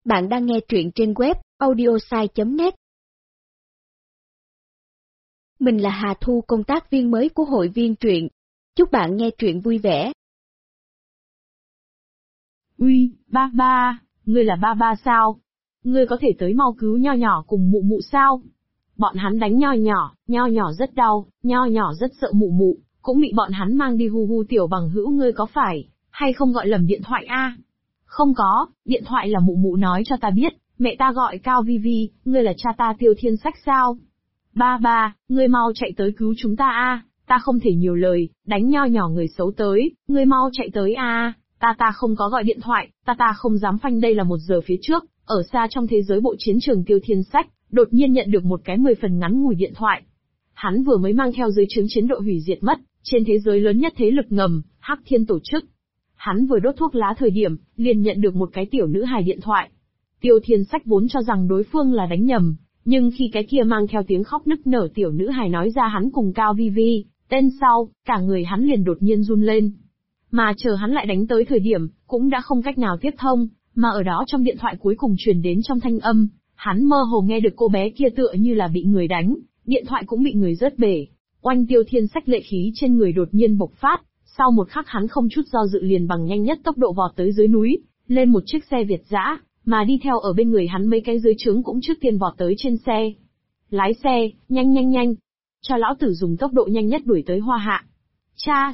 Bạn đang nghe truyện trên web audiosai.net. Mình là Hà Thu, công tác viên mới của hội viên truyện. Chúc bạn nghe truyện vui vẻ. Uy, ba ba, ngươi là ba ba sao? Ngươi có thể tới mau cứu Nho Nhỏ cùng mụ mụ sao? Bọn hắn đánh Nho Nhỏ rất đau, Nho Nhỏ rất sợ mụ mụ, cũng bị bọn hắn mang đi hu hu. Tiểu bằng hữu, ngươi có phải hay không gọi lầm điện thoại a? Không có, điện thoại là mụ mụ nói cho ta biết, mẹ ta gọi Cao Vi Vi, ngươi là cha ta Tiêu Thiên Sách sao? Ba ba, ngươi mau chạy tới cứu chúng ta a, ta không thể nhiều lời, đánh Nho Nhỏ người xấu tới, ngươi mau chạy tới a. Ta không có gọi điện thoại, ta không dám phanh. Đây là 1 giờ phía trước, ở xa trong thế giới bộ chiến trường, Tiêu Thiên Sách đột nhiên nhận được một cái 10 phần ngắn ngủi điện thoại. Hắn vừa mới mang theo dưới trướng chiến đội hủy diệt mất, trên thế giới lớn nhất thế lực ngầm, Hắc Thiên tổ chức. Hắn vừa đốt thuốc lá thời điểm, liền nhận được một cái tiểu nữ hài điện thoại. Tiêu Thiên Sách vốn cho rằng đối phương là đánh nhầm, nhưng khi cái kia mang theo tiếng khóc nức nở tiểu nữ hài nói ra hắn cùng Cao Vi Vi tên sau, cả người hắn liền đột nhiên run lên. Mà chờ hắn lại đánh tới thời điểm, cũng đã không cách nào tiếp thông, mà ở đó trong điện thoại cuối cùng truyền đến trong thanh âm, hắn mơ hồ nghe được cô bé kia tựa như là bị người đánh, điện thoại cũng bị người rớt bể. Oanh! Tiêu Thiên Sách lệ khí trên người đột nhiên bộc phát, sau một khắc hắn không chút do dự liền bằng nhanh nhất tốc độ vọt tới dưới núi, lên một chiếc xe Việt dã, mà đi theo ở bên người hắn mấy cái dưới trướng cũng trước tiên vọt tới trên xe. Lái xe, nhanh, cho lão tử dùng tốc độ nhanh nhất đuổi tới Hoa Hạ. Cha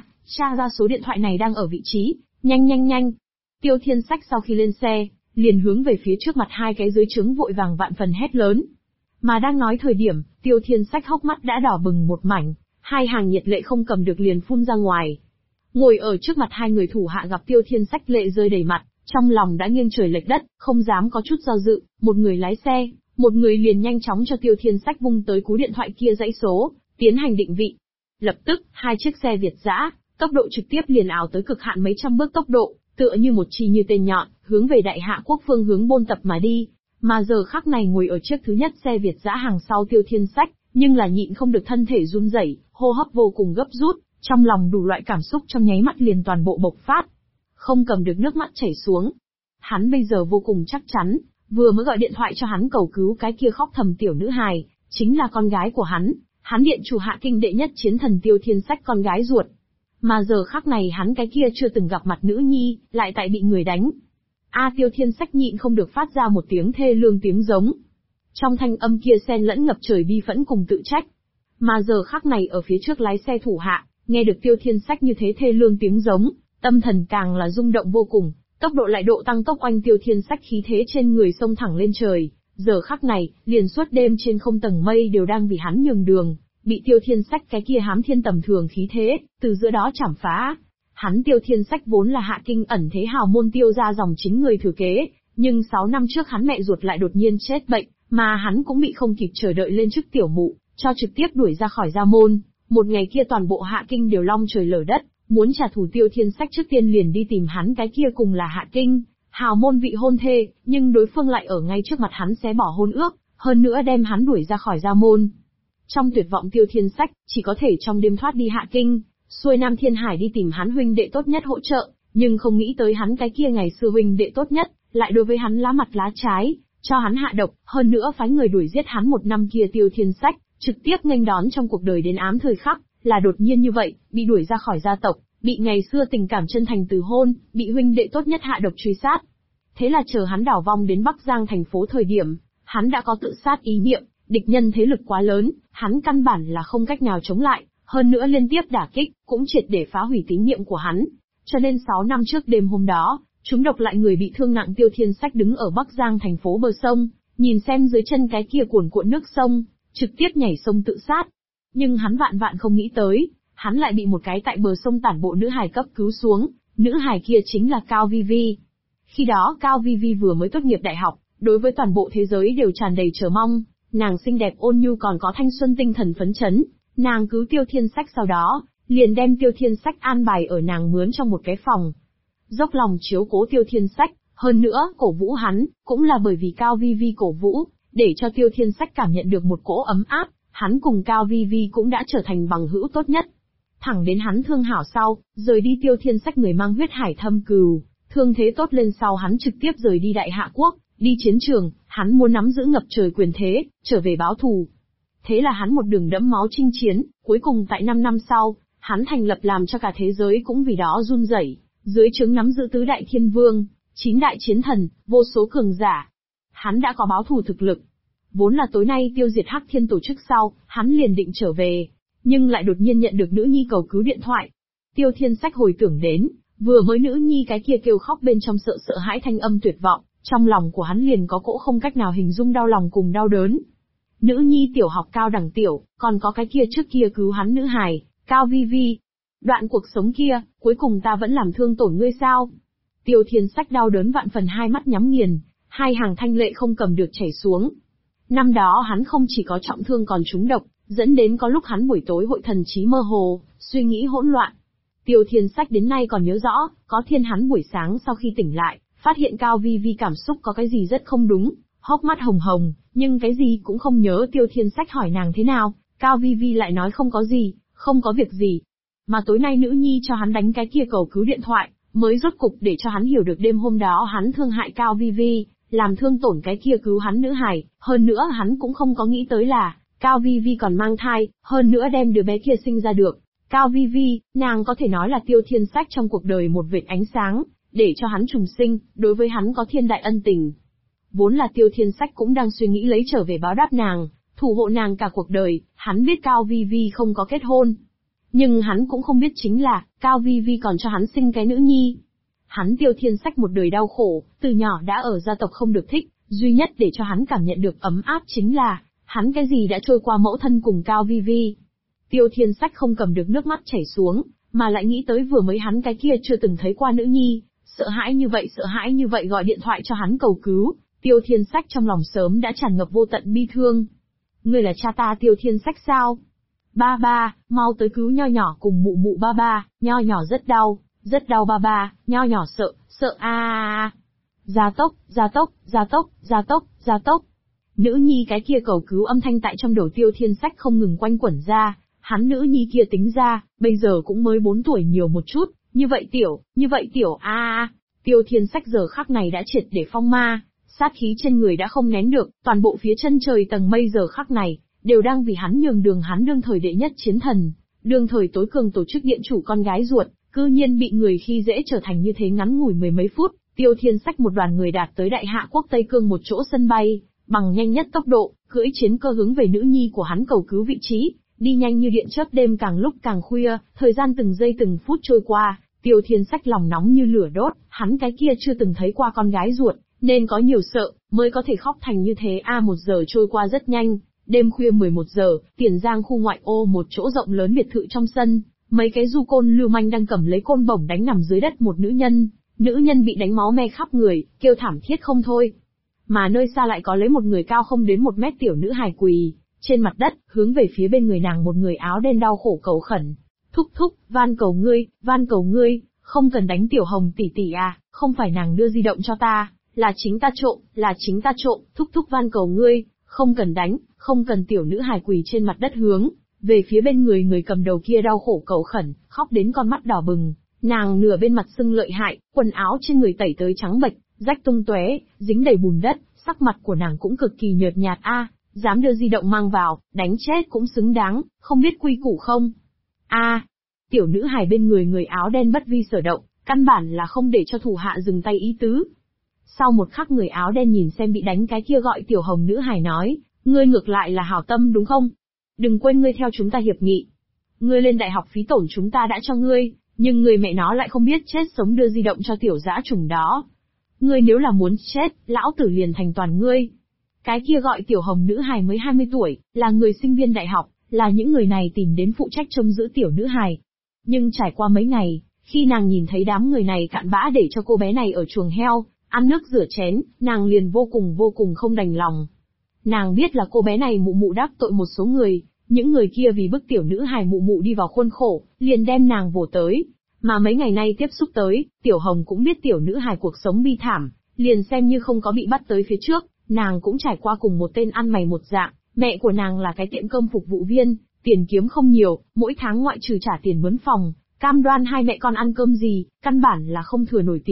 ra số điện thoại này đang ở vị trí, nhanh. Tiêu Thiên Sách sau khi lên xe, liền hướng về phía trước mặt hai cái dưới trướng vội vàng vạn phần hét lớn. Mà đang nói thời điểm, Tiêu Thiên Sách hốc mắt đã đỏ bừng một mảnh, hai hàng nhiệt lệ không cầm được liền phun ra ngoài. Ngồi ở trước mặt hai người thủ hạ gặp Tiêu Thiên Sách lệ rơi đầy mặt, trong lòng đã nghiêng trời lệch đất, không dám có chút do dự, một người lái xe, một người liền nhanh chóng cho Tiêu Thiên Sách vung tới cú điện thoại kia dãy số, tiến hành định vị. Lập tức, hai chiếc xe Việt dã, tốc độ trực tiếp liền ảo tới cực hạn mấy trăm bước tốc độ, tựa như một chi như tên nhọn, hướng về Đại Hạ Quốc phương hướng bôn tập mà đi. Mà giờ khắc này ngồi ở chiếc thứ nhất xe Việt dã hàng sau Tiêu Thiên Sách, nhưng là nhịn không được thân thể run rẩy, hô hấp vô cùng gấp rút, trong lòng đủ loại cảm xúc trong nháy mắt liền toàn bộ bộc phát. Không cầm được nước mắt chảy xuống. Hắn bây giờ vô cùng chắc chắn, vừa mới gọi điện thoại cho hắn cầu cứu cái kia khóc thầm tiểu nữ hài, chính là con gái của hắn điện chủ Hạ Kinh đệ nhất chiến thần Tiêu Thiên Sách con gái ruột. Mà giờ khắc này hắn cái kia chưa từng gặp mặt nữ nhi, lại tại bị người đánh. Tiêu Thiên Sách nhịn không được phát ra một tiếng thê lương tiếng giống. Trong thanh âm kia xen lẫn ngập trời bi phẫn cùng tự trách. Mà giờ khắc này ở phía trước lái xe thủ hạ, nghe được Tiêu Thiên Sách như thế thê lương tiếng giống, tâm thần càng là rung động vô cùng, tốc độ lại độ tăng tốc. Oanh! Tiêu Thiên Sách khí thế trên người xông thẳng lên trời, giờ khắc này, liền suốt đêm trên không tầng mây đều đang vì hắn nhường đường, bị Tiêu Thiên Sách cái kia hám thiên tầm thường khí thế, từ giữa đó chảm phá. Hắn Tiêu Thiên Sách vốn là Hạ Kinh ẩn thế hào môn Tiêu gia dòng chính người thừa kế, nhưng 6 năm trước hắn mẹ ruột lại đột nhiên chết bệnh, mà hắn cũng bị không kịp chờ đợi lên chức tiểu mụ, cho trực tiếp đuổi ra khỏi gia môn. Một ngày kia toàn bộ Hạ Kinh đều long trời lở đất, muốn trả thù. Tiêu Thiên Sách trước tiên liền đi tìm hắn cái kia cùng là Hạ Kinh hào môn vị hôn thê, nhưng đối phương lại ở ngay trước mặt hắn xé bỏ hôn ước, hơn nữa đem hắn đuổi ra khỏi gia môn. Trong tuyệt vọng Tiêu Thiên Sách chỉ có thể trong đêm thoát đi Hạ Kinh, xuôi Nam Thiên Hải đi tìm hắn huynh đệ tốt nhất hỗ trợ, nhưng không nghĩ tới hắn cái kia ngày xưa huynh đệ tốt nhất, lại đối với hắn lá mặt lá trái, cho hắn hạ độc, hơn nữa phái người đuổi giết hắn 1 năm kia. Tiêu Thiên Sách trực tiếp nghênh đón trong cuộc đời đến ám thời khắc, là đột nhiên như vậy, bị đuổi ra khỏi gia tộc, bị ngày xưa tình cảm chân thành từ hôn, bị huynh đệ tốt nhất hạ độc truy sát. Thế là chờ hắn đảo vong đến Bắc Giang thành phố thời điểm, hắn đã có tự sát ý niệm, địch nhân thế lực quá lớn, hắn căn bản là không cách nào chống lại, hơn nữa liên tiếp đả kích, cũng triệt để phá hủy tín niệm của hắn. Cho nên 6 năm trước đêm hôm đó, chúng độc lại người bị thương nặng. Tiêu Thiên Sách đứng ở Bắc Giang thành phố bờ sông, nhìn xem dưới chân cái kia cuồn cuộn nước sông, trực tiếp nhảy sông tự sát. Nhưng hắn vạn không nghĩ tới, hắn lại bị một cái tại bờ sông tản bộ nữ hài cấp cứu xuống, nữ hài kia chính là Cao Vi Vi. Khi đó Cao Vi Vi vừa mới tốt nghiệp đại học, đối với toàn bộ thế giới đều tràn đầy chờ mong, nàng xinh đẹp ôn nhu còn có thanh xuân tinh thần phấn chấn, nàng cứu Tiêu Thiên Sách sau đó, liền đem Tiêu Thiên Sách an bài ở nàng mướn trong một cái phòng. Dốc lòng chiếu cố Tiêu Thiên Sách, hơn nữa, cổ vũ hắn, cũng là bởi vì Cao Vi Vi cổ vũ, để cho Tiêu Thiên Sách cảm nhận được một cỗ ấm áp, hắn cùng Cao Vi Vi cũng đã trở thành bằng hữu tốt nhất. Thẳng đến hắn thương hảo sau, rời đi Tiêu Thiên Sách người mang huyết hải thâm cừu, Thương thế tốt lên sau hắn trực tiếp rời đi Đại Hạ Quốc, đi chiến trường, hắn muốn nắm giữ ngập trời quyền thế, trở về báo thù. Thế là hắn một đường đẫm máu chinh chiến, cuối cùng tại 5 năm sau, hắn thành lập làm cho cả thế giới cũng vì đó run rẩy, dưới trướng nắm giữ tứ đại thiên vương, 9 đại chiến thần, vô số cường giả. Hắn đã có báo thù thực lực. Vốn là tối nay tiêu diệt Hắc Thiên tổ chức sau, hắn liền định trở về, nhưng lại đột nhiên nhận được nữ nhi cầu cứu điện thoại. Tiêu Thiên Sách hồi tưởng đến, vừa mới nữ nhi cái kia kêu khóc bên trong sợ hãi thanh âm tuyệt vọng, trong lòng của hắn liền có cỗ không cách nào hình dung đau lòng cùng đau đớn. Nữ nhi tiểu học Cao Đẳng Tiểu, còn có cái kia trước kia cứu hắn nữ hài, Cao Vi Vi. Đoạn cuộc sống kia, cuối cùng ta vẫn làm thương tổn ngươi sao? Tiêu Thiên Sách đau đớn vạn phần, hai mắt nhắm nghiền, hai hàng thanh lệ không cầm được chảy xuống. Năm đó hắn không chỉ có trọng thương còn trúng độc, dẫn đến có lúc hắn buổi tối hội thần trí mơ hồ, suy nghĩ hỗn loạn. Tiêu Thiên Sách đến nay còn nhớ rõ, có thiên hắn buổi sáng sau khi tỉnh lại, phát hiện Cao Vi Vi cảm xúc có cái gì rất không đúng, hốc mắt hồng hồng, nhưng cái gì cũng không nhớ. Tiêu Thiên Sách hỏi nàng thế nào, Cao Vi Vi lại nói không có gì, không có việc gì. Mà tối nay nữ nhi cho hắn đánh cái kia cầu cứu điện thoại, mới rốt cục để cho hắn hiểu được đêm hôm đó hắn thương hại Cao Vi Vi, làm thương tổn cái kia cứu hắn nữ hài, hơn nữa hắn cũng không có nghĩ tới là, Cao Vi Vi còn mang thai, hơn nữa đem đứa bé kia sinh ra được. Cao Vi Vi, nàng có thể nói là Tiêu Thiên Sách trong cuộc đời một vệt ánh sáng, để cho hắn trùng sinh, đối với hắn có thiên đại ân tình. Vốn là Tiêu Thiên Sách cũng đang suy nghĩ lấy trở về báo đáp nàng, thủ hộ nàng cả cuộc đời, hắn biết Cao Vi Vi không có kết hôn. Nhưng hắn cũng không biết chính là, Cao Vi Vi còn cho hắn sinh cái nữ nhi. Hắn Tiêu Thiên Sách một đời đau khổ, từ nhỏ đã ở gia tộc không được thích, duy nhất để cho hắn cảm nhận được ấm áp chính là, hắn cái gì đã trôi qua mẫu thân cùng Cao Vi Vi. Tiêu Thiên Sách không cầm được nước mắt chảy xuống, mà lại nghĩ tới vừa mới hắn cái kia chưa từng thấy qua nữ nhi, sợ hãi như vậy gọi điện thoại cho hắn cầu cứu, Tiêu Thiên Sách trong lòng sớm đã tràn ngập vô tận bi thương. Ngươi là cha ta Tiêu Thiên Sách sao? Ba ba, mau tới cứu nho nhỏ cùng mụ mụ ba ba, nho nhỏ rất đau ba ba, nho nhỏ sợ a. Gia tốc. Nữ nhi cái kia cầu cứu âm thanh tại trong đầu Tiêu Thiên Sách không ngừng quanh quẩn ra, hắn nữ nhi kia tính ra, bây giờ cũng mới 4 tuổi nhiều một chút, như vậy tiểu a. Tiêu Thiên Sách giờ khắc này đã triệt để phong ma, sát khí trên người đã không nén được, toàn bộ phía chân trời tầng mây giờ khắc này, đều đang vì hắn nhường đường. Hắn đương thời đệ nhất chiến thần, đương thời tối cường tổ chức điện chủ con gái ruột, cư nhiên bị người khi dễ trở thành như thế. Ngắn ngủi mười mấy phút, Tiêu Thiên Sách một đoàn người đạt tới Đại Hạ Quốc Tây Cương một chỗ sân bay, bằng nhanh nhất tốc độ, cưỡi chiến cơ hướng về nữ nhi của hắn cầu cứu vị trí, đi nhanh như điện chớp. Đêm càng lúc càng khuya, thời gian từng giây từng phút trôi qua, Tiêu Thiên Sách lòng nóng như lửa đốt, hắn cái kia chưa từng thấy qua con gái ruột, nên có nhiều sợ, mới có thể khóc thành như thế. 1 giờ trôi qua rất nhanh, đêm khuya 11 giờ, Tiền Giang khu ngoại ô một chỗ rộng lớn biệt thự trong sân, mấy cái du côn lưu manh đang cầm lấy côn bổng đánh nằm dưới đất một nữ nhân bị đánh máu me khắp người, kêu thảm thiết không thôi. Mà nơi xa lại có lấy một người cao không đến 1 mét tiểu nữ hài quỳ trên mặt đất, hướng về phía bên người nàng một người áo đen đau khổ cầu khẩn. Thúc, van cầu ngươi, không cần đánh tiểu Hồng tỷ tỷ à, không phải nàng đưa di động cho ta, là chính ta trộm, thúc van cầu ngươi, không cần đánh, không cần. Tiểu nữ hài quỳ trên mặt đất hướng về phía bên người cầm đầu kia đau khổ cầu khẩn, khóc đến con mắt đỏ bừng, nàng nửa bên mặt sưng lợi hại, quần áo trên người tẩy tới trắng bệch, rách tung tóe, dính đầy bùn đất, sắc mặt của nàng cũng cực kỳ nhợt nhạt. Dám đưa di động mang vào, đánh chết cũng xứng đáng, không biết quy củ không? Tiểu nữ hài bên người áo đen bất vi sở động, căn bản là không để cho thủ hạ dừng tay ý tứ. Sau một khắc người áo đen nhìn xem bị đánh cái kia gọi tiểu Hồng nữ hài nói, ngươi ngược lại là hảo tâm đúng không? Đừng quên ngươi theo chúng ta hiệp nghị. Ngươi lên đại học phí tổn chúng ta đã cho ngươi, nhưng người mẹ nó lại không biết chết sống đưa di động cho tiểu dã trùng đó. Ngươi nếu là muốn chết, lão tử liền thành toàn ngươi. Cái kia gọi tiểu Hồng nữ hài mới 20 tuổi, là người sinh viên đại học, là những người này tìm đến phụ trách trông giữ tiểu nữ hài. Nhưng trải qua mấy ngày, khi nàng nhìn thấy đám người này cặn bã để cho cô bé này ở chuồng heo, ăn nước rửa chén, nàng liền vô cùng không đành lòng. Nàng biết là cô bé này mụ đắc tội một số người, những người kia vì bức tiểu nữ hài mụ đi vào khuôn khổ, liền đem nàng vồ tới. Mà mấy ngày nay tiếp xúc tới, tiểu Hồng cũng biết tiểu nữ hài cuộc sống bi thảm, liền xem như không có bị bắt tới phía trước, nàng cũng trải qua cùng một tên ăn mày một dạng, mẹ của nàng là cái tiệm cơm phục vụ viên, tiền kiếm không nhiều, mỗi tháng ngoại trừ trả tiền mướn phòng, cam đoan hai mẹ con ăn cơm gì, căn bản là không thừa nổi tiền,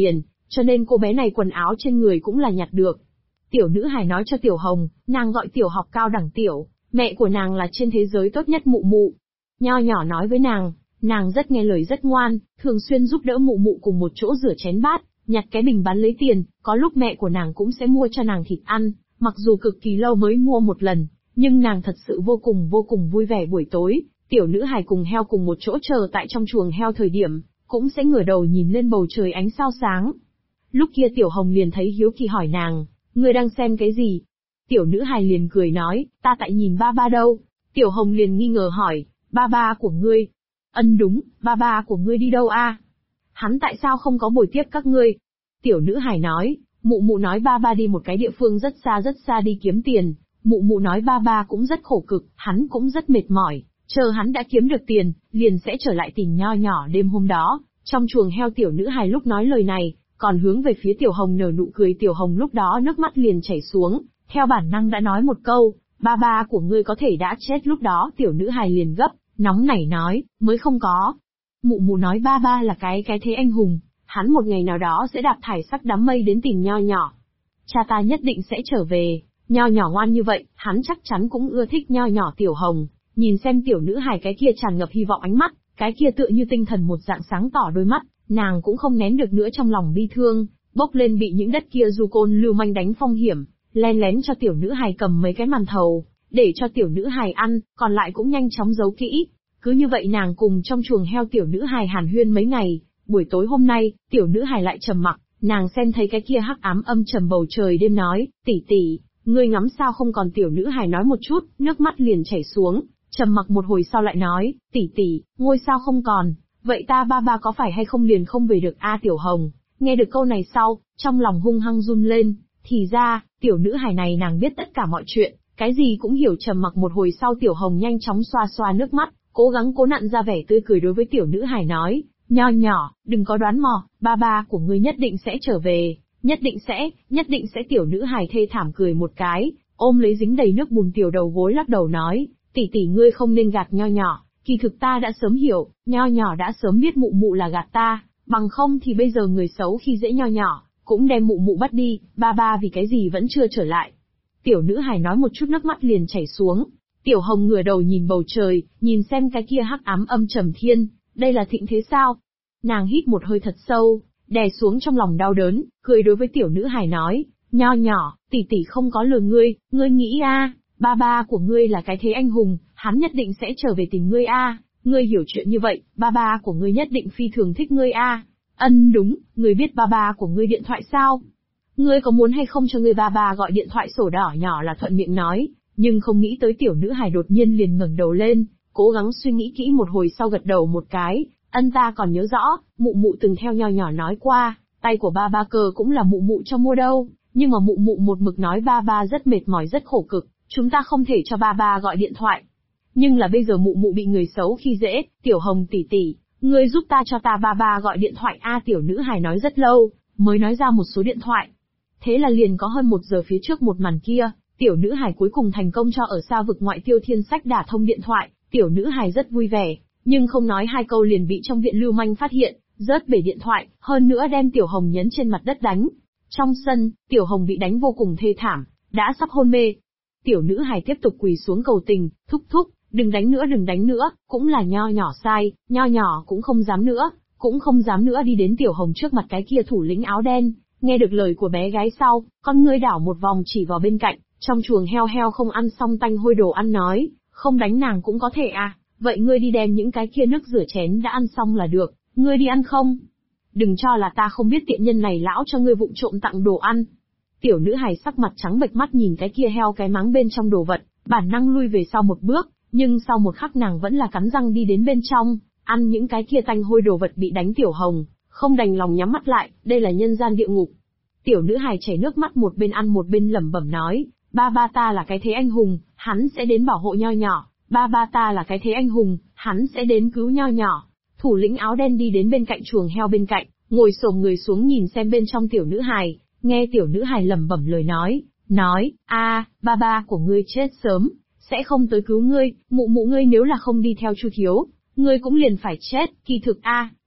cho nên cô bé này quần áo trên người cũng là nhặt được. Tiểu nữ hài nói cho Tiểu Hồng, nàng gọi tiểu học cao đẳng tiểu, mẹ của nàng là trên thế giới tốt nhất mụ mụ. Nho nhỏ nói với nàng rất nghe lời rất ngoan, thường xuyên giúp đỡ mụ mụ cùng một chỗ rửa chén bát, nhặt cái bình bán lấy tiền, có lúc mẹ của nàng cũng sẽ mua cho nàng thịt ăn, mặc dù cực kỳ lâu mới mua một lần, nhưng nàng thật sự vô cùng vui vẻ. Buổi tối, tiểu nữ hài cùng heo cùng một chỗ chờ tại trong chuồng heo thời điểm, cũng sẽ ngửa đầu nhìn lên bầu trời ánh sao sáng. Lúc kia Tiểu Hồng liền thấy hiếu kỳ hỏi nàng, ngươi đang xem cái gì? Tiểu nữ hài liền cười nói, ta tại nhìn ba ba đâu. Tiểu Hồng liền nghi ngờ hỏi, ba ba của ngươi? Đúng, ba ba của ngươi đi đâu a? Hắn tại sao không có buổi tiếp các ngươi? Tiểu nữ hài nói, mụ mụ nói ba ba đi một cái địa phương rất xa đi kiếm tiền, mụ mụ nói ba ba cũng rất khổ cực, hắn cũng rất mệt mỏi, chờ hắn đã kiếm được tiền, liền sẽ trở lại tìm nho nhỏ. Đêm hôm đó, trong chuồng heo tiểu nữ hài lúc nói lời này, còn hướng về phía Tiểu Hồng nở nụ cười. Tiểu Hồng lúc đó nước mắt liền chảy xuống, theo bản năng đã nói một câu, ba ba của ngươi có thể đã chết. Lúc đó tiểu nữ hài liền gấp, nóng nảy nói, mới không có. Mụ mụ nói ba ba là cái thế anh hùng, hắn một ngày nào đó sẽ đạp thải sắc đám mây đến tìm nho nhỏ. Cha ta nhất định sẽ trở về, nho nhỏ ngoan như vậy, hắn chắc chắn cũng ưa thích nho nhỏ. Tiểu Hồng nhìn xem tiểu nữ hài cái kia tràn ngập hy vọng ánh mắt, cái kia tựa như tinh thần một dạng sáng tỏ đôi mắt, nàng cũng không nén được nữa trong lòng bi thương, bốc lên bị những đất kia du côn lưu manh đánh phong hiểm, len lén cho tiểu nữ hài cầm mấy cái màn thầu, để cho tiểu nữ hài ăn, còn lại cũng nhanh chóng giấu kỹ. Cứ như vậy nàng cùng trong chuồng heo tiểu nữ hài hàn huyên mấy ngày. Buổi tối hôm nay, tiểu nữ hài lại trầm mặc, nàng xem thấy cái kia hắc ám âm trầm bầu trời đêm nói, tỷ tỷ, ngươi ngắm sao không? Còn tiểu nữ hài nói một chút, nước mắt liền chảy xuống, trầm mặc một hồi sau lại nói, tỷ tỷ, ngôi sao không còn, vậy ta ba ba có phải hay không liền không về được a? Tiểu Hồng nghe được câu này sau, trong lòng hung hăng run lên, thì ra, tiểu nữ hài này nàng biết tất cả mọi chuyện, cái gì cũng hiểu. Trầm mặc một hồi sau Tiểu Hồng nhanh chóng xoa xoa nước mắt, cố gắng cố nặn ra vẻ tươi cười đối với tiểu nữ hài nói, nho nhỏ, đừng có đoán mò, ba ba của ngươi nhất định sẽ trở về, nhất định sẽ. Tiểu nữ hài thê thảm cười một cái, ôm lấy dính đầy nước bùn tiểu đầu gối lắc đầu nói, tỷ tỷ ngươi không nên gạt nho nhỏ, kỳ thực ta đã sớm hiểu, nho nhỏ đã sớm biết mụ mụ là gạt ta, bằng không thì bây giờ người xấu khi dễ nho nhỏ, cũng đem mụ mụ bắt đi, ba ba vì cái gì vẫn chưa trở lại. Tiểu nữ hài nói một chút nước mắt liền chảy xuống. Tiểu Hồng ngửa đầu nhìn bầu trời, nhìn xem cái kia hắc ám âm trầm thiên, đây là thịnh thế sao? Nàng hít một hơi thật sâu, đè xuống trong lòng đau đớn, cười đối với tiểu nữ hài nói, nho nhỏ, tỷ tỷ không có lừa ngươi, ngươi nghĩ a, ba ba của ngươi là cái thế anh hùng, hắn nhất định sẽ trở về tìm ngươi a, ngươi hiểu chuyện như vậy, ba ba của ngươi nhất định phi thường thích ngươi a. Đúng, ngươi biết ba ba của ngươi điện thoại sao? Ngươi có muốn hay không cho ngươi ba ba gọi điện thoại? Sổ đỏ nhỏ là thuận miệng nói, nhưng không nghĩ tới tiểu nữ hài đột nhiên liền ngẩng đầu lên, cố gắng suy nghĩ kỹ một hồi sau gật đầu một cái, ta còn nhớ rõ, mụ mụ từng theo nho nhỏ nói qua, tay của ba ba cờ cũng là mụ mụ cho mua đâu, nhưng mà mụ mụ một mực nói ba ba rất mệt mỏi rất khổ cực, chúng ta không thể cho ba ba gọi điện thoại. Nhưng là bây giờ mụ mụ bị người xấu khi dễ, Tiểu Hồng tỷ tỷ, ngươi giúp ta cho ta ba ba gọi điện thoại a. Tiểu nữ hài nói rất lâu, mới nói ra một số điện thoại. Thế là liền có hơn 1 giờ phía trước một màn kia, tiểu nữ hài cuối cùng thành công cho ở xa vực ngoại Tiêu Thiên Sách đả thông điện thoại. Tiểu nữ hài rất vui vẻ, nhưng không nói 2 câu liền bị trong viện lưu manh phát hiện, rớt bể điện thoại, hơn nữa đem Tiểu Hồng nhấn trên mặt đất đánh. Trong sân, Tiểu Hồng bị đánh vô cùng thê thảm, đã sắp hôn mê. Tiểu nữ hài tiếp tục quỳ xuống cầu tình, thúc thúc, đừng đánh nữa, cũng là nho nhỏ sai, nho nhỏ cũng không dám nữa đi đến Tiểu Hồng trước mặt cái kia thủ lĩnh áo đen. Nghe được lời của bé gái sau, con ngươi đảo một vòng chỉ vào bên cạnh, trong chuồng heo không ăn xong tanh hôi đồ ăn nói, không đánh nàng cũng có thể à, vậy ngươi đi đem những cái kia nước rửa chén đã ăn xong là được, ngươi đi ăn không? Đừng cho là ta không biết tiện nhân này lão cho ngươi vụng trộm tặng đồ ăn. Tiểu nữ hài sắc mặt trắng bệch mắt nhìn cái kia heo cái máng bên trong đồ vật, bản năng lui về sau một bước, nhưng sau một khắc nàng vẫn là cắn răng đi đến bên trong, ăn những cái kia tanh hôi đồ vật bị đánh. Tiểu Hồng không đành lòng nhắm mắt lại, đây là nhân gian địa ngục. Tiểu nữ hài chảy nước mắt một bên ăn một bên lẩm bẩm nói, ba ba ta là cái thế anh hùng, hắn sẽ đến bảo hộ nho nhỏ, ba ba ta là cái thế anh hùng, hắn sẽ đến cứu nho nhỏ. Thủ lĩnh áo đen đi đến bên cạnh chuồng heo bên cạnh, ngồi xổm người xuống nhìn xem bên trong tiểu nữ hài, nghe tiểu nữ hài lẩm bẩm lời nói, ba ba của ngươi chết sớm, sẽ không tới cứu ngươi, mụ mụ ngươi nếu là không đi theo Chu thiếu, ngươi cũng liền phải chết, kỳ thực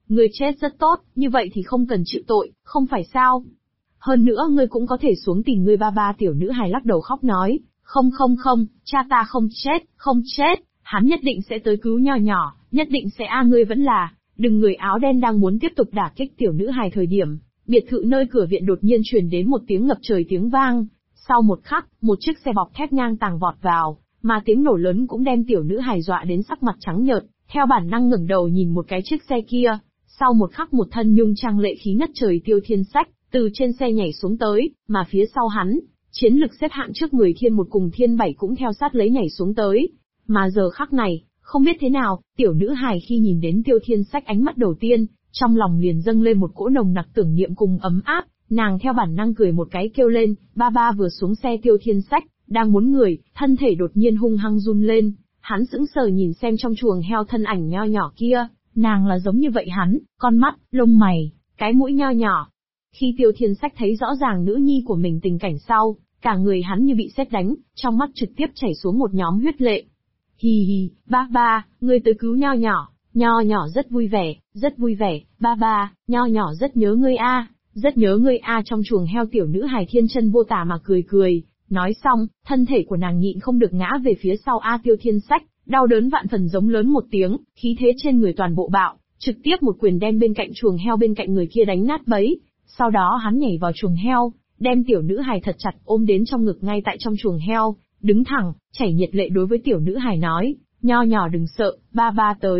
Ngươi chết rất tốt, như vậy thì không cần chịu tội, không phải sao? Hơn nữa ngươi cũng có thể xuống tìm ngươi ba ba. Tiểu nữ hài lắc đầu khóc nói, không, cha ta không chết, hắn nhất định sẽ tới cứu nho nhỏ, nhất định sẽ ngươi vẫn là, đừng. Người áo đen đang muốn tiếp tục đả kích tiểu nữ hài thời điểm, biệt thự nơi cửa viện đột nhiên truyền đến một tiếng ngập trời tiếng vang. Sau một khắc, một chiếc xe bọc thép ngang tàng vọt vào, mà tiếng nổ lớn cũng đem tiểu nữ hài dọa đến sắc mặt trắng nhợt, theo bản năng ngẩng đầu nhìn một cái chiếc xe kia. Sau một khắc một thân nhung trang lệ khí ngất trời Tiêu Thiên Sách từ trên xe nhảy xuống tới, mà phía sau hắn, chiến lực xếp hạng trước người Thiên Một cùng Thiên Bảy cũng theo sát lấy nhảy xuống tới. Mà giờ khắc này, không biết thế nào, tiểu nữ hài khi nhìn đến Tiêu Thiên Sách ánh mắt đầu tiên, trong lòng liền dâng lên một cỗ nồng nặc tưởng niệm cùng ấm áp, nàng theo bản năng cười một cái kêu lên, ba ba. Vừa xuống xe Tiêu Thiên Sách đang muốn người, thân thể đột nhiên hung hăng run lên, hắn sững sờ nhìn xem trong chuồng heo thân ảnh nho nhỏ kia, nàng là giống như vậy hắn, con mắt, lông mày, cái mũi nho nhỏ. Khi Tiêu Thiên Sách thấy rõ ràng nữ nhi của mình tình cảnh sau, cả người hắn như bị sét đánh, trong mắt trực tiếp chảy xuống một nhóm huyết lệ. Hì hì, ba ba, ngươi tới cứu nho nhỏ rất vui vẻ, ba ba, nho nhỏ rất nhớ ngươi rất nhớ ngươi Trong chuồng heo tiểu nữ hài thiên chân vô tà mà cười, nói xong, thân thể của nàng nhịn không được ngã về phía sau Tiêu Thiên Sách, đau đớn vạn phần giống lớn một tiếng, khí thế trên người toàn bộ bạo, trực tiếp một quyền đem bên cạnh chuồng heo bên cạnh người kia đánh nát bấy. Sau đó hắn nhảy vào chuồng heo, đem tiểu nữ hài thật chặt ôm đến trong ngực ngay tại trong chuồng heo, đứng thẳng, chảy nhiệt lệ đối với tiểu nữ hài nói, nho nhỏ đừng sợ, ba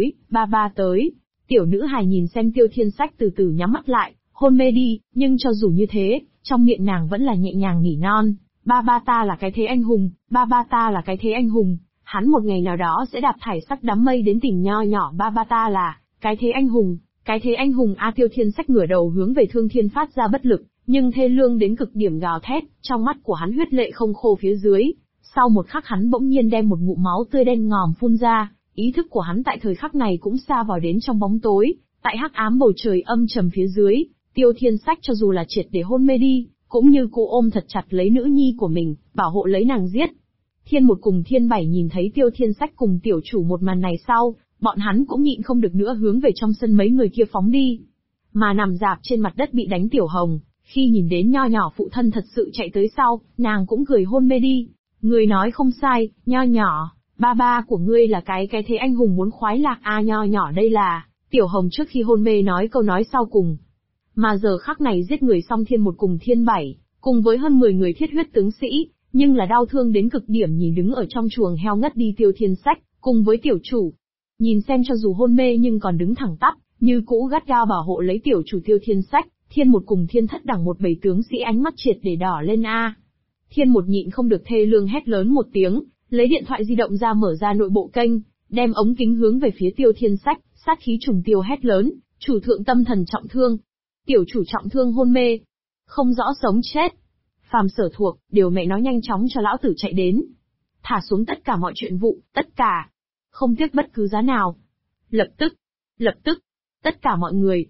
ba tới. Tiểu nữ hài nhìn xem Tiêu Thiên Sách từ từ nhắm mắt lại, hôn mê đi, nhưng cho dù như thế, trong miệng nàng vẫn là nhẹ nhàng nỉ non, ba ba ta là cái thế anh hùng, ba ba ta là cái thế anh hùng, hắn một ngày nào đó sẽ đạp thải sắc đám mây đến tìm nho nhỏ, ba ba ta là cái thế anh hùng. Cái thế anh hùng Tiêu Thiên Sách ngửa đầu hướng về Thương Thiên phát ra bất lực, nhưng thê lương đến cực điểm gào thét, trong mắt của hắn huyết lệ không khô phía dưới. Sau một khắc hắn bỗng nhiên đem một ngụm máu tươi đen ngòm phun ra, ý thức của hắn tại thời khắc này cũng xa vào đến trong bóng tối, tại hắc ám bầu trời âm trầm phía dưới, Tiêu Thiên Sách cho dù là triệt để hôn mê đi, cũng như cô ôm thật chặt lấy nữ nhi của mình, bảo hộ lấy nàng giết. Thiên Một cùng Thiên Bảy nhìn thấy Tiêu Thiên Sách cùng tiểu chủ một màn này sau, bọn hắn cũng nhịn không được nữa hướng về trong sân mấy người kia phóng đi. Mà nằm rạp trên mặt đất bị đánh Tiểu Hồng, khi nhìn đến nho nhỏ phụ thân thật sự chạy tới sau, nàng cũng cười hôn mê đi. Người nói không sai, nho nhỏ, ba ba của ngươi là cái thế anh hùng muốn khoái lạc nho nhỏ đây là, Tiểu Hồng trước khi hôn mê nói câu nói sau cùng. Mà giờ khắc này giết người xong Thiên Một cùng Thiên Bảy, cùng với hơn 10 người thiết huyết tướng sĩ, nhưng là đau thương đến cực điểm nhìn đứng ở trong chuồng heo ngất đi Tiêu Thiên Sách, cùng với tiểu chủ. Nhìn xem cho dù hôn mê nhưng còn đứng thẳng tắp, như cũ gắt gao bảo hộ lấy tiểu chủ Tiêu Thiên Sách, Thiên Một cùng Thiên Thất đẳng một bầy tướng sĩ ánh mắt triệt để đỏ lên Thiên Một nhịn không được thê lương hét lớn một tiếng, lấy điện thoại di động ra mở ra nội bộ kênh, đem ống kính hướng về phía Tiêu Thiên Sách, sát khí trùng tiêu hét lớn, chủ thượng tâm thần trọng thương, tiểu chủ trọng thương hôn mê, không rõ sống chết. Phàm Sở Thuộc, điều mẹ nói nhanh chóng cho lão tử chạy đến. Thả xuống tất cả mọi chuyện vụ, tất cả. Không tiếc bất cứ giá nào. Lập tức, tất cả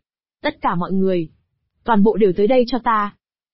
mọi người. Toàn bộ đều tới đây cho ta.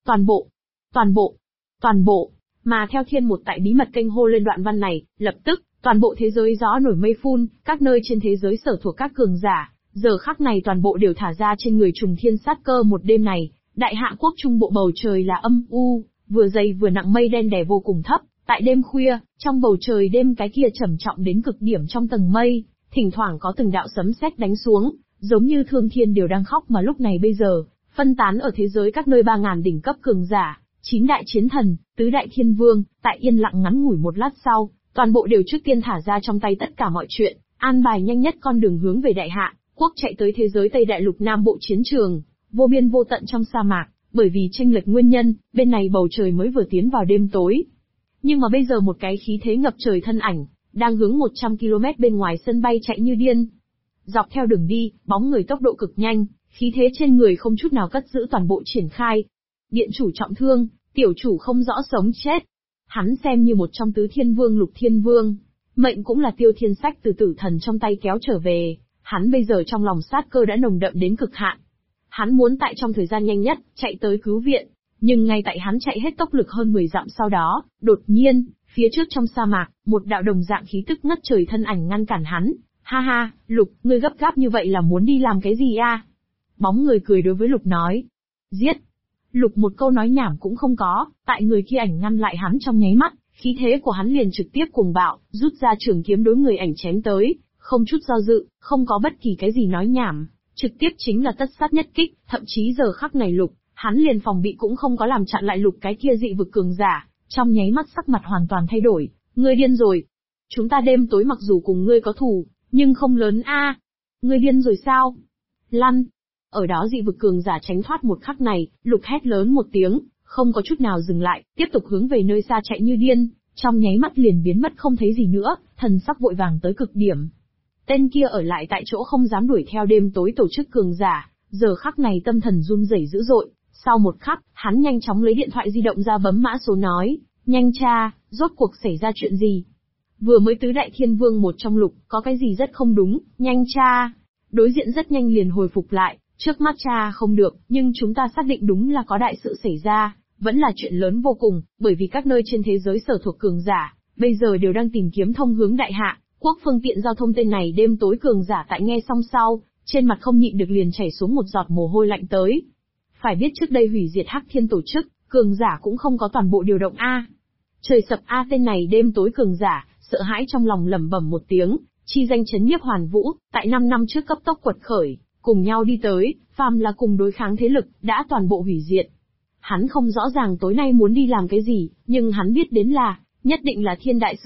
Toàn bộ. Mà theo Thiên Một tại bí mật kênh hô lên đoạn văn này, lập tức, toàn bộ thế giới gió nổi mây phun, các nơi trên thế giới Sở Thuộc các cường giả, giờ khắc này toàn bộ đều thả ra trên người trùng thiên sát cơ. Một đêm này, đại hạ quốc trung bộ bầu trời là âm u, vừa dày vừa nặng, mây đen đè vô cùng thấp. Tại đêm khuya, trong bầu trời đêm cái kia trầm trọng đến cực điểm trong tầng mây, thỉnh thoảng có từng đạo sấm sét đánh xuống, giống như thương thiên đều đang khóc. Mà lúc này bây giờ, phân tán ở thế giới các nơi 3.000 đỉnh cấp cường giả, 9 đại chiến thần, tứ đại thiên vương, tại yên lặng ngắn ngủi một lát sau, toàn bộ đều trước tiên thả ra trong tay tất cả mọi chuyện, an bài nhanh nhất con đường hướng về đại hạ quốc chạy tới thế giới Tây Đại Lục Nam Bộ chiến trường, vô biên vô tận trong sa mạc. Bởi vì chênh lệch nguyên nhân, bên này bầu trời mới vừa tiến vào đêm tối. Nhưng mà bây giờ một cái khí thế ngập trời thân ảnh, đang hướng 100 km bên ngoài sân bay chạy như điên. Dọc theo đường đi, bóng người tốc độ cực nhanh, khí thế trên người không chút nào cất giữ toàn bộ triển khai. Điện chủ trọng thương, tiểu chủ không rõ sống chết. Hắn xem như một trong tứ thiên vương lục thiên vương. Mệnh cũng là Tiêu Thiên Sách từ tử thần trong tay kéo trở về. Hắn bây giờ trong lòng sát cơ đã nồng đậm đến cực hạn. Hắn muốn tại trong thời gian nhanh nhất, chạy tới cứu viện. Nhưng ngay tại hắn chạy hết tốc lực hơn 10 dặm sau đó, đột nhiên, phía trước trong sa mạc, một đạo đồng dạng khí tức ngất trời thân ảnh ngăn cản hắn. Ha ha, Lục, ngươi gấp gáp như vậy là muốn đi làm cái gì Bóng người cười đối với Lục nói. Giết! Lục một câu nói nhảm cũng không có, tại người kia ảnh ngăn lại hắn trong nháy mắt, khí thế của hắn liền trực tiếp cuồng bạo, rút ra trường kiếm đối người ảnh chém tới, không chút do dự, không có bất kỳ cái gì nói nhảm, trực tiếp chính là tất sát nhất kích, thậm chí giờ khắc này Lục, hắn liền phòng bị cũng không có làm chặn lại Lục cái kia dị vực cường giả, trong nháy mắt sắc mặt hoàn toàn thay đổi, ngươi điên rồi. Chúng ta đêm tối mặc dù cùng ngươi có thù, nhưng không lớn a. Ngươi điên rồi sao? Lăn! Ở đó dị vực cường giả tránh thoát một khắc này, Lục hét lớn một tiếng, không có chút nào dừng lại, tiếp tục hướng về nơi xa chạy như điên, trong nháy mắt liền biến mất không thấy gì nữa, thần sắc vội vàng tới cực điểm. Tên kia ở lại tại chỗ không dám đuổi theo đêm tối tổ chức cường giả, giờ khắc này tâm thần run rẩy dữ dội, sau một khắc, hắn nhanh chóng lấy điện thoại di động ra bấm mã số nói, nhanh cha, rốt cuộc xảy ra chuyện gì? Vừa mới tứ đại thiên vương một trong Lục, có cái gì rất không đúng, nhanh cha. Đối diện rất nhanh liền hồi phục lại, trước mắt cha không được, nhưng chúng ta xác định đúng là có đại sự xảy ra, vẫn là chuyện lớn vô cùng, bởi vì các nơi trên thế giới sở thuộc cường giả, bây giờ đều đang tìm kiếm thông hướng đại hạ, quốc phương tiện giao thông tên này đêm tối cường giả tại nghe xong sau, trên mặt không nhịn được liền chảy xuống một giọt mồ hôi lạnh tới. Phải biết trước đây hủy diệt Hắc Thiên tổ chức, cường giả cũng không có toàn bộ điều động a. Trời sập a, tên này đêm tối cường giả, sợ hãi trong lòng lẩm bẩm một tiếng, chi danh chấn nhiếp Hoàn Vũ, tại 5 năm trước cấp tốc quật khởi, cùng nhau đi tới, phàm là cùng đối kháng thế lực, đã toàn bộ hủy diệt. Hắn không rõ ràng tối nay muốn đi làm cái gì, nhưng hắn biết đến là, nhất định là thiên đại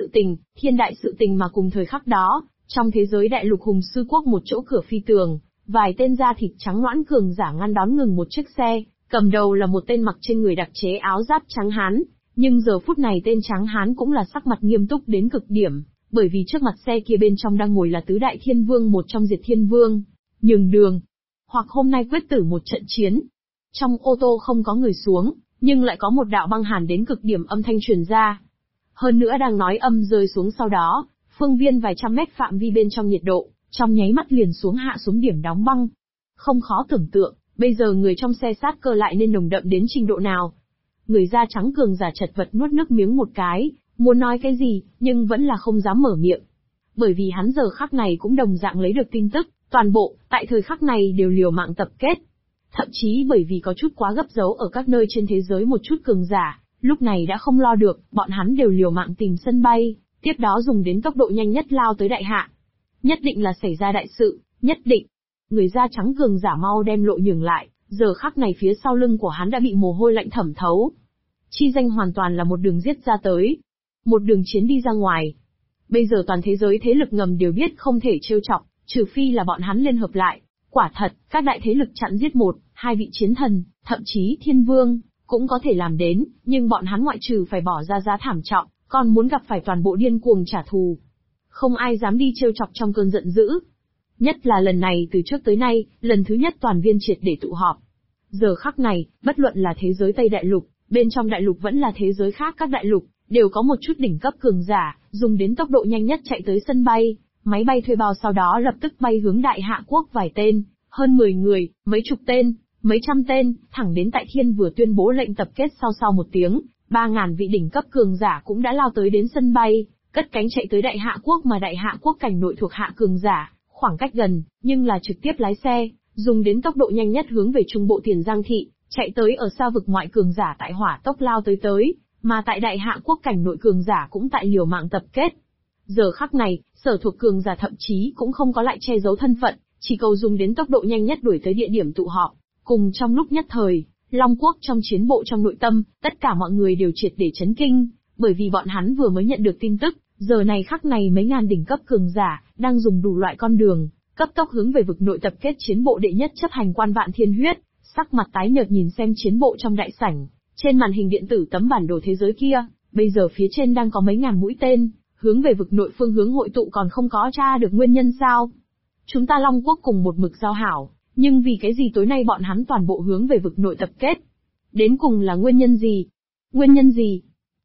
sự tình mà cùng thời khắc đó, trong thế giới đại lục hùng sư quốc một chỗ cửa phi tường, vài tên da thịt trắng loãng cường giả ngăn đón ngừng một chiếc xe, cầm đầu là một tên mặc trên người đặc chế áo giáp trắng hán, nhưng giờ phút này tên trắng hán cũng là sắc mặt nghiêm túc đến cực điểm, bởi vì trước mặt xe kia bên trong đang ngồi là tứ đại thiên vương một trong Diệt Thiên Vương, nhường đường, hoặc hôm nay quyết tử một trận chiến. Trong ô tô không có người xuống, nhưng lại có một đạo băng hàn đến cực điểm âm thanh truyền ra. Hơn nữa đang nói âm rơi xuống sau đó, phương viên vài trăm mét phạm vi bên trong nhiệt độ, trong nháy mắt liền hạ xuống điểm đóng băng. Không khó tưởng tượng, bây giờ người trong xe sát cơ lại nên nồng đậm đến trình độ nào. Người da trắng cường giả chật vật nuốt nước miếng một cái, muốn nói cái gì, nhưng vẫn là không dám mở miệng. Bởi vì hắn giờ khắc này cũng đồng dạng lấy được tin tức, toàn bộ, tại thời khắc này đều liều mạng tập kết. Thậm chí bởi vì có chút quá gấp giấu ở các nơi trên thế giới một chút cường giả, lúc này đã không lo được, bọn hắn đều liều mạng tìm sân bay, tiếp đó dùng đến tốc độ nhanh nhất lao tới đại hạ. Nhất định là xảy ra đại sự, nhất định. Người da trắng cường giả mau đem lộ nhường lại, giờ khắc này phía sau lưng của hắn đã bị mồ hôi lạnh thẩm thấu. Chi danh hoàn toàn là một đường giết ra tới. Một đường chiến đi ra ngoài. Bây giờ toàn thế giới thế lực ngầm đều biết không thể trêu chọc, trừ phi là bọn hắn liên hợp lại. Quả thật, các đại thế lực chặn giết một, hai vị chiến thần, thậm chí thiên vương, cũng có thể làm đến, nhưng bọn hắn ngoại trừ phải bỏ ra giá thảm trọng, còn muốn gặp phải toàn bộ điên cuồng trả thù. Không ai dám đi trêu chọc trong cơn giận dữ. Nhất là lần này từ trước tới nay, lần thứ nhất toàn viên triệt để tụ họp. Giờ khắc này, bất luận là thế giới Tây Đại Lục, bên trong đại lục vẫn là thế giới khác các đại lục, đều có một chút đỉnh cấp cường giả, dùng đến tốc độ nhanh nhất chạy tới sân bay, máy bay thuê bao sau đó lập tức bay hướng đại hạ quốc vài tên, hơn 10 người, mấy chục tên, mấy trăm tên, thẳng đến tại Thiên vừa tuyên bố lệnh tập kết sau một tiếng, 3.000 vị đỉnh cấp cường giả cũng đã lao tới đến sân bay, cất cánh chạy tới đại hạ quốc mà đại hạ quốc cảnh nội thuộc hạ cường giả, khoảng cách gần, nhưng là trực tiếp lái xe, dùng đến tốc độ nhanh nhất hướng về trung bộ Tiền Giang thị, chạy tới ở xa vực ngoại cường giả tại hỏa tốc lao tới, mà tại đại hạ quốc cảnh nội cường giả cũng tại liều mạng tập kết. Giờ khắc này, sở thuộc cường giả thậm chí cũng không có lại che giấu thân phận, chỉ cầu dùng đến tốc độ nhanh nhất đuổi tới địa điểm tụ họp. Cùng trong lúc nhất thời, Long Quốc trong chiến bộ trong nội tâm, tất cả mọi người đều triệt để chấn kinh, bởi vì bọn hắn vừa mới nhận được tin tức, giờ này khắc này mấy ngàn đỉnh cấp cường giả, đang dùng đủ loại con đường, cấp tốc hướng về vực nội tập kết chiến bộ đệ nhất chấp hành quan Vạn Thiên Huyết, sắc mặt tái nhợt nhìn xem chiến bộ trong đại sảnh, trên màn hình điện tử tấm bản đồ thế giới kia, bây giờ phía trên đang có mấy ngàn mũi tên, hướng về vực nội phương hướng hội tụ còn không có tra được nguyên nhân sao? Chúng ta Long Quốc cùng một mực giao hảo, nhưng vì cái gì tối nay bọn hắn toàn bộ hướng về vực nội tập kết? Đến cùng là nguyên nhân gì? Nguyên nhân gì?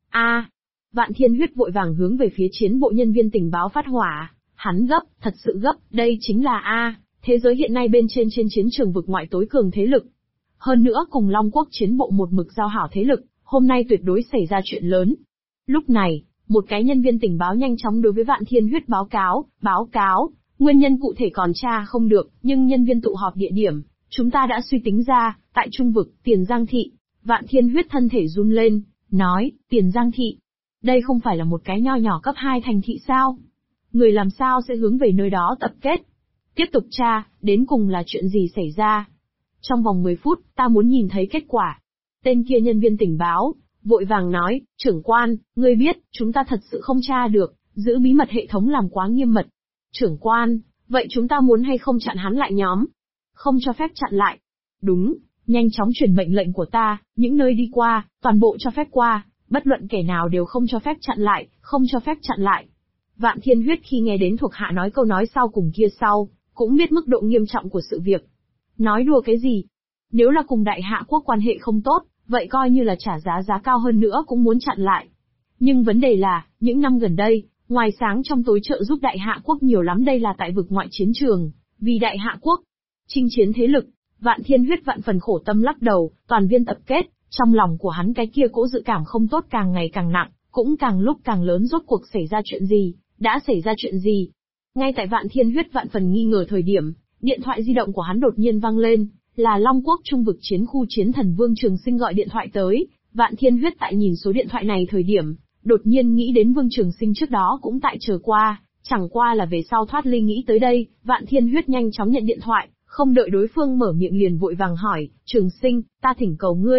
Vạn Thiên Huyết vội vàng hướng về phía chiến bộ nhân viên tình báo phát hỏa, hắn gấp, thật sự gấp, đây chính là thế giới hiện nay bên trên chiến trường vực ngoại tối cường thế lực. Hơn nữa cùng Long Quốc chiến bộ một mực giao hảo thế lực, hôm nay tuyệt đối xảy ra chuyện lớn. Lúc này, một cái nhân viên tình báo nhanh chóng đối với Vạn Thiên Huyết báo cáo, nguyên nhân cụ thể còn tra không được, nhưng nhân viên tụ họp địa điểm, Chúng ta đã suy tính ra, tại Trung vực, Tiền Giang Thị, Vạn Thiên Huyết thân thể run lên, nói, Tiền Giang Thị. Đây không phải là một cái nho nhỏ cấp 2 thành thị sao? Người làm sao sẽ hướng về nơi đó tập kết? Tiếp tục tra, đến cùng là chuyện gì xảy ra? Trong vòng 10 phút, ta muốn nhìn thấy kết quả. Tên kia nhân viên tình báo, vội vàng nói, trưởng quan, ngươi biết, chúng ta thật sự không tra được, giữ bí mật hệ thống làm quá nghiêm mật. Trưởng quan, vậy chúng ta muốn hay không chặn hắn lại nhóm? Không cho phép chặn lại. Đúng, nhanh chóng truyền mệnh lệnh của ta, những nơi đi qua, toàn bộ cho phép qua, bất luận kẻ nào đều không cho phép chặn lại, không cho phép chặn lại. Vạn Thiên Huyết khi nghe đến thuộc hạ nói câu nói sau cùng kia sau, cũng biết mức độ nghiêm trọng của sự việc. Nói đùa cái gì? Nếu là cùng Đại Hạ quốc quan hệ không tốt, vậy coi như là trả giá cao hơn nữa cũng muốn chặn lại. Nhưng vấn đề là, những năm gần đây, ngoài sáng trong tối trợ giúp Đại Hạ quốc nhiều lắm, đây là tại vực ngoại chiến trường, vì Đại Hạ quốc chinh chiến thế lực. Vạn Thiên Huyết vạn phần khổ tâm lắc đầu, toàn viên tập kết, trong lòng của hắn cái kia cỗ dự cảm không tốt càng ngày càng nặng, cũng càng lúc càng lớn. Rốt cuộc xảy ra chuyện gì, đã xảy ra chuyện gì? Ngay tại Vạn Thiên Huyết vạn phần nghi ngờ thời điểm, điện thoại di động của hắn đột nhiên vang lên, là Long Quốc Trung vực chiến khu chiến thần Vương Trường Sinh gọi điện thoại tới. Vạn Thiên Huyết tại nhìn số điện thoại này thời điểm, đột nhiên nghĩ đến Vương Trường Sinh trước đó cũng tại chờ qua, chẳng qua là về sau thoát ly nghĩ tới đây. Vạn Thiên Huyết nhanh chóng nhận điện thoại, không đợi đối phương mở miệng liền vội vàng hỏi, Trường Sinh, ta thỉnh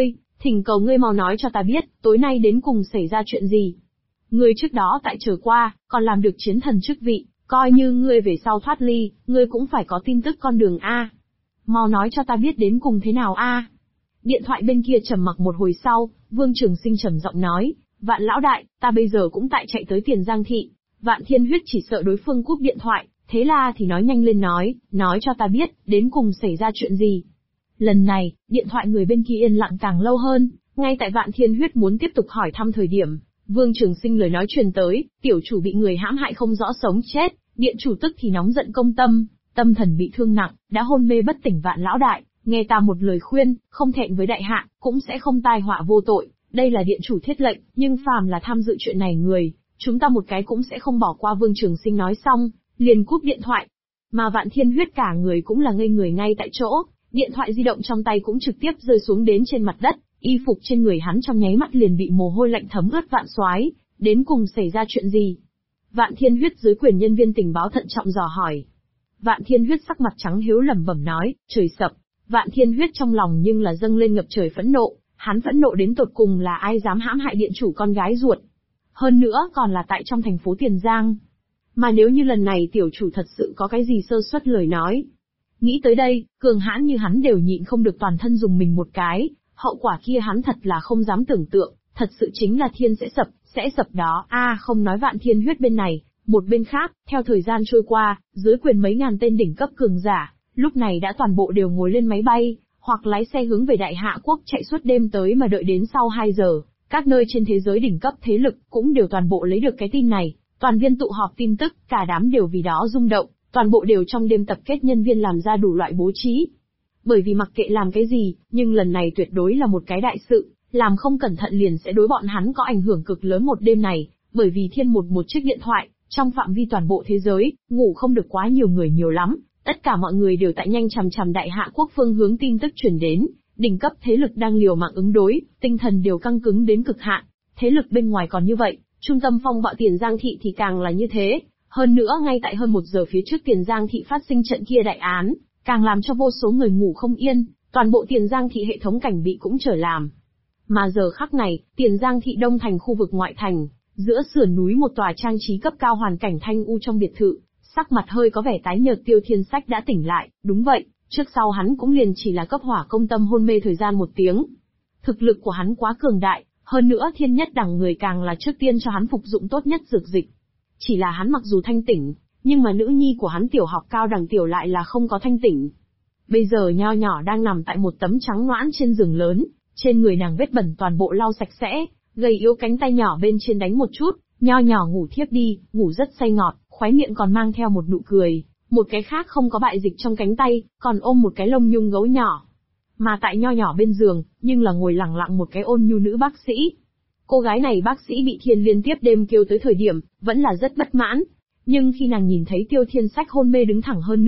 cầu ngươi mau nói cho ta biết, tối nay đến cùng xảy ra chuyện gì? Ngươi trước đó tại chờ qua, còn làm được chiến thần chức vị, coi như ngươi về sau thoát ly, ngươi cũng phải có tin tức con đường A. Mau nói cho ta biết đến cùng thế nào A. Điện thoại bên kia trầm mặc một hồi sau, Vương Trường Sinh trầm giọng nói, Vạn lão đại, ta bây giờ cũng tại chạy tới Tiền Giang Thị. Vạn Thiên Huyết chỉ sợ đối phương cúp điện thoại, thế là thì nói nhanh lên nói cho ta biết, đến cùng xảy ra chuyện gì. Lần này, điện thoại người bên kia yên lặng càng lâu hơn, ngay tại Vạn Thiên Huyết muốn tiếp tục hỏi thăm thời điểm, Vương Trường Sinh lời nói truyền tới, tiểu chủ bị người hãm hại không rõ sống chết, điện chủ tức thì nóng giận công tâm, tâm thần bị thương nặng, đã hôn mê bất tỉnh. Vạn lão đại, nghe ta một lời khuyên, không thẹn với đại hạ, cũng sẽ không tai họa vô tội, đây là điện chủ thiết lệnh, nhưng phàm là tham dự chuyện này người, chúng ta một cái cũng sẽ không bỏ qua. Vương Trường Sinh nói xong, liền cúp điện thoại. Mà Vạn Thiên Huyết cả người cũng là ngây người ngay tại chỗ, điện thoại di động trong tay cũng trực tiếp rơi xuống đến trên mặt đất, y phục trên người hắn trong nháy mắt liền bị mồ hôi lạnh thấm ướt. Vạn soái, đến cùng xảy ra chuyện gì? Vạn Thiên Huyết dưới quyền nhân viên tình báo thận trọng dò hỏi. Vạn Thiên Huyết sắc mặt trắng hiếu lẩm bẩm nói, trời sập. Vạn Thiên Huyết trong lòng nhưng là dâng lên ngập trời phẫn nộ, hắn phẫn nộ đến tột cùng là ai dám hãm hại điện chủ con gái ruột. Hơn nữa còn là tại trong thành phố Tiền Giang. Mà nếu như lần này tiểu chủ thật sự có cái gì sơ suất lời nói. Nghĩ tới đây, cường hãn như hắn đều nhịn không được toàn thân dùng mình một cái, hậu quả kia hắn thật là không dám tưởng tượng, thật sự chính là thiên sẽ sập đó. Không nói Vạn Thiên Huyết bên này, một bên khác, theo thời gian trôi qua, dưới quyền mấy ngàn tên đỉnh cấp cường giả, lúc này đã toàn bộ đều ngồi lên máy bay, hoặc lái xe hướng về Đại Hạ quốc chạy suốt đêm tới. Mà đợi đến sau 2 giờ, các nơi trên thế giới đỉnh cấp thế lực cũng đều toàn bộ lấy được cái tin này, toàn viên tụ họp tin tức, cả đám đều vì đó rung động, toàn bộ đều trong đêm tập kết nhân viên làm ra đủ loại bố trí. Bởi vì mặc kệ làm cái gì, nhưng lần này tuyệt đối là một cái đại sự, làm không cẩn thận liền sẽ đối bọn hắn có ảnh hưởng cực lớn. Một đêm này, bởi vì thiên một chiếc điện thoại, trong phạm vi toàn bộ thế giới, ngủ không được quá nhiều người nhiều lắm, tất cả mọi người đều tại nhanh chằm chằm Đại Hạ quốc phương hướng tin tức truyền đến, đỉnh cấp thế lực đang liều mạng ứng đối, tinh thần đều căng cứng đến cực hạn. Thế lực bên ngoài còn như vậy, trung tâm phong bạo Tiền Giang Thị thì càng là như thế. Hơn nữa ngay tại hơn 1 giờ phía trước Tiền Giang Thị phát sinh trận kia đại án, càng làm cho vô số người ngủ không yên, toàn bộ Tiền Giang Thị hệ thống cảnh bị cũng trở làm. Mà giờ khắc này, Tiền Giang Thị đông thành khu vực ngoại thành, giữa sườn núi một tòa trang trí cấp cao hoàn cảnh thanh u trong biệt thự, sắc mặt hơi có vẻ tái nhợt Tiêu Thiên Sách đã tỉnh lại. Đúng vậy, trước sau hắn cũng liền chỉ là cấp hỏa công tâm hôn mê thời gian 1 tiếng. Thực lực của hắn quá cường đại, hơn nữa thiên nhất đẳng người càng là trước tiên cho hắn phục dụng tốt nhất dược dịch. Chỉ là hắn mặc dù thanh tỉnh, nhưng mà nữ nhi của hắn tiểu học cao đẳng tiểu lại là không có thanh tỉnh. Bây giờ nho nhỏ đang nằm tại một tấm trắng noãn trên giường lớn, trên người nàng vết bẩn toàn bộ lau sạch sẽ, gầy yếu cánh tay nhỏ bên trên đánh một chút, nho nhỏ ngủ thiếp đi, ngủ rất say ngọt, khóe miệng còn mang theo một nụ cười, một cái khác không có bại dịch trong cánh tay, còn ôm một cái lông nhung gấu nhỏ. Mà tại nho nhỏ bên giường, nhưng là ngồi lặng lặng một cái ôn nhu nữ bác sĩ. Cô gái này bác sĩ bị Thiên liên tiếp đêm kêu tới thời điểm, vẫn là rất bất mãn. Nhưng khi nàng nhìn thấy Tiêu Thiên Sách hôn mê đứng thẳng hơn nữa,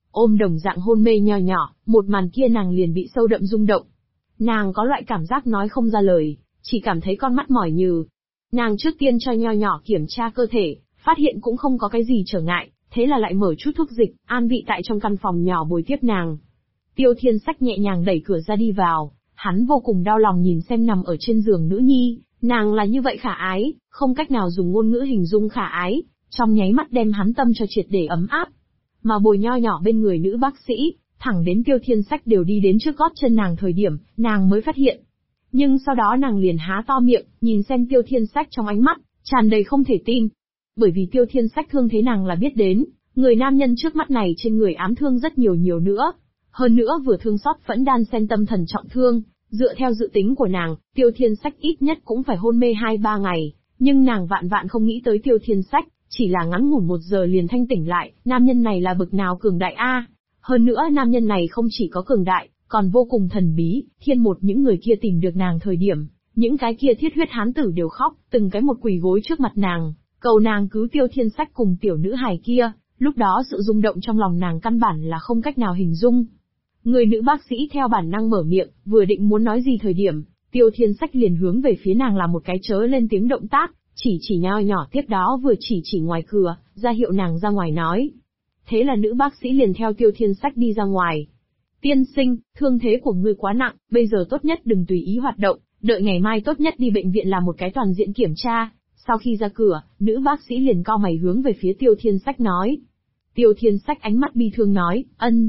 ôm đồng dạng hôn mê nho nhỏ, một màn kia nàng liền bị sâu đậm rung động. Nàng có loại cảm giác nói không ra lời, chỉ cảm thấy con mắt mỏi nhừ. Nàng trước tiên cho nho nhỏ kiểm tra cơ thể, phát hiện cũng không có cái gì trở ngại, thế là lại mở chút thuốc dịch, an vị tại trong căn phòng nhỏ bồi tiếp nàng. Tiêu Thiên Sách nhẹ nhàng đẩy cửa ra đi vào, hắn vô cùng đau lòng nhìn xem nằm ở trên giường nữ nhi, nàng là như vậy khả ái, không cách nào dùng ngôn ngữ hình dung khả ái, trong nháy mắt đem hắn tâm cho triệt để ấm áp. Mà bồi nho nhỏ bên người nữ bác sĩ, thẳng đến Tiêu Thiên Sách đều đi đến trước gót chân nàng thời điểm, nàng mới phát hiện. Nhưng sau đó nàng liền há to miệng, nhìn xem Tiêu Thiên Sách trong ánh mắt, tràn đầy không thể tin. Bởi vì Tiêu Thiên Sách thương thế nàng là biết đến, người nam nhân trước mắt này trên người ám thương rất nhiều nữa. Hơn nữa vừa thương xót phẫn đan xen tâm thần trọng thương, dựa theo dự tính của nàng, Tiêu Thiên Sách ít nhất cũng phải hôn mê 2-3 ngày, nhưng nàng vạn vạn không nghĩ tới Tiêu Thiên Sách, chỉ là ngắn ngủn 1 giờ liền thanh tỉnh lại, nam nhân này là bực nào cường đại a. Hơn nữa nam nhân này không chỉ có cường đại, còn vô cùng thần bí, thiên một những người kia tìm được nàng thời điểm, những cái kia thiết huyết hán tử đều khóc, từng cái một quỳ gối trước mặt nàng, cầu nàng cứu Tiêu Thiên Sách cùng tiểu nữ hài kia, lúc đó sự rung động trong lòng nàng căn bản là không cách nào hình dung. Người nữ bác sĩ theo bản năng mở miệng, vừa định muốn nói gì thời điểm, Tiêu Thiên Sách liền hướng về phía nàng làm một cái chớ lên tiếng động tác, chỉ nho nhỏ tiếp đó vừa chỉ ngoài cửa, ra hiệu nàng ra ngoài nói. Thế là nữ bác sĩ liền theo Tiêu Thiên Sách đi ra ngoài. Tiên sinh, thương thế của ngươi quá nặng, bây giờ tốt nhất đừng tùy ý hoạt động, đợi ngày mai tốt nhất đi bệnh viện làm một cái toàn diện kiểm tra. Sau khi ra cửa, nữ bác sĩ liền cau mày hướng về phía Tiêu Thiên Sách nói. Tiêu Thiên Sách ánh mắt bi thương nói,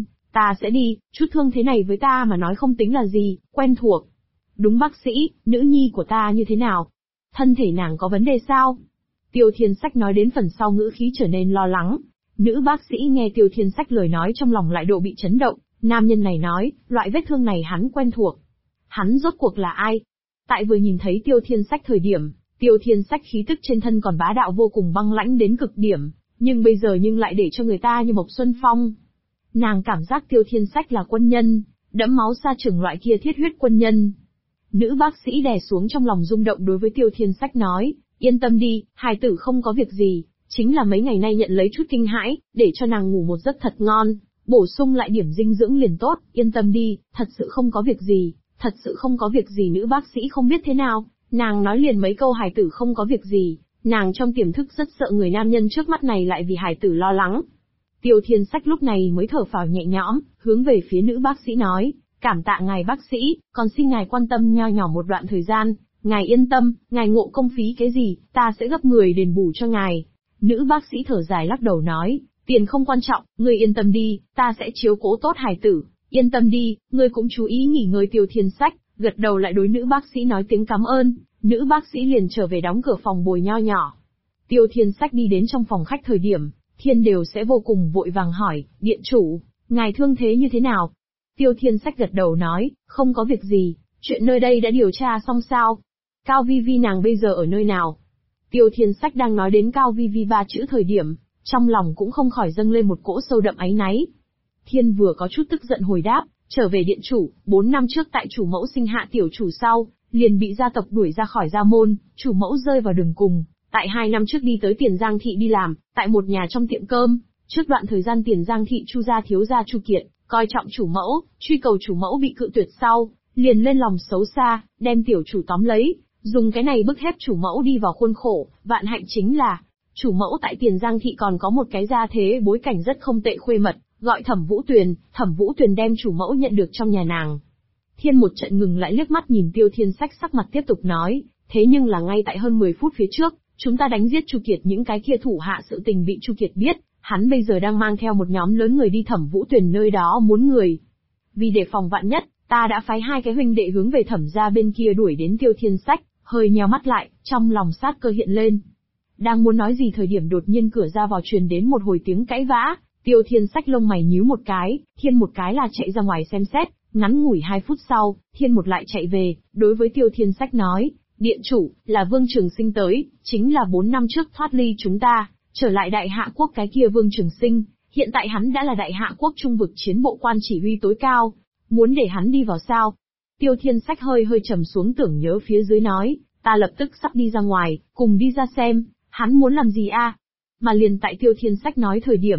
ta sẽ đi, chút thương thế này với ta mà nói không tính là gì, quen thuộc. Đúng bác sĩ, nữ nhi của ta như thế nào? Thân thể nàng có vấn đề sao? Tiêu Thiên Sách nói đến phần sau ngữ khí trở nên lo lắng. Nữ bác sĩ nghe Tiêu Thiên Sách lời nói trong lòng lại độ bị chấn động, nam nhân này nói, loại vết thương này hắn quen thuộc. Hắn rốt cuộc là ai? Tại vừa nhìn thấy Tiêu Thiên Sách thời điểm, Tiêu Thiên Sách khí tức trên thân còn bá đạo vô cùng băng lãnh đến cực điểm, nhưng bây giờ lại để cho người ta như Mộc Xuân Phong. Nàng cảm giác Tiêu Thiên Sách là quân nhân, đẫm máu sa trường loại kia thiết huyết quân nhân. Nữ bác sĩ đè xuống trong lòng rung động đối với Tiêu Thiên Sách nói, yên tâm đi, hài tử không có việc gì, chính là mấy ngày nay nhận lấy chút kinh hãi, để cho nàng ngủ một giấc thật ngon, bổ sung lại điểm dinh dưỡng liền tốt, yên tâm đi, thật sự không có việc gì, thật sự không có việc gì. Nữ bác sĩ không biết thế nào, nàng nói liền mấy câu hài tử không có việc gì, nàng trong tiềm thức rất sợ người nam nhân trước mắt này lại vì hài tử lo lắng. Tiêu Thiên Sách lúc này mới thở phào nhẹ nhõm, hướng về phía nữ bác sĩ nói, cảm tạ ngài bác sĩ, còn xin ngài quan tâm nho nhỏ một đoạn thời gian, ngài yên tâm, ngài ngộ công phí cái gì, ta sẽ gấp 10 đền bù cho ngài. Nữ bác sĩ thở dài lắc đầu nói, tiền không quan trọng, ngươi yên tâm đi, ta sẽ chiếu cố tốt hài tử, yên tâm đi, ngươi cũng chú ý nghỉ ngơi. Tiêu Thiên Sách gật đầu lại đối nữ bác sĩ nói tiếng cảm ơn, nữ bác sĩ liền trở về đóng cửa phòng bồi nho nhỏ. Tiêu Thiên Sách đi đến trong phòng khách thời điểm, Thiên đều sẽ vô cùng vội vàng hỏi, điện chủ, ngài thương thế như thế nào? Tiêu Thiên Sách gật đầu nói, không có việc gì, chuyện nơi đây đã điều tra xong sao? Cao Vi Vi nàng bây giờ ở nơi nào? Tiêu Thiên Sách đang nói đến Cao Vi Vi 3 chữ thời điểm, trong lòng cũng không khỏi dâng lên một cỗ sâu đậm áy náy. Thiên vừa có chút tức giận hồi đáp, trở về điện chủ, 4 năm trước tại chủ mẫu sinh hạ tiểu chủ sau, liền bị gia tộc đuổi ra khỏi gia môn, chủ mẫu rơi vào đường cùng. Tại 2 năm trước đi tới Tiền Giang thị đi làm, tại một nhà trong tiệm cơm, trước đoạn thời gian Tiền Giang thị Chu gia thiếu gia Chu Kiệt, coi trọng chủ mẫu, truy cầu chủ mẫu bị cự tuyệt sau, liền lên lòng xấu xa, đem tiểu chủ tóm lấy, dùng cái này bức ép chủ mẫu đi vào khuôn khổ. Vạn hạnh chính là, chủ mẫu tại Tiền Giang thị còn có một cái gia thế bối cảnh rất không tệ khuê mật, gọi Thẩm Vũ Tuyền đem chủ mẫu nhận được trong nhà nàng. Thiên một trận ngừng lại liếc mắt nhìn Tiêu Thiên Sách sắc mặt tiếp tục nói, thế nhưng là ngay tại hơn 10 phút phía trước, chúng ta đánh giết Chu Kiệt, những cái kia thủ hạ sự tình bị Chu Kiệt biết, hắn bây giờ đang mang theo một nhóm lớn người đi Thẩm Vũ Tuyền nơi đó muốn người. Vì để phòng vạn nhất, ta đã phái 2 cái huynh đệ hướng về Thẩm gia bên kia đuổi đến. Tiêu Thiên Sách hơi nheo mắt lại, trong lòng sát cơ hiện lên. Đang muốn nói gì thời điểm đột nhiên cửa ra vào truyền đến một hồi tiếng cãi vã. Tiêu Thiên Sách lông mày nhíu một cái, Thiên một cái là chạy ra ngoài xem xét, ngắn ngủi 2 phút sau, Thiên một lại chạy về, đối với Tiêu Thiên Sách nói, điện chủ, là Vương Trường Sinh tới, chính là 4 năm trước thoát ly chúng ta, trở lại Đại Hạ Quốc cái kia Vương Trường Sinh, hiện tại hắn đã là Đại Hạ Quốc trung vực chiến bộ quan chỉ huy tối cao, muốn để hắn đi vào sao? Tiêu Thiên Sách hơi trầm xuống tưởng nhớ phía dưới nói, ta lập tức sắp đi ra ngoài, cùng đi ra xem, hắn muốn làm gì a? Mà liền tại Tiêu Thiên Sách nói thời điểm,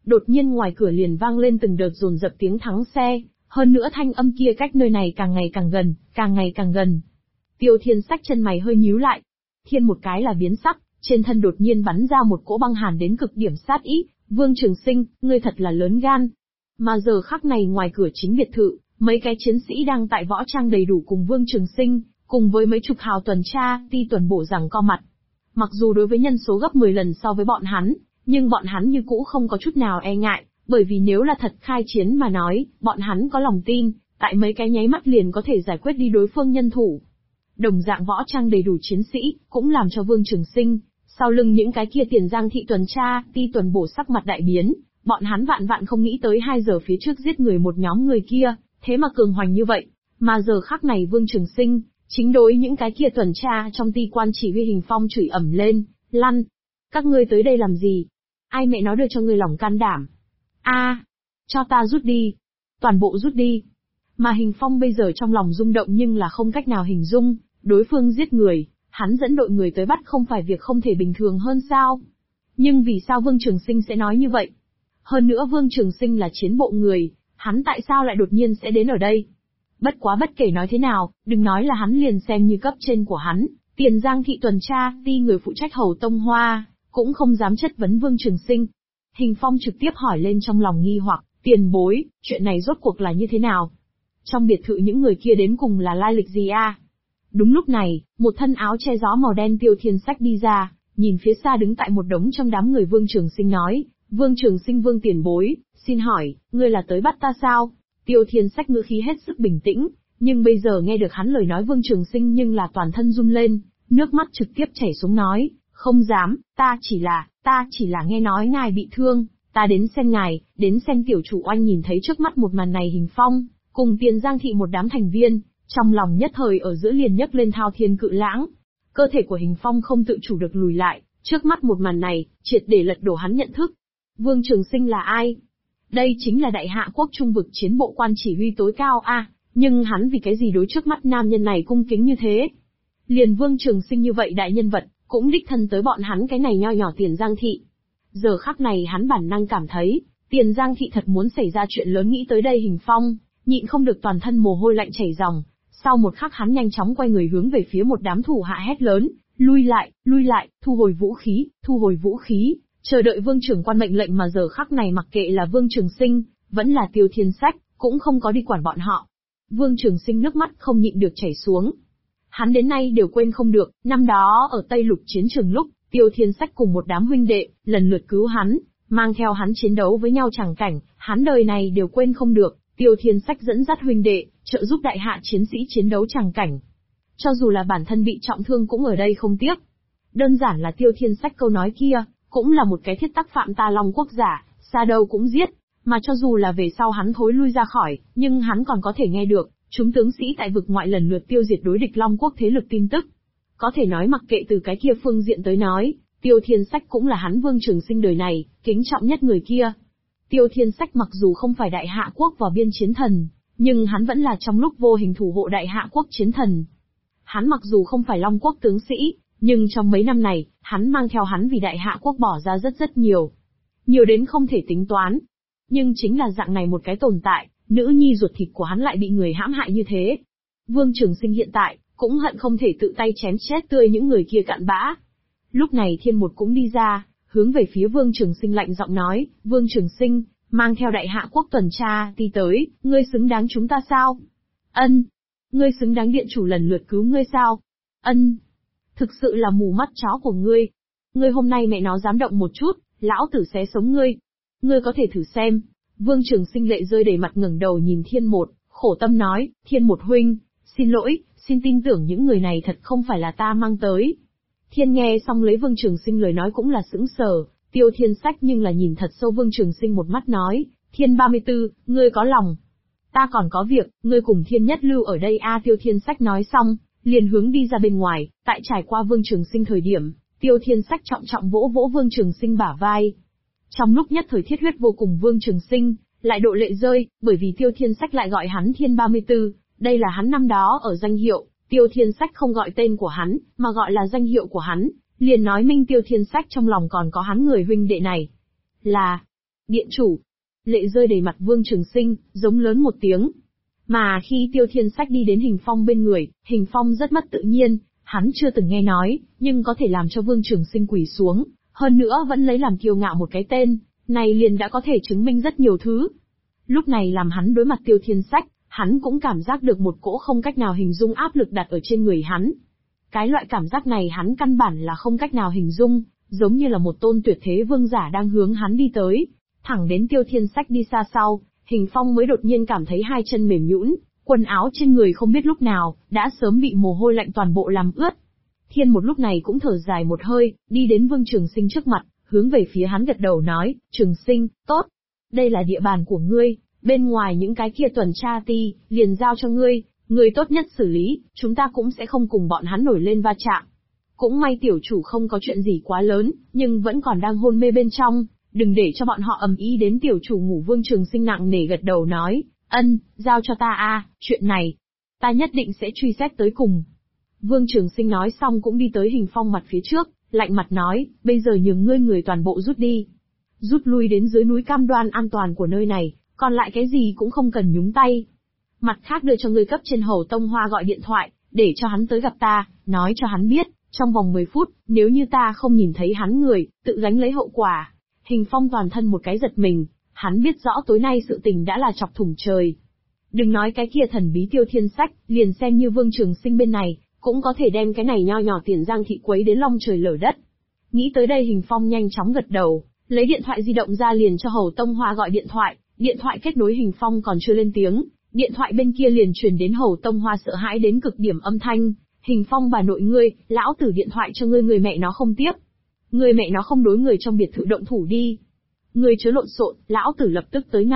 Đột nhiên ngoài cửa liền vang lên từng đợt dồn dập tiếng thắng xe, hơn nữa thanh âm kia cách nơi này càng ngày càng gần, càng ngày càng gần. Tiêu Thiên Sách chân mày hơi nhíu lại. Thiên một cái là biến sắc, trên thân đột nhiên bắn ra một cỗ băng hàn đến cực điểm sát ý. Vương Trường Sinh, ngươi thật là lớn gan. Mà giờ khắc này ngoài cửa chính biệt thự, mấy cái chiến sĩ đang tại võ trang đầy đủ cùng Vương Trường Sinh, cùng với mấy chục hào tuần tra, ti tuần bổ rằng co mặt. Mặc dù đối với nhân số gấp 10 lần so với bọn hắn, nhưng bọn hắn như cũ không có chút nào e ngại, bởi vì nếu là thật khai chiến mà nói, bọn hắn có lòng tin, tại mấy cái nháy mắt liền có thể giải quyết đi đối phương nhân thủ. Đồng dạng võ trang đầy đủ chiến sĩ, cũng làm cho Vương Trường Sinh, sau lưng những cái kia Tiền Giang thị tuần tra, ti tuần bổ sắc mặt đại biến, bọn hắn vạn vạn không nghĩ tới 2 giờ phía trước giết người một nhóm người kia, thế mà cường hoành như vậy, mà giờ khắc này Vương Trường Sinh, chính đối những cái kia tuần tra trong ti quan chỉ huy Hình Phong chửi ầm lên, lăn, các ngươi tới đây làm gì? Ai mẹ nói đưa cho ngươi lòng can đảm? Cho ta rút đi, toàn bộ rút đi. Mà Hình Phong bây giờ trong lòng rung động nhưng là không cách nào hình dung, đối phương giết người, hắn dẫn đội người tới bắt không phải việc không thể bình thường hơn sao? Nhưng vì sao Vương Trường Sinh sẽ nói như vậy? Hơn nữa Vương Trường Sinh là chiến bộ người, hắn tại sao lại đột nhiên sẽ đến ở đây? Bất quá bất kể nói thế nào, đừng nói là hắn liền xem như cấp trên của hắn, Tiền Giang thị tuần tra, ti người phụ trách Hầu Tông Hoa, cũng không dám chất vấn Vương Trường Sinh. Hình Phong trực tiếp hỏi lên trong lòng nghi hoặc, tiền bối, chuyện này rốt cuộc là như thế nào? Trong biệt thự những người kia đến cùng là lai lịch gì a? Đúng lúc này, một thân áo che gió màu đen Tiêu Thiên Sách đi ra, nhìn phía xa đứng tại một đống trong đám người Vương Trường Sinh nói, Vương Trường Sinh Vương tiền bối, xin hỏi, ngươi là tới bắt ta sao? Tiêu Thiên Sách ngữ khí hết sức bình tĩnh, nhưng bây giờ nghe được hắn lời nói Vương Trường Sinh nhưng là toàn thân run lên, nước mắt trực tiếp chảy xuống nói, không dám, ta chỉ là nghe nói ngài bị thương, ta đến xem ngài, đến xem tiểu chủ oanh. Nhìn thấy trước mắt một màn này Hình Phong, cùng Tiền Giang thị một đám thành viên, trong lòng nhất thời ở giữa liền nhấc lên thao thiên cự lãng. Cơ thể của Hình Phong không tự chủ được lùi lại, trước mắt một màn này, triệt để lật đổ hắn nhận thức. Vương Trường Sinh là ai? Đây chính là đại hạ quốc trung vực chiến bộ quan chỉ huy tối cao nhưng hắn vì cái gì đối trước mắt nam nhân này cung kính như thế? Liền Vương Trường Sinh như vậy đại nhân vật, cũng đích thân tới bọn hắn cái này nho nhỏ Tiền Giang thị. Giờ khắc này hắn bản năng cảm thấy, Tiền Giang thị thật muốn xảy ra chuyện lớn. Nghĩ tới đây Hình Phong, nhịn không được toàn thân mồ hôi lạnh chảy ròng. Sau một khắc hắn nhanh chóng quay người hướng về phía một đám thủ hạ hét lớn, lui lại, thu hồi vũ khí, chờ đợi Vương trưởng quan mệnh lệnh. Mà giờ khắc này mặc kệ là Vương Trường Sinh, vẫn là Tiêu Thiên Sách, cũng không có đi quản bọn họ. Vương Trường Sinh nước mắt không nhịn được chảy xuống. Hắn đến nay đều quên không được, năm đó ở Tây Lục chiến trường lúc, Tiêu Thiên Sách cùng một đám huynh đệ, lần lượt cứu hắn, mang theo hắn chiến đấu với nhau chẳng cảnh, hắn đời này đều quên không được. Tiêu Thiên Sách dẫn dắt huynh đệ, trợ giúp đại hạ chiến sĩ chiến đấu chẳng cảnh. Cho dù là bản thân bị trọng thương cũng ở đây không tiếc. Đơn giản là Tiêu Thiên Sách câu nói kia, cũng là một cái thiết tắc phạm ta Long quốc giả, xa đâu cũng giết. Mà cho dù là về sau hắn thối lui ra khỏi, nhưng hắn còn có thể nghe được, chúng tướng sĩ tại vực ngoại lần lượt tiêu diệt đối địch Long quốc thế lực tin tức. Có thể nói mặc kệ từ cái kia phương diện tới nói, Tiêu Thiên Sách cũng là hắn Vương Trường Sinh đời này, kính trọng nhất người kia. Tiêu Thiên Sách mặc dù không phải đại hạ quốc vào biên chiến thần, nhưng hắn vẫn là trong lúc vô hình thủ hộ đại hạ quốc chiến thần. Hắn mặc dù không phải Long quốc tướng sĩ, nhưng trong mấy năm này, hắn mang theo hắn vì đại hạ quốc bỏ ra rất nhiều. Nhiều đến không thể tính toán. Nhưng chính là dạng này một cái tồn tại, nữ nhi ruột thịt của hắn lại bị người hãm hại như thế. Vương Trường Sinh hiện tại, cũng hận không thể tự tay chém chết tươi những người kia cặn bã. Lúc này Thiên Một cũng đi ra, hướng về phía Vương Trường Sinh lạnh giọng nói, Vương Trường Sinh, mang theo đại hạ quốc tuần tra đi tới, ngươi xứng đáng chúng ta sao? Ân. Ngươi xứng đáng điện chủ lần lượt cứu ngươi sao? Ân. Thực sự là mù mắt chó của ngươi. Ngươi hôm nay mẹ nó dám động một chút, lão tử xé sống ngươi. Ngươi có thể thử xem. Vương Trường Sinh lệ rơi đầy mặt ngẩng đầu nhìn Thiên Một, khổ tâm nói, Thiên Một huynh, xin lỗi, xin tin tưởng những người này thật không phải là ta mang tới. Thiên nghe xong lấy Vương Trường Sinh lời nói cũng là sững sờ, Tiêu Thiên Sách nhưng là nhìn thật sâu Vương Trường Sinh một mắt nói, Thiên 34, ngươi có lòng. Ta còn có việc, ngươi cùng Thiên Nhất lưu ở đây Tiêu Thiên Sách nói xong, liền hướng đi ra bên ngoài, tại trải qua Vương Trường Sinh thời điểm, Tiêu Thiên Sách trọng trọng vỗ vỗ Vương Trường Sinh bả vai. Trong lúc nhất thời thiết huyết vô cùng Vương Trường Sinh, lại độ lệ rơi, bởi vì Tiêu Thiên Sách lại gọi hắn Thiên 34, đây là hắn năm đó ở danh hiệu, Tiêu Thiên Sách không gọi tên của hắn, mà gọi là danh hiệu của hắn, liền nói minh Tiêu Thiên Sách trong lòng còn có hắn người huynh đệ này. Điện chủ. Lệ rơi đầy mặt Vương Trường Sinh, giống lớn một tiếng. Mà khi Tiêu Thiên Sách đi đến Hình Phong bên người, Hình Phong rất mất tự nhiên, hắn chưa từng nghe nói, nhưng có thể làm cho Vương Trường Sinh quỳ xuống, hơn nữa vẫn lấy làm kiêu ngạo một cái tên, này liền đã có thể chứng minh rất nhiều thứ. Lúc này làm hắn đối mặt Tiêu Thiên Sách, hắn cũng cảm giác được một cỗ không cách nào hình dung áp lực đặt ở trên người hắn. Cái loại cảm giác này hắn căn bản là không cách nào hình dung, giống như là một tôn tuyệt thế vương giả đang hướng hắn đi tới. Thẳng đến Tiêu Thiên Sách đi xa sau, Hình Phong mới đột nhiên cảm thấy hai chân mềm nhũn, quần áo trên người không biết lúc nào, đã sớm bị mồ hôi lạnh toàn bộ làm ướt. Thiên một lúc này cũng thở dài một hơi, đi đến Vương Trường Sinh trước mặt, hướng về phía hắn gật đầu nói, Trường Sinh, tốt. Đây là địa bàn của ngươi, bên ngoài những cái kia tuần tra ti, liền giao cho ngươi, ngươi tốt nhất xử lý, chúng ta cũng sẽ không cùng bọn hắn nổi lên va chạm. Cũng may tiểu chủ không có chuyện gì quá lớn, nhưng vẫn còn đang hôn mê bên trong, đừng để cho bọn họ ầm ĩ đến tiểu chủ ngủ. Vương Trường Sinh nặng nề gật đầu nói, ân, giao cho ta a, chuyện này, ta nhất định sẽ truy xét tới cùng. Vương Trường Sinh nói xong cũng đi tới Hình Phong mặt phía trước, lạnh mặt nói, bây giờ nhường ngươi người toàn bộ rút đi. Rút lui đến dưới núi cam đoan an toàn của nơi này, còn lại cái gì cũng không cần nhúng tay. Mặt khác đưa cho ngươi cấp trên Hầu Tông Hoa gọi điện thoại, để cho hắn tới gặp ta, nói cho hắn biết, trong vòng 10 phút, nếu như ta không nhìn thấy hắn người, tự gánh lấy hậu quả. Hình Phong toàn thân một cái giật mình, hắn biết rõ tối nay sự tình đã là chọc thủng trời. Đừng nói cái kia thần bí Tiêu Thiên Sách, liền xem như Vương Trường Sinh bên này, cũng có thể đem cái này nho nhỏ Tiền Giang thị quấy đến long trời lở đất. Nghĩ tới đây Hình Phong nhanh chóng gật đầu, lấy điện thoại di động ra liền cho Hầu Tông Hoa gọi điện thoại kết nối. Hình Phong còn chưa lên tiếng, điện thoại bên kia liền truyền đến Hầu Tông Hoa sợ hãi đến cực điểm âm thanh, Hình Phong bà nội ngươi, lão tử điện thoại cho ngươi, người mẹ nó không tiếp. Người mẹ nó không đối người trong biệt thự động thủ đi. Ngươi chớ lộn xộn, lão tử lập tức tới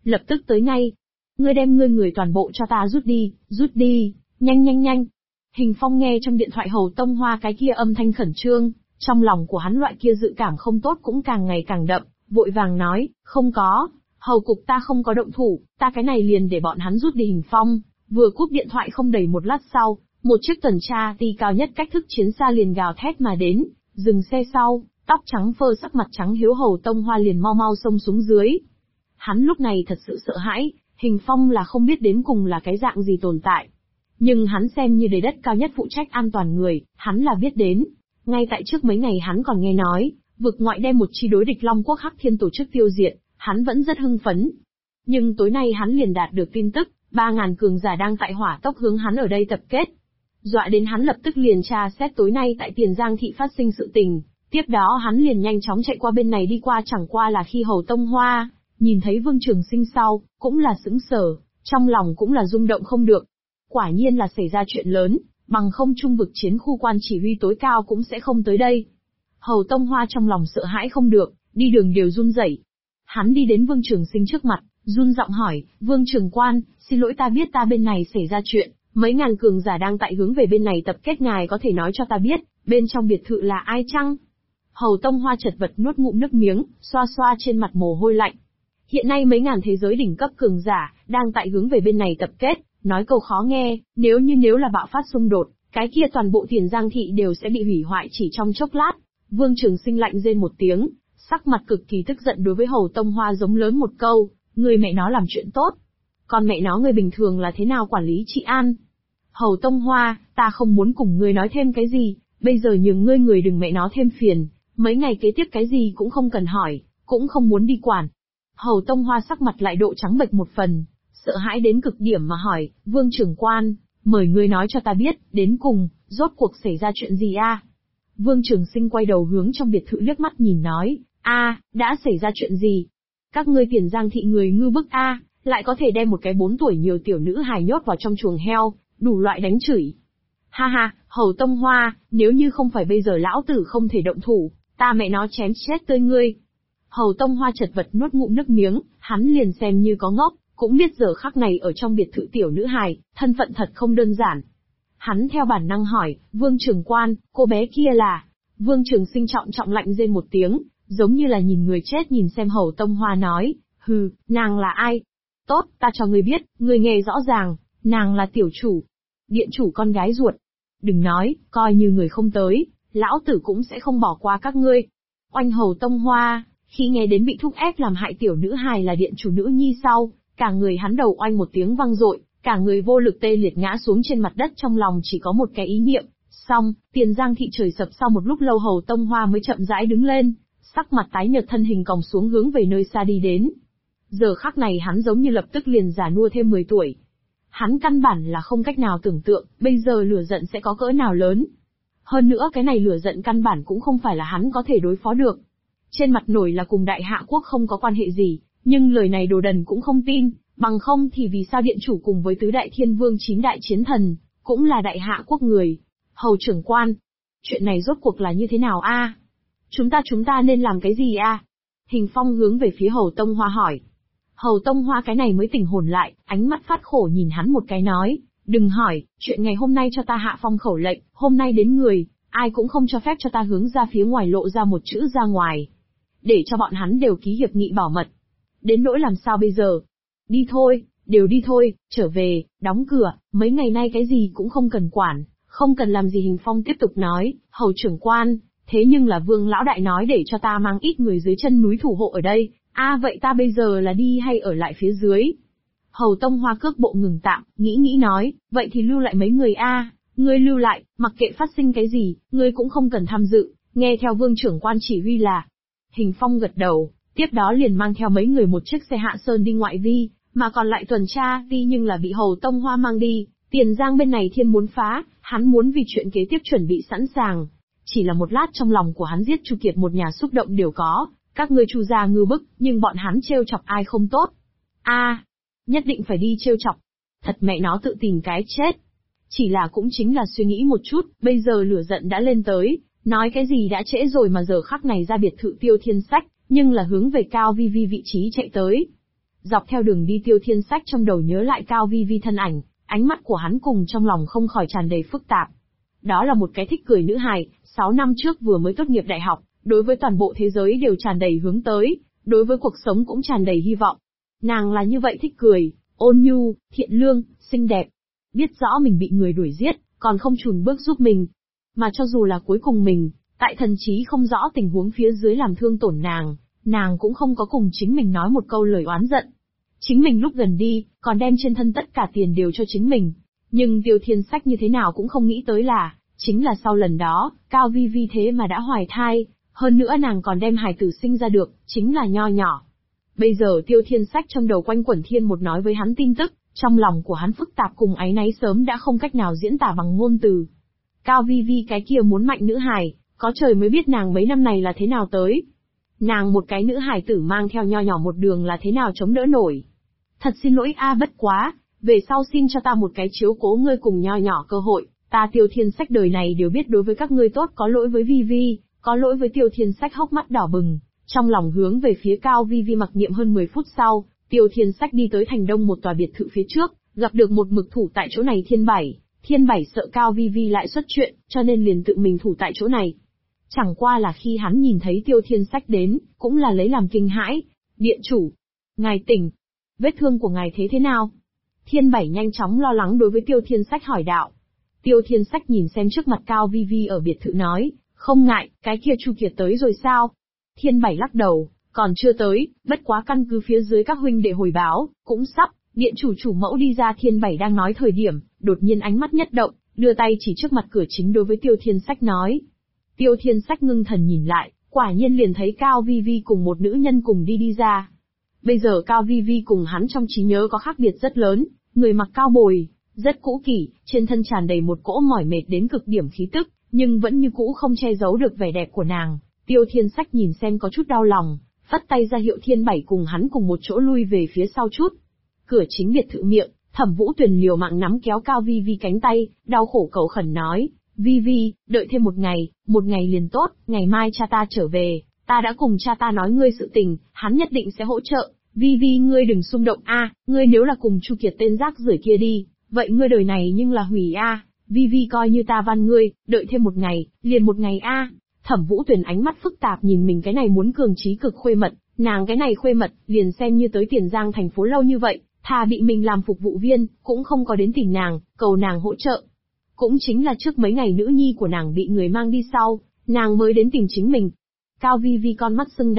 ngay. Ngươi đem ngươi người toàn bộ cho ta rút đi, nhanh. Hình Phong nghe trong điện thoại Hầu Tông Hoa cái kia âm thanh khẩn trương, trong lòng của hắn loại kia dự cảm không tốt cũng càng ngày càng đậm, vội vàng nói, không có, Hầu cục ta không có động thủ, ta cái này liền để bọn hắn rút đi. Hình Phong vừa cúp điện thoại không đầy một lát sau, một chiếc tuần tra ti cao nhất cách thức chiến xa liền gào thét mà đến, dừng xe sau, tóc trắng phơ sắc mặt trắng hiếu Hầu Tông Hoa liền mau xông xuống dưới. Hắn lúc này thật sự sợ hãi, Hình Phong là không biết đến cùng là cái dạng gì tồn tại. Nhưng hắn xem như đầy đất cao nhất phụ trách an toàn người, hắn là biết đến. Ngay tại trước mấy ngày hắn còn nghe nói, vực ngoại đem một chi đối địch Long Quốc Hắc Thiên tổ chức tiêu diệt, hắn vẫn rất hưng phấn. Nhưng tối nay hắn liền đạt được tin tức, 3.000 cường giả đang tại hỏa tốc hướng hắn ở đây tập kết. Dọa đến hắn lập tức liền tra xét tối nay tại Tiền Giang thị phát sinh sự tình, tiếp đó hắn liền nhanh chóng chạy qua bên này đi qua. Chẳng qua là khi Hầu Tông Hoa nhìn thấy Vương Trường Sinh sau, cũng là sững sờ, trong lòng cũng là rung động không được. Quả nhiên là xảy ra chuyện lớn, bằng không trung vực chiến khu quan chỉ huy tối cao cũng sẽ không tới đây. Hầu Tông Hoa trong lòng sợ hãi không được, đi đường đều run rẩy. Hắn đi đến Vương Trường Sinh trước mặt, run giọng hỏi, Vương Trường Quan, xin lỗi ta biết ta bên này xảy ra chuyện, mấy ngàn cường giả đang tại hướng về bên này tập kết, ngài có thể nói cho ta biết, bên trong biệt thự là ai chăng? Hầu Tông Hoa chật vật nuốt ngụm nước miếng, xoa xoa trên mặt mồ hôi lạnh. Hiện nay mấy ngàn thế giới đỉnh cấp cường giả, đang tại hướng về bên này tập kết, nói câu khó nghe, nếu là bạo phát xung đột, cái kia toàn bộ Tiền Giang thị đều sẽ bị hủy hoại chỉ trong chốc lát. Vương Trường Sinh lạnh rên một tiếng, sắc mặt cực kỳ tức giận đối với Hầu Tông Hoa giống lớn một câu, người mẹ nó làm chuyện tốt. Còn mẹ nó người bình thường là thế nào quản lý trị an? Hầu Tông Hoa, ta không muốn cùng ngươi nói thêm cái gì, bây giờ nhường ngươi người đừng mẹ nó thêm phiền, mấy ngày kế tiếp cái gì cũng không cần hỏi, cũng không muốn đi quản. Hầu Tông Hoa sắc mặt lại độ trắng bệch một phần, sợ hãi đến cực điểm mà hỏi, Vương Trưởng Quan, mời ngươi nói cho ta biết, đến cùng, rốt cuộc xảy ra chuyện gì a? Vương Trường Sinh quay đầu hướng trong biệt thự liếc mắt nhìn nói, đã xảy ra chuyện gì? Các ngươi Tiền Giang thị người ngư bức lại có thể đem một cái 4 tuổi nhiều tiểu nữ hài nhốt vào trong chuồng heo, đủ loại đánh chửi. Ha ha, Hầu Tông Hoa, nếu như không phải bây giờ lão tử không thể động thủ, ta mẹ nó chém chết tươi ngươi. Hầu Tông Hoa chật vật nuốt ngụm nước miếng, hắn liền xem như có ngốc, cũng biết giờ khắc này ở trong biệt thự tiểu nữ hài, thân phận thật không đơn giản. Hắn theo bản năng hỏi, Vương Trường Quan, cô bé kia là? Vương Trường Sinh trọng lạnh rên một tiếng, giống như là nhìn người chết nhìn xem Hầu Tông Hoa nói, hừ, nàng là ai? Tốt, ta cho ngươi biết, ngươi nghe rõ ràng, nàng là tiểu chủ, điện chủ con gái ruột. Đừng nói, coi như người không tới, lão tử cũng sẽ không bỏ qua các ngươi. Oanh Hầu Tông Hoa, Khi nghe đến bị thúc ép làm hại tiểu nữ hài là điện chủ nữ nhi sau, cả người hắn đầu oanh một tiếng vang dội, cả người vô lực tê liệt ngã xuống trên mặt đất, trong lòng chỉ có một cái ý niệm. Xong, Tiền Giang thị trời sập. Sau một lúc lâu Hầu Tông Hoa mới chậm rãi đứng lên, sắc mặt tái nhợt, thân hình còng xuống hướng về nơi xa đi đến. Giờ khắc này hắn giống như lập tức liền già nua thêm 10 tuổi. Hắn căn bản là không cách nào tưởng tượng, bây giờ lửa giận sẽ có cỡ nào lớn. Hơn nữa cái này lửa giận căn bản cũng không phải là hắn có thể đối phó được. Trên mặt nổi là cùng Đại Hạ Quốc không có quan hệ gì, nhưng lời này Đồ Đần cũng không tin, bằng không thì vì sao điện chủ cùng với tứ đại thiên vương 9 đại chiến thần, cũng là Đại Hạ Quốc người. Hầu trưởng quan, chuyện này rốt cuộc là như thế nào a? Chúng ta nên làm cái gì a? Hình Phong hướng về phía Hầu Tông Hoa hỏi. Hầu Tông Hoa cái này mới tỉnh hồn lại, ánh mắt phát khổ nhìn hắn một cái nói, đừng hỏi, chuyện ngày hôm nay cho ta hạ phong khẩu lệnh, hôm nay đến người, ai cũng không cho phép cho ta hướng ra phía ngoài lộ ra một chữ ra ngoài. Để cho bọn hắn đều ký hiệp nghị bảo mật. Đến nỗi làm sao bây giờ? Đi thôi, đều đi thôi, trở về, đóng cửa, mấy ngày nay cái gì cũng không cần quản, không cần làm gì. Hình Phong tiếp tục nói, Hầu trưởng quan, thế nhưng là Vương lão đại nói để cho ta mang ít người dưới chân núi thủ hộ ở đây, vậy ta bây giờ là đi hay ở lại phía dưới? Hầu Tông Hoa cước bộ ngừng tạm, nghĩ nói, vậy thì lưu lại mấy người ngươi lưu lại, mặc kệ phát sinh cái gì, ngươi cũng không cần tham dự, nghe theo Vương trưởng quan chỉ huy là. Hình Phong gật đầu, tiếp đó liền mang theo mấy người một chiếc xe hạ sơn đi ngoại vi, mà còn lại tuần tra đi nhưng là bị Hầu Tông Hoa mang đi. Tiền Giang bên này thiên muốn phá, hắn muốn vì chuyện kế tiếp chuẩn bị sẵn sàng. Chỉ là một lát trong lòng của hắn giết Chu Kiệt một nhà xúc động đều có, các ngươi Chu gia ngư bức, nhưng bọn hắn trêu chọc ai không tốt. Nhất định phải đi trêu chọc. Thật mẹ nó tự tìm cái chết. Chỉ là cũng chính là suy nghĩ một chút, bây giờ lửa giận đã lên tới, nói cái gì đã trễ rồi mà giờ khắc này ra biệt thự Tiêu Thiên Sách, nhưng là hướng về Cao Vi Vi vị trí chạy tới. Dọc theo đường đi Tiêu Thiên Sách trong đầu nhớ lại Cao Vi Vi thân ảnh, ánh mắt của hắn cùng trong lòng không khỏi tràn đầy phức tạp. Đó là một cái thích cười nữ hài, 6 năm trước vừa mới tốt nghiệp đại học, đối với toàn bộ thế giới đều tràn đầy hướng tới, đối với cuộc sống cũng tràn đầy hy vọng. Nàng là như vậy, thích cười, ôn nhu, thiện lương, xinh đẹp. Biết rõ mình bị người đuổi giết, còn không chùn bước giúp mình. Mà cho dù là cuối cùng mình, tại thần trí không rõ tình huống phía dưới làm thương tổn nàng cũng không có cùng chính mình nói một câu lời oán giận. Chính mình lúc gần đi, còn đem trên thân tất cả tiền đều cho chính mình. Nhưng Tiêu Thiên Sách như thế nào cũng không nghĩ tới là, chính là sau lần đó, Cao Vi Vi thế mà đã hoài thai, hơn nữa nàng còn đem hài tử sinh ra được, chính là nho nhỏ. Bây giờ Tiêu Thiên Sách trong đầu quanh quẩn thiên một nói với hắn tin tức, trong lòng của hắn phức tạp cùng áy náy sớm đã không cách nào diễn tả bằng ngôn từ. Cao Vi Vi cái kia muốn mạnh nữ hài, có trời mới biết nàng mấy năm này là thế nào tới. Nàng một cái nữ hài tử mang theo nho nhỏ một đường là thế nào chống đỡ nổi. Thật xin lỗi bất quá, về sau xin cho ta một cái chiếu cố ngươi cùng nho nhỏ cơ hội, ta Tiêu Thiên Sách đời này đều biết đối với các ngươi tốt, có lỗi với Vi Vi, có lỗi với Tiêu Thiên Sách hốc mắt đỏ bừng, trong lòng hướng về phía Cao Vi Vi mặc niệm. Hơn 10 phút sau, Tiêu Thiên Sách đi tới thành đông một tòa biệt thự phía trước, gặp được một mực thủ tại chỗ này Thiên Bảy sợ Cao Vi Vi lại xuất chuyện, cho nên liền tự mình thủ tại chỗ này. Chẳng qua là khi hắn nhìn thấy Tiêu Thiên Sách đến, cũng là lấy làm kinh hãi. Điện chủ, ngài tỉnh, vết thương của ngài thế nào? Thiên Bảy nhanh chóng lo lắng đối với Tiêu Thiên Sách hỏi đạo. Tiêu Thiên Sách nhìn xem trước mặt Cao Vi Vi ở biệt thự nói, không ngại, cái kia Chu Kiệt tới rồi sao? Thiên Bảy lắc đầu, còn chưa tới, bất quá căn cứ phía dưới các huynh đệ hồi báo, cũng sắp. Điện chủ mẫu đi ra. Thiên Bảy đang nói thời điểm, đột nhiên ánh mắt nhất động, đưa tay chỉ trước mặt cửa chính đối với Tiêu Thiên Sách nói. Tiêu Thiên Sách ngưng thần nhìn lại, quả nhiên liền thấy Cao Vi Vi cùng một nữ nhân cùng đi ra. Bây giờ Cao Vi Vi cùng hắn trong trí nhớ có khác biệt rất lớn, người mặc cao bồi, rất cũ kỹ, trên thân tràn đầy một cỗ mỏi mệt đến cực điểm khí tức, nhưng vẫn như cũ không che giấu được vẻ đẹp của nàng. Tiêu Thiên Sách nhìn xem có chút đau lòng, phất tay ra hiệu Thiên Bảy cùng hắn cùng một chỗ lui về phía sau chút. Cửa chính biệt thự miệng, Thẩm Vũ Tuyền liều mạng nắm kéo Cao Vi Vi cánh tay, đau khổ cầu khẩn nói, Vi Vi, đợi thêm một ngày liền tốt, ngày mai cha ta trở về, ta đã cùng cha ta nói ngươi sự tình, hắn nhất định sẽ hỗ trợ. Vi Vi ngươi đừng xung động ngươi nếu là cùng Chu Kiệt tên rác rưởi kia đi, vậy ngươi đời này nhưng là hủy Vi Vi coi như ta van ngươi, đợi thêm một ngày, liền một ngày Thẩm Vũ Tuyền ánh mắt phức tạp nhìn mình cái này muốn cường trí cực khuê mật, nàng cái này khuê mật, liền xem như tới Tiền Giang thành phố lâu như vậy, thà bị mình làm phục vụ viên, cũng không có đến tìm nàng, cầu nàng hỗ trợ. Cũng chính là trước mấy ngày nữ nhi của nàng bị người mang đi sau, nàng mới đến tìm chính mình. Cao Vi Vi con mắt sưng đỏ,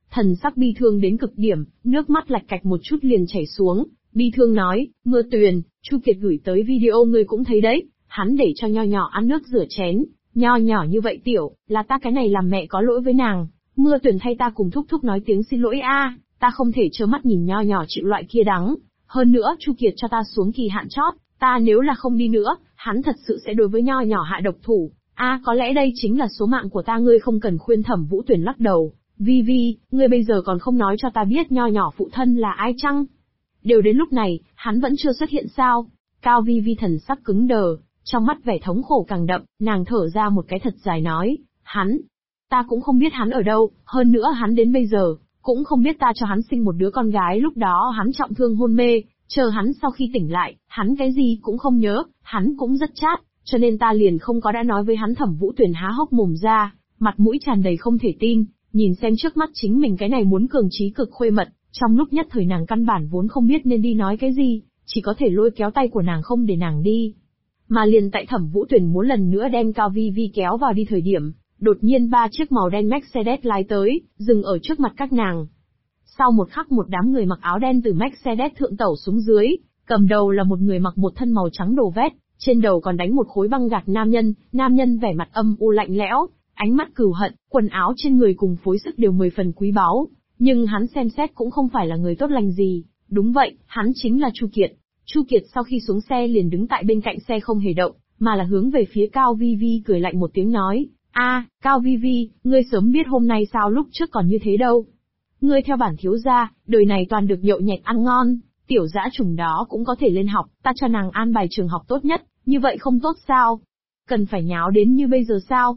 thần sắc bi thương đến cực điểm, nước mắt lạch cạch một chút liền chảy xuống, bi thương nói, Mưa Tuyền, Chu Kiệt gửi tới video ngươi cũng thấy đấy, hắn để cho nho nhỏ ăn nước rửa chén, nho nhỏ như vậy tiểu, là ta cái này làm mẹ có lỗi với nàng, Mưa Tuyền thay ta cùng thúc thúc nói tiếng xin lỗi a, ta không thể trơ mắt nhìn nho nhỏ chịu loại kia đắng, hơn nữa Chu Kiệt cho ta xuống kỳ hạn chót, ta nếu là không đi nữa, hắn thật sự sẽ đối với nho nhỏ hạ độc thủ, có lẽ đây chính là số mạng của ta, ngươi không cần khuyên. Thẩm Vũ Tuyền lắc đầu, Vi Vi, ngươi bây giờ còn không nói cho ta biết nho nhỏ phụ thân là ai chăng? Đều đến lúc này, hắn vẫn chưa xuất hiện sao? Cao Vi Vi thần sắc cứng đờ, trong mắt vẻ thống khổ càng đậm, nàng thở ra một cái thật dài nói, ta cũng không biết hắn ở đâu, hơn nữa hắn đến bây giờ, cũng không biết ta cho hắn sinh một đứa con gái, lúc đó hắn trọng thương hôn mê, chờ hắn sau khi tỉnh lại, hắn cái gì cũng không nhớ, hắn cũng rất chát, cho nên ta liền không có đã nói với hắn. Thẩm Vũ Tuyền há hốc mồm ra, mặt mũi tràn đầy không thể tin, nhìn xem trước mắt chính mình cái này muốn cường trí cực khuê mật, trong lúc nhất thời nàng căn bản vốn không biết nên đi nói cái gì, chỉ có thể lôi kéo tay của nàng không để nàng đi. Mà liền tại Thẩm Vũ Tuyền muốn lần nữa đem Cao Vi Vi kéo vào đi thời điểm, đột nhiên 3 chiếc màu đen Mercedes lái tới, dừng ở trước mặt các nàng. Sau một khắc một đám người mặc áo đen từ Mercedes thượng tẩu xuống dưới, cầm đầu là một người mặc một thân màu trắng đồ vét, trên đầu còn đánh một khối băng gạc nam nhân vẻ mặt âm u lạnh lẽo, ánh mắt cừu hận, quần áo trên người cùng phối sức đều 10 phần quý báu, nhưng hắn xem xét cũng không phải là người tốt lành gì, đúng vậy, hắn chính là Chu Kiệt. Chu Kiệt sau khi xuống xe liền đứng tại bên cạnh xe không hề động, mà là hướng về phía Cao Vi Vi cười lạnh một tiếng nói, Cao Vi Vi, ngươi sớm biết hôm nay sao lúc trước còn như thế đâu. Ngươi theo bản thiếu gia, đời này toàn được nhậu nhẹt ăn ngon, tiểu dã trùng đó cũng có thể lên học, ta cho nàng an bài trường học tốt nhất, như vậy không tốt sao? Cần phải nháo đến như bây giờ sao?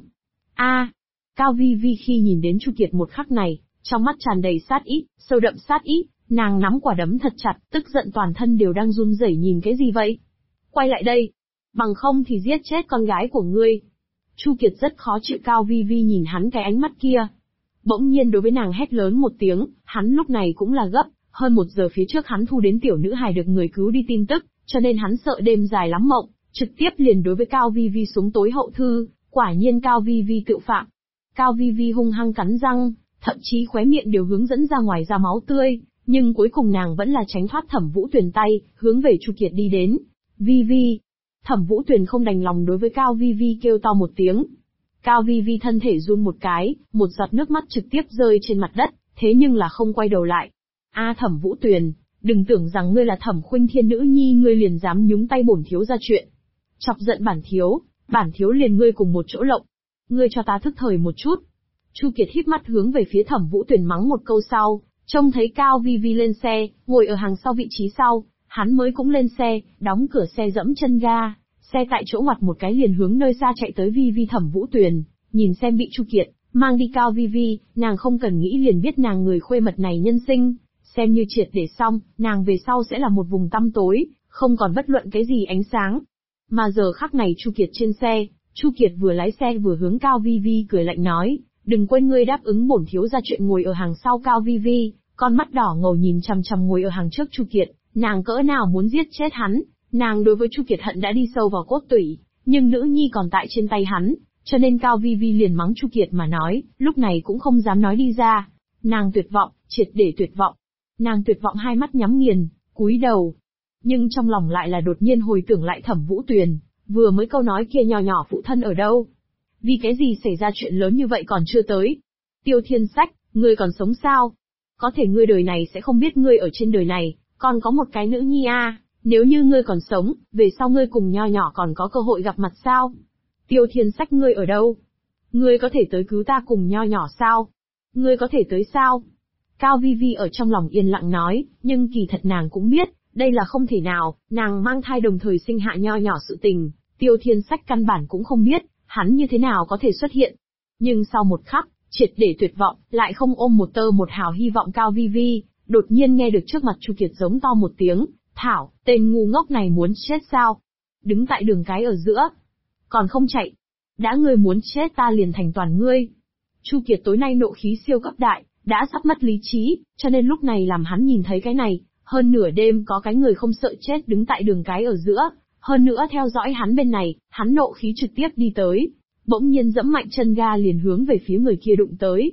Cao Vi Vi khi nhìn đến Chu Kiệt một khắc này, trong mắt tràn đầy sát ý, sâu đậm sát ý, nàng nắm quả đấm thật chặt, tức giận toàn thân đều đang run rẩy. Nhìn cái gì vậy? Quay lại đây, bằng không thì giết chết con gái của ngươi. Chu Kiệt rất khó chịu Cao Vi Vi nhìn hắn cái ánh mắt kia. Bỗng nhiên đối với nàng hét lớn một tiếng, hắn lúc này cũng là gấp, hơn 1 giờ phía trước hắn thu đến tiểu nữ hài được người cứu đi tin tức, cho nên hắn sợ đêm dài lắm mộng, trực tiếp liền đối với Cao Vi Vi xuống tối hậu thư, quả nhiên Cao Vi Vi tự phạm. Cao Vi Vi hung hăng cắn răng, thậm chí khóe miệng đều hướng dẫn ra ngoài ra máu tươi, nhưng cuối cùng nàng vẫn là tránh thoát Thẩm Vũ Tuyền tay, hướng về Chu Kiệt đi đến. Vi Vi. Thẩm Vũ Tuyền không đành lòng đối với Cao Vi Vi kêu to một tiếng. Cao Vi Vi thân thể run một cái, một giọt nước mắt trực tiếp rơi trên mặt đất, thế nhưng là không quay đầu lại. Thẩm Vũ Tuyền, đừng tưởng rằng ngươi là Thẩm Khuynh Thiên nữ nhi ngươi liền dám nhúng tay bổn thiếu ra chuyện. Chọc giận bản thiếu liền ngươi cùng một chỗ lộng. Ngươi cho ta thức thời một chút. Chu Kiệt híp mắt hướng về phía Thẩm Vũ Tuyền mắng một câu sau, trông thấy Cao Vi Vi lên xe, ngồi ở hàng sau vị trí sau, hắn mới cũng lên xe, đóng cửa xe dẫm chân ga, xe tại chỗ ngoặt một cái liền hướng nơi xa chạy tới. Vi Vi Thẩm Vũ Tuyền, nhìn xem bị Chu Kiệt mang đi Cao Vi Vi, nàng không cần nghĩ liền biết nàng người khuê mật này nhân sinh, xem như triệt để xong, nàng về sau sẽ là một vùng tăm tối, không còn bất luận cái gì ánh sáng. Mà giờ khắc này Chu Kiệt trên xe, Chu Kiệt vừa lái xe vừa hướng Cao Vi Vi cười lạnh nói, đừng quên ngươi đáp ứng bổn thiếu ra chuyện. Ngồi ở hàng sau Cao Vi Vi, con mắt đỏ ngầu nhìn chằm chằm ngồi ở hàng trước Chu Kiệt, nàng cỡ nào muốn giết chết hắn, nàng đối với Chu Kiệt hận đã đi sâu vào cốt tủy, nhưng nữ nhi còn tại trên tay hắn, cho nên Cao Vi Vi liền mắng Chu Kiệt mà nói, lúc này cũng không dám nói đi ra. Nàng tuyệt vọng, triệt để tuyệt vọng. Nàng tuyệt vọng hai mắt nhắm nghiền, cúi đầu. Nhưng trong lòng lại là đột nhiên hồi tưởng lại Thẩm Vũ Tuyền, vừa mới câu nói kia nhỏ nhỏ phụ thân ở đâu? Vì cái gì xảy ra chuyện lớn như vậy còn chưa tới? Tiêu Thiên Sách, ngươi còn sống sao? Có thể ngươi đời này sẽ không biết ngươi ở trên đời này, còn có một cái nữ nhi nếu như ngươi còn sống, về sau ngươi cùng nho nhỏ còn có cơ hội gặp mặt sao? Tiêu Thiên Sách ngươi ở đâu? Ngươi có thể tới cứu ta cùng nho nhỏ sao? Ngươi có thể tới sao? Cao Vi Vi ở trong lòng yên lặng nói, nhưng kỳ thật nàng cũng biết, đây là không thể nào, nàng mang thai đồng thời sinh hạ nho nhỏ sự tình, Tiêu Thiên Sách căn bản cũng không biết, hắn như thế nào có thể xuất hiện. Nhưng sau một khắc, triệt để tuyệt vọng, lại không ôm một tơ một hào hy vọng Cao Vi Vi, đột nhiên nghe được trước mặt Chu Kiệt giống to một tiếng, Thảo, tên ngu ngốc này muốn chết sao? Đứng tại đường cái ở giữa, còn không chạy. Đã ngươi muốn chết ta liền thành toàn ngươi. Chu Kiệt tối nay nộ khí siêu cấp đại, đã sắp mất lý trí, cho nên lúc này làm hắn nhìn thấy cái này, hơn nửa đêm có cái người không sợ chết đứng tại đường cái ở giữa, hơn nữa theo dõi hắn bên này, hắn nộ khí trực tiếp đi tới, bỗng nhiên dẫm mạnh chân ga liền hướng về phía người kia đụng tới.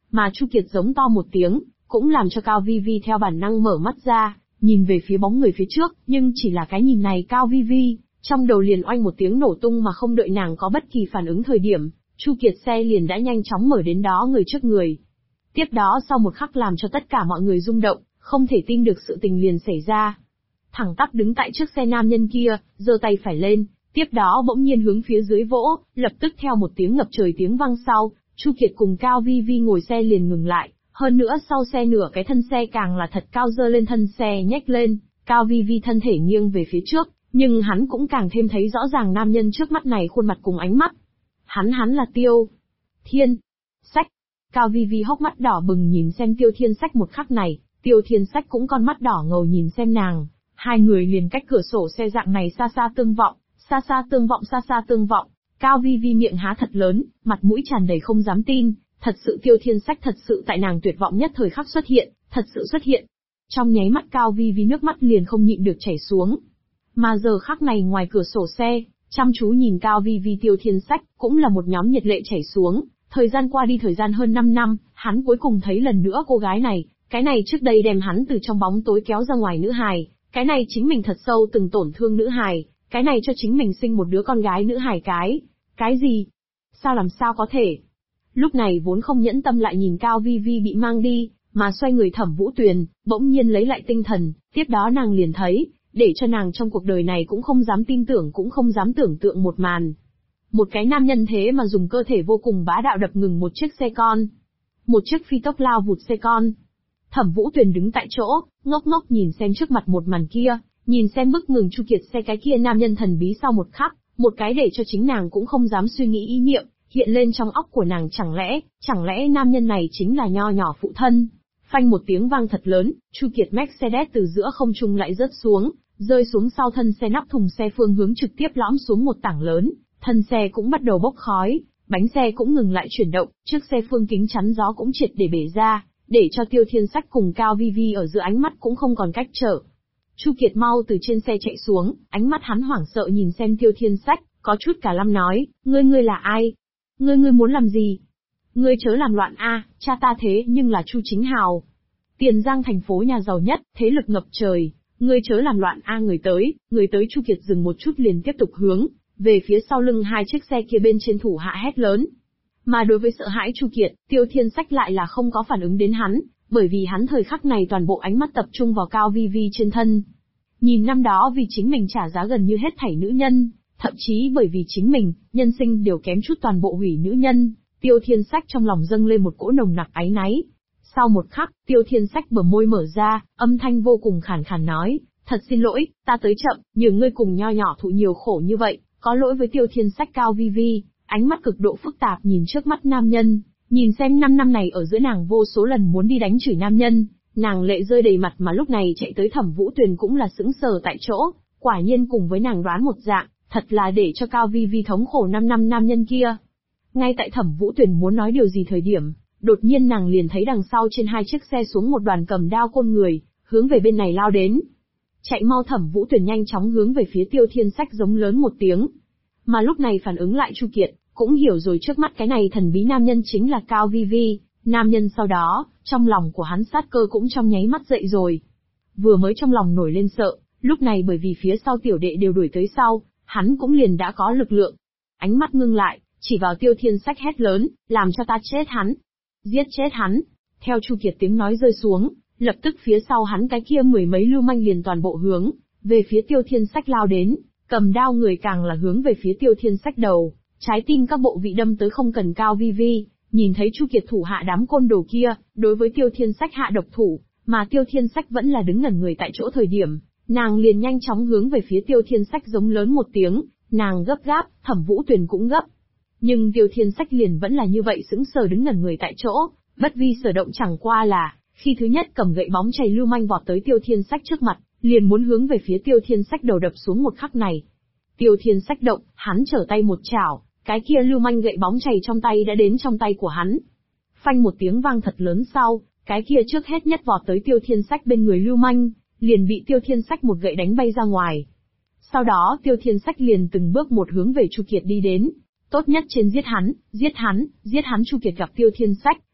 Mà Chu Kiệt giống to một tiếng, cũng làm cho Cao Vi Vi theo bản năng mở mắt ra, nhìn về phía bóng người phía trước, nhưng chỉ là cái nhìn này Cao Vi Vi, trong đầu liền oanh một tiếng nổ tung mà không đợi nàng có bất kỳ phản ứng thời điểm, Chu Kiệt xe liền đã nhanh chóng mở đến đó người trước người. Tiếp đó sau một khắc làm cho tất cả mọi người rung động, không thể tin được sự tình liền xảy ra. Thẳng tắp đứng tại trước xe nam nhân kia, giơ tay phải lên, tiếp đó bỗng nhiên hướng phía dưới vỗ, lập tức theo một tiếng ngập trời tiếng vang sau, Chu Kiệt cùng Cao Vi Vi ngồi xe liền ngừng lại, hơn nữa sau xe nửa cái thân xe càng là thật cao dơ lên thân xe nhếch lên, Cao Vi Vi thân thể nghiêng về phía trước, nhưng hắn cũng càng thêm thấy rõ ràng nam nhân trước mắt này khuôn mặt cùng ánh mắt. Hắn là Tiêu Thiên Sách. Cao Vi Vi hốc mắt đỏ bừng nhìn xem Tiêu Thiên Sách một khắc này, Tiêu Thiên Sách cũng con mắt đỏ ngầu nhìn xem nàng, hai người liền cách cửa sổ xe dạng này xa xa tương vọng, xa xa tương vọng xa xa tương vọng. Cao Vi Vi miệng há thật lớn, mặt mũi tràn đầy không dám tin, thật sự Tiêu Thiên Sách thật sự tại nàng tuyệt vọng nhất thời khắc xuất hiện, thật sự xuất hiện. Trong nháy mắt Cao Vi Vi nước mắt liền không nhịn được chảy xuống. Mà giờ khắc này ngoài cửa sổ xe, chăm chú nhìn Cao Vi Vi Tiêu Thiên Sách, cũng là một nhóm nhiệt lệ chảy xuống. Thời gian qua đi thời gian hơn 5 năm, hắn cuối cùng thấy lần nữa cô gái này, cái này trước đây đem hắn từ trong bóng tối kéo ra ngoài nữ hài, cái này chính mình thật sâu từng tổn thương nữ hài, cái này cho chính mình sinh một đứa con gái nữ hài cái gì? Sao làm sao có thể? Lúc này vốn không nhẫn tâm lại nhìn Cao Vi Vi bị mang đi, mà xoay người Thẩm Vũ Tuyền, bỗng nhiên lấy lại tinh thần, tiếp đó nàng liền thấy, để cho nàng trong cuộc đời này cũng không dám tin tưởng cũng không dám tưởng tượng một màn. Một cái nam nhân thế mà dùng cơ thể vô cùng bá đạo đập ngừng một chiếc xe con. Một chiếc phi tốc lao vụt xe con. Thẩm Vũ Tuyền đứng tại chỗ, ngốc ngốc nhìn xem trước mặt một màn kia, nhìn xem bức ngừng Chu Kiệt xe cái kia nam nhân thần bí sau một khắc, một cái để cho chính nàng cũng không dám suy nghĩ ý niệm, hiện lên trong óc của nàng chẳng lẽ nam nhân này chính là nho nhỏ phụ thân. Phanh một tiếng vang thật lớn, Chu Kiệt Mercedes từ giữa không trung lại rớt xuống, rơi xuống sau thân xe nắp thùng xe phương hướng trực tiếp lõm xuống một tảng lớn, thân xe cũng bắt đầu bốc khói, bánh xe cũng ngừng lại chuyển động, trước xe phương kính chắn gió cũng triệt để bể ra, để cho Tiêu Thiên Sách cùng Cao Vi Vi ở giữa ánh mắt cũng không còn cách trở. Chu Kiệt mau từ trên xe chạy xuống, ánh mắt hắn hoảng sợ nhìn xem Tiêu Thiên Sách, có chút cả lâm nói, ngươi là ai? Ngươi muốn làm gì? Ngươi chớ làm loạn a, cha ta thế nhưng là Chu Chính Hào. Tiền Giang thành phố nhà giàu nhất, thế lực ngập trời, ngươi chớ làm loạn a. Người tới Chu Kiệt dừng một chút liền tiếp tục hướng về phía sau lưng hai chiếc xe kia bên trên thủ hạ hét lớn. Mà đối với sợ hãi Chu Kiệt, Tiêu Thiên Sách lại là không có phản ứng đến hắn, bởi vì hắn thời khắc này toàn bộ ánh mắt tập trung vào Cao Vi Vi trên thân. Nhìn năm đó vì chính mình trả giá gần như hết thảy nữ nhân, thậm chí bởi vì chính mình, nhân sinh đều kém chút toàn bộ hủy nữ nhân, Tiêu Thiên Sách trong lòng dâng lên một cỗ nồng nặc áy náy. Sau một khắc, Tiêu Thiên Sách bờ môi mở ra, âm thanh vô cùng khàn khàn nói, thật xin lỗi, ta tới chậm, nhường ngươi cùng nho nhỏ thụ nhiều khổ như vậy, có lỗi với Tiêu Thiên Sách. Cao Vi Vi, ánh mắt cực độ phức tạp nhìn trước mắt nam nhân, nhìn xem 5 năm này ở giữa nàng vô số lần muốn đi đánh chửi nam nhân, nàng lệ rơi đầy mặt mà lúc này chạy tới Thẩm Vũ Tuyền cũng là sững sờ tại chỗ, quả nhiên cùng với nàng đoán một dạng, thật là để cho Cao Vi Vi thống khổ 5 năm nam nhân kia. Ngay tại Thẩm Vũ Tuyền muốn nói điều gì thời điểm, đột nhiên nàng liền thấy đằng sau trên hai chiếc xe xuống một đoàn cầm đao côn người, hướng về bên này lao đến. Chạy mau. Thẩm Vũ Tuyền nhanh chóng hướng về phía Tiêu Thiên Sách giống lớn một tiếng. Mà lúc này phản ứng lại Chu Kiệt, cũng hiểu rồi trước mắt cái này thần bí nam nhân chính là Cao Vi Vi. Nam nhân sau đó, trong lòng của hắn sát cơ cũng trong nháy mắt dậy rồi. Vừa mới trong lòng nổi lên sợ, lúc này bởi vì phía sau tiểu đệ đều đuổi tới sau, hắn cũng liền đã có lực lượng. Ánh mắt ngưng lại, chỉ vào Tiêu Thiên Sách hét lớn, làm cho ta chết hắn. Giết chết hắn. Theo Chu Kiệt tiếng nói rơi xuống, lập tức phía sau hắn cái kia mười mấy lưu manh liền toàn bộ hướng về phía Tiêu Thiên Sách lao đến, cầm đao người càng là hướng về phía Tiêu Thiên Sách đầu, trái tim các bộ vị đâm tới không cần. Cao Vi Vi nhìn thấy Chu Kiệt thủ hạ đám côn đồ kia, đối với Tiêu Thiên Sách hạ độc thủ, mà Tiêu Thiên Sách vẫn là đứng ngẩn người tại chỗ thời điểm, nàng liền nhanh chóng hướng về phía Tiêu Thiên Sách giống lớn một tiếng, nàng gấp gáp, Thẩm Vũ Tuyền cũng gấp. Nhưng Tiêu Thiên Sách liền vẫn là như vậy sững sờ đứng ngẩn người tại chỗ, bất vi sở động. Chẳng qua là, khi thứ nhất cầm gậy bóng chày lưu manh vọt tới Tiêu Thiên Sách trước mặt, liền muốn hướng về phía Tiêu Thiên Sách đầu đập xuống một khắc này. Tiêu Thiên Sách động, hắn trở tay một chảo, cái kia lưu manh gậy bóng chày trong tay đã đến trong tay của hắn. Phanh một tiếng vang thật lớn sau, cái kia trước hết nhất vọt tới Tiêu Thiên Sách bên người lưu manh, liền bị Tiêu Thiên Sách một gậy đánh bay ra ngoài. Sau đó Tiêu Thiên Sách liền từng bước một hướng về Chu Kiệt đi đến. Tốt nhất trên giết hắn. Chu Kiệt gặp Tiêu Thiên Sách,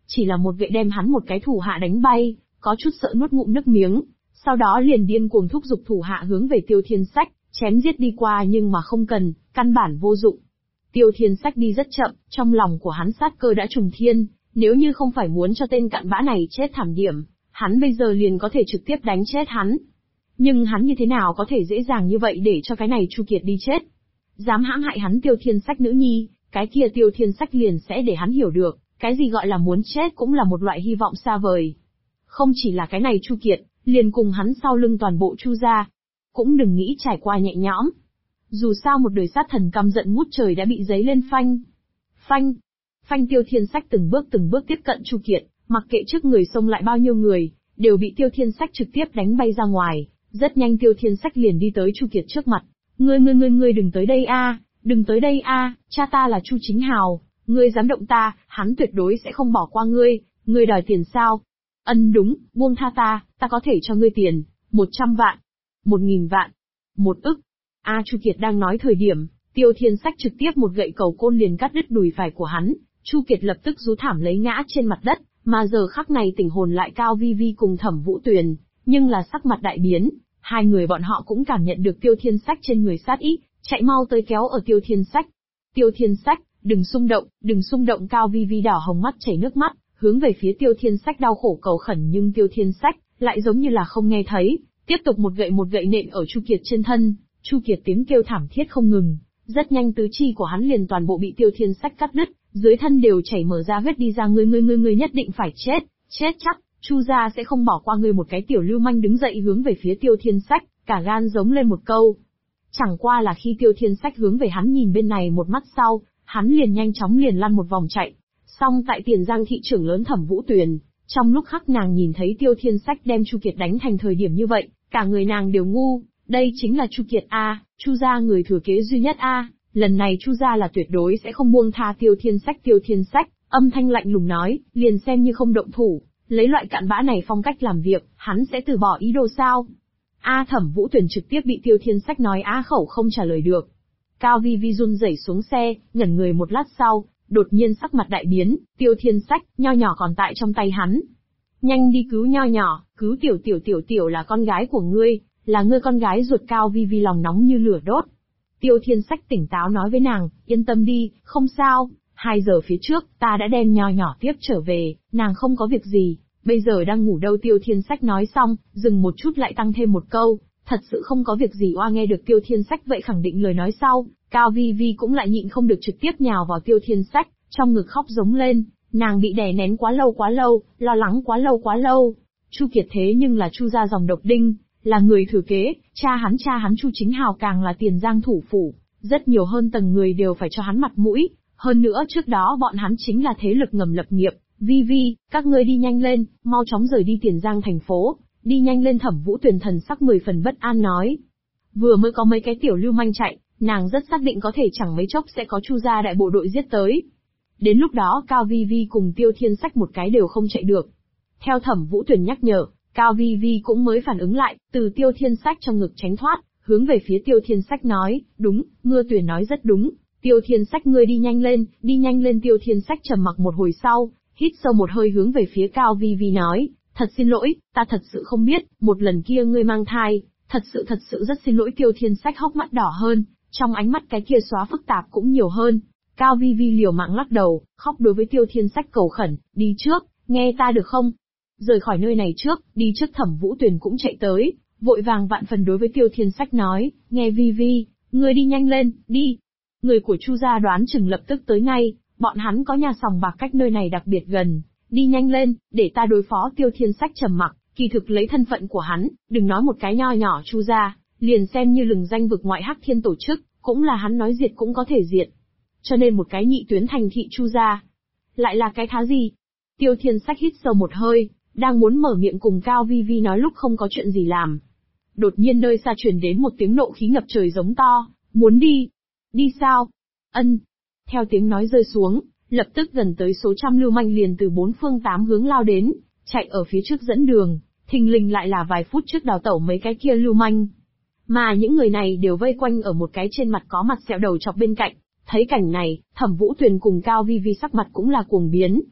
chỉ là một gậy đem hắn một cái thủ hạ đánh bay, có chút sợ nuốt ngụm nước miếng, sau đó liền điên cuồng thúc giục thủ hạ hướng về Tiêu Thiên Sách, chém giết đi qua nhưng mà không cần, căn bản vô dụng. Tiêu Thiên Sách đi rất chậm, trong lòng của hắn sát cơ đã trùng thiên, nếu như không phải muốn cho tên cặn bã này chết thảm điểm, hắn bây giờ liền có thể trực tiếp đánh chết hắn. Nhưng hắn như thế nào có thể dễ dàng như vậy để cho cái này Chu Kiệt đi chết? Dám hãm hại hắn Tiêu Thiên Sách nữ nhi, cái kia Tiêu Thiên Sách liền sẽ để hắn hiểu được, cái gì gọi là muốn chết cũng là một loại hy vọng xa vời. Không chỉ là cái này Chu Kiệt, liền cùng hắn sau lưng toàn bộ Chu gia, cũng đừng nghĩ trải qua nhẹ nhõm. Dù sao một đời sát thần căm giận ngút trời đã bị giấy lên phanh. Phanh Tiêu Thiên Sách từng bước tiếp cận Chu Kiệt, mặc kệ trước người xông lại bao nhiêu người, đều bị Tiêu Thiên Sách trực tiếp đánh bay ra ngoài. Rất nhanh Tiêu Thiên Sách liền đi tới Chu Kiệt trước mặt. Ngươi đừng tới đây a, đừng tới đây a, cha ta là Chu Chính Hào, ngươi dám động ta, hắn tuyệt đối sẽ không bỏ qua ngươi đòi tiền sao? Đúng, buông tha ta có thể cho ngươi tiền, 100 vạn, 1000 vạn, 1 ức. Chu Kiệt đang nói thời điểm, Tiêu Thiên Sách trực tiếp một gậy cầu côn liền cắt đứt đùi phải của hắn, Chu Kiệt lập tức rú thảm lấy ngã trên mặt đất, mà giờ khắc này tỉnh hồn lại Cao Vi Vi cùng Thẩm Vũ Tuyền, nhưng là sắc mặt đại biến, hai người bọn họ cũng cảm nhận được Tiêu Thiên Sách trên người sát ý, chạy mau tới kéo ở Tiêu Thiên Sách. Tiêu Thiên Sách, đừng xung động, Cao Vi Vi đỏ hồng mắt chảy nước mắt, hướng về phía Tiêu Thiên Sách đau khổ cầu khẩn, nhưng Tiêu Thiên Sách lại giống như là không nghe thấy, tiếp tục một gậy nện ở Chu Kiệt trên thân. Chu Kiệt tiếng kêu thảm thiết không ngừng, rất nhanh tứ chi của hắn liền toàn bộ bị Tiêu Thiên Sách cắt đứt, dưới thân đều chảy mở ra vết đi ra. Ngươi nhất định phải chết chắc, Chu gia sẽ không bỏ qua ngươi. Một cái tiểu lưu manh đứng dậy hướng về phía Tiêu Thiên Sách, cả gan giống lên một câu. Chẳng qua là khi Tiêu Thiên Sách hướng về hắn nhìn bên này một mắt sau, hắn liền nhanh chóng lăn một vòng chạy. Xong tại Tiền Giang thị trưởng lớn Thẩm Vũ Tuyền, trong lúc khắc nàng nhìn thấy Tiêu Thiên Sách đem Chu Kiệt đánh thành thời điểm như vậy, cả người nàng đều ngu. Đây chính là Chu Kiệt a, Chu gia người thừa kế duy nhất a, lần này Chu gia là tuyệt đối sẽ không buông tha Tiêu Thiên Sách. Tiêu Thiên Sách âm thanh lạnh lùng nói, liền xem như không động thủ, lấy loại cặn bã này phong cách làm việc, hắn sẽ từ bỏ ý đồ sao? Thẩm Vũ Tuyền trực tiếp bị Tiêu Thiên Sách nói á khẩu không trả lời được. Cao Vi Vi run rẩy xuống xe, ngẩn người một lát sau, đột nhiên sắc mặt đại biến. Tiêu Thiên Sách, nho nhỏ còn tại trong tay hắn, nhanh đi cứu nho nhỏ, cứu tiểu là con gái của ngươi, là ngươi con gái ruột. Cao Vi Vi lòng nóng như lửa đốt. Tiêu Thiên Sách tỉnh táo nói với nàng, yên tâm đi, không sao, 2 giờ phía trước, ta đã đem nho nhỏ tiếp trở về, nàng không có việc gì, bây giờ đang ngủ đâu. Tiêu Thiên Sách nói xong, dừng một chút lại tăng thêm một câu, thật sự không có việc gì. Nghe được Tiêu Thiên Sách vậy khẳng định lời nói sau, Cao Vi Vi cũng lại nhịn không được trực tiếp nhào vào Tiêu Thiên Sách, trong ngực khóc giống lên, nàng bị đè nén quá lâu, lo lắng quá lâu. Chu Kiệt thế nhưng là Chu gia dòng độc đinh, là người thừa kế, cha hắn Chu Chính Hào càng là Tiền Giang thủ phủ, rất nhiều hơn tầng người đều phải cho hắn mặt mũi, hơn nữa trước đó bọn hắn chính là thế lực ngầm lập nghiệp. Vi Vi, các ngươi đi nhanh lên, mau chóng rời đi Tiền Giang thành phố, đi nhanh lên. Thẩm Vũ Tuyền thần sắc 10 phần bất an nói. Vừa mới có mấy cái tiểu lưu manh chạy, nàng rất xác định có thể chẳng mấy chốc sẽ có Chu gia đại bộ đội giết tới. Đến lúc đó Cao Vi Vi cùng Tiêu Thiên Sách một cái đều không chạy được. Theo Thẩm Vũ Tuyền nhắc nhở, Cao Vi Vi cũng mới phản ứng lại, từ Tiêu Thiên Sách trong ngực tránh thoát, hướng về phía Tiêu Thiên Sách nói, đúng, Mưa Tuyền nói rất đúng, Tiêu Thiên Sách ngươi đi nhanh lên. Tiêu Thiên Sách trầm mặc một hồi sau, hít sâu một hơi hướng về phía Cao Vi Vi nói, thật xin lỗi, ta thật sự không biết, một lần kia ngươi mang thai, thật sự rất xin lỗi. Tiêu Thiên Sách hốc mắt đỏ hơn, trong ánh mắt cái kia xóa phức tạp cũng nhiều hơn. Cao Vi Vi liều mạng lắc đầu, khóc đối với Tiêu Thiên Sách cầu khẩn, đi trước, nghe ta được không? Rời khỏi nơi này trước, đi trước. Thẩm Vũ Tuyền cũng chạy tới, vội vàng vạn phần đối với Tiêu Thiên Sách nói, nghe Vi Vi, ngươi đi nhanh lên, đi. Người của Chu gia đoán chừng lập tức tới ngay, bọn hắn có nhà sòng bạc cách nơi này đặc biệt gần, đi nhanh lên, để ta đối phó. Tiêu Thiên Sách trầm mặc, kỳ thực lấy thân phận của hắn, đừng nói một cái nho nhỏ Chu gia, liền xem như lừng danh vực ngoại Hắc Thiên tổ chức, cũng là hắn nói diệt cũng có thể diệt. Cho nên một cái nhị tuyến thành thị Chu gia, lại là cái thá gì? Tiêu Thiên Sách hít sâu một hơi, đang muốn mở miệng cùng Cao Vi Vi nói lúc không có chuyện gì làm. Đột nhiên nơi xa truyền đến một tiếng nộ khí ngập trời giống to, muốn đi. Đi sao? Theo tiếng nói rơi xuống, lập tức gần tới số trăm lưu manh liền từ 4 phương 8 hướng lao đến, chạy ở phía trước dẫn đường, thình lình lại là vài phút trước đào tẩu mấy cái kia lưu manh. Mà những người này đều vây quanh ở một cái trên mặt có mặt sẹo đầu chọc bên cạnh. Thấy cảnh này, Thẩm Vũ Tuyền cùng Cao Vi Vi sắc mặt cũng là cuồng biến.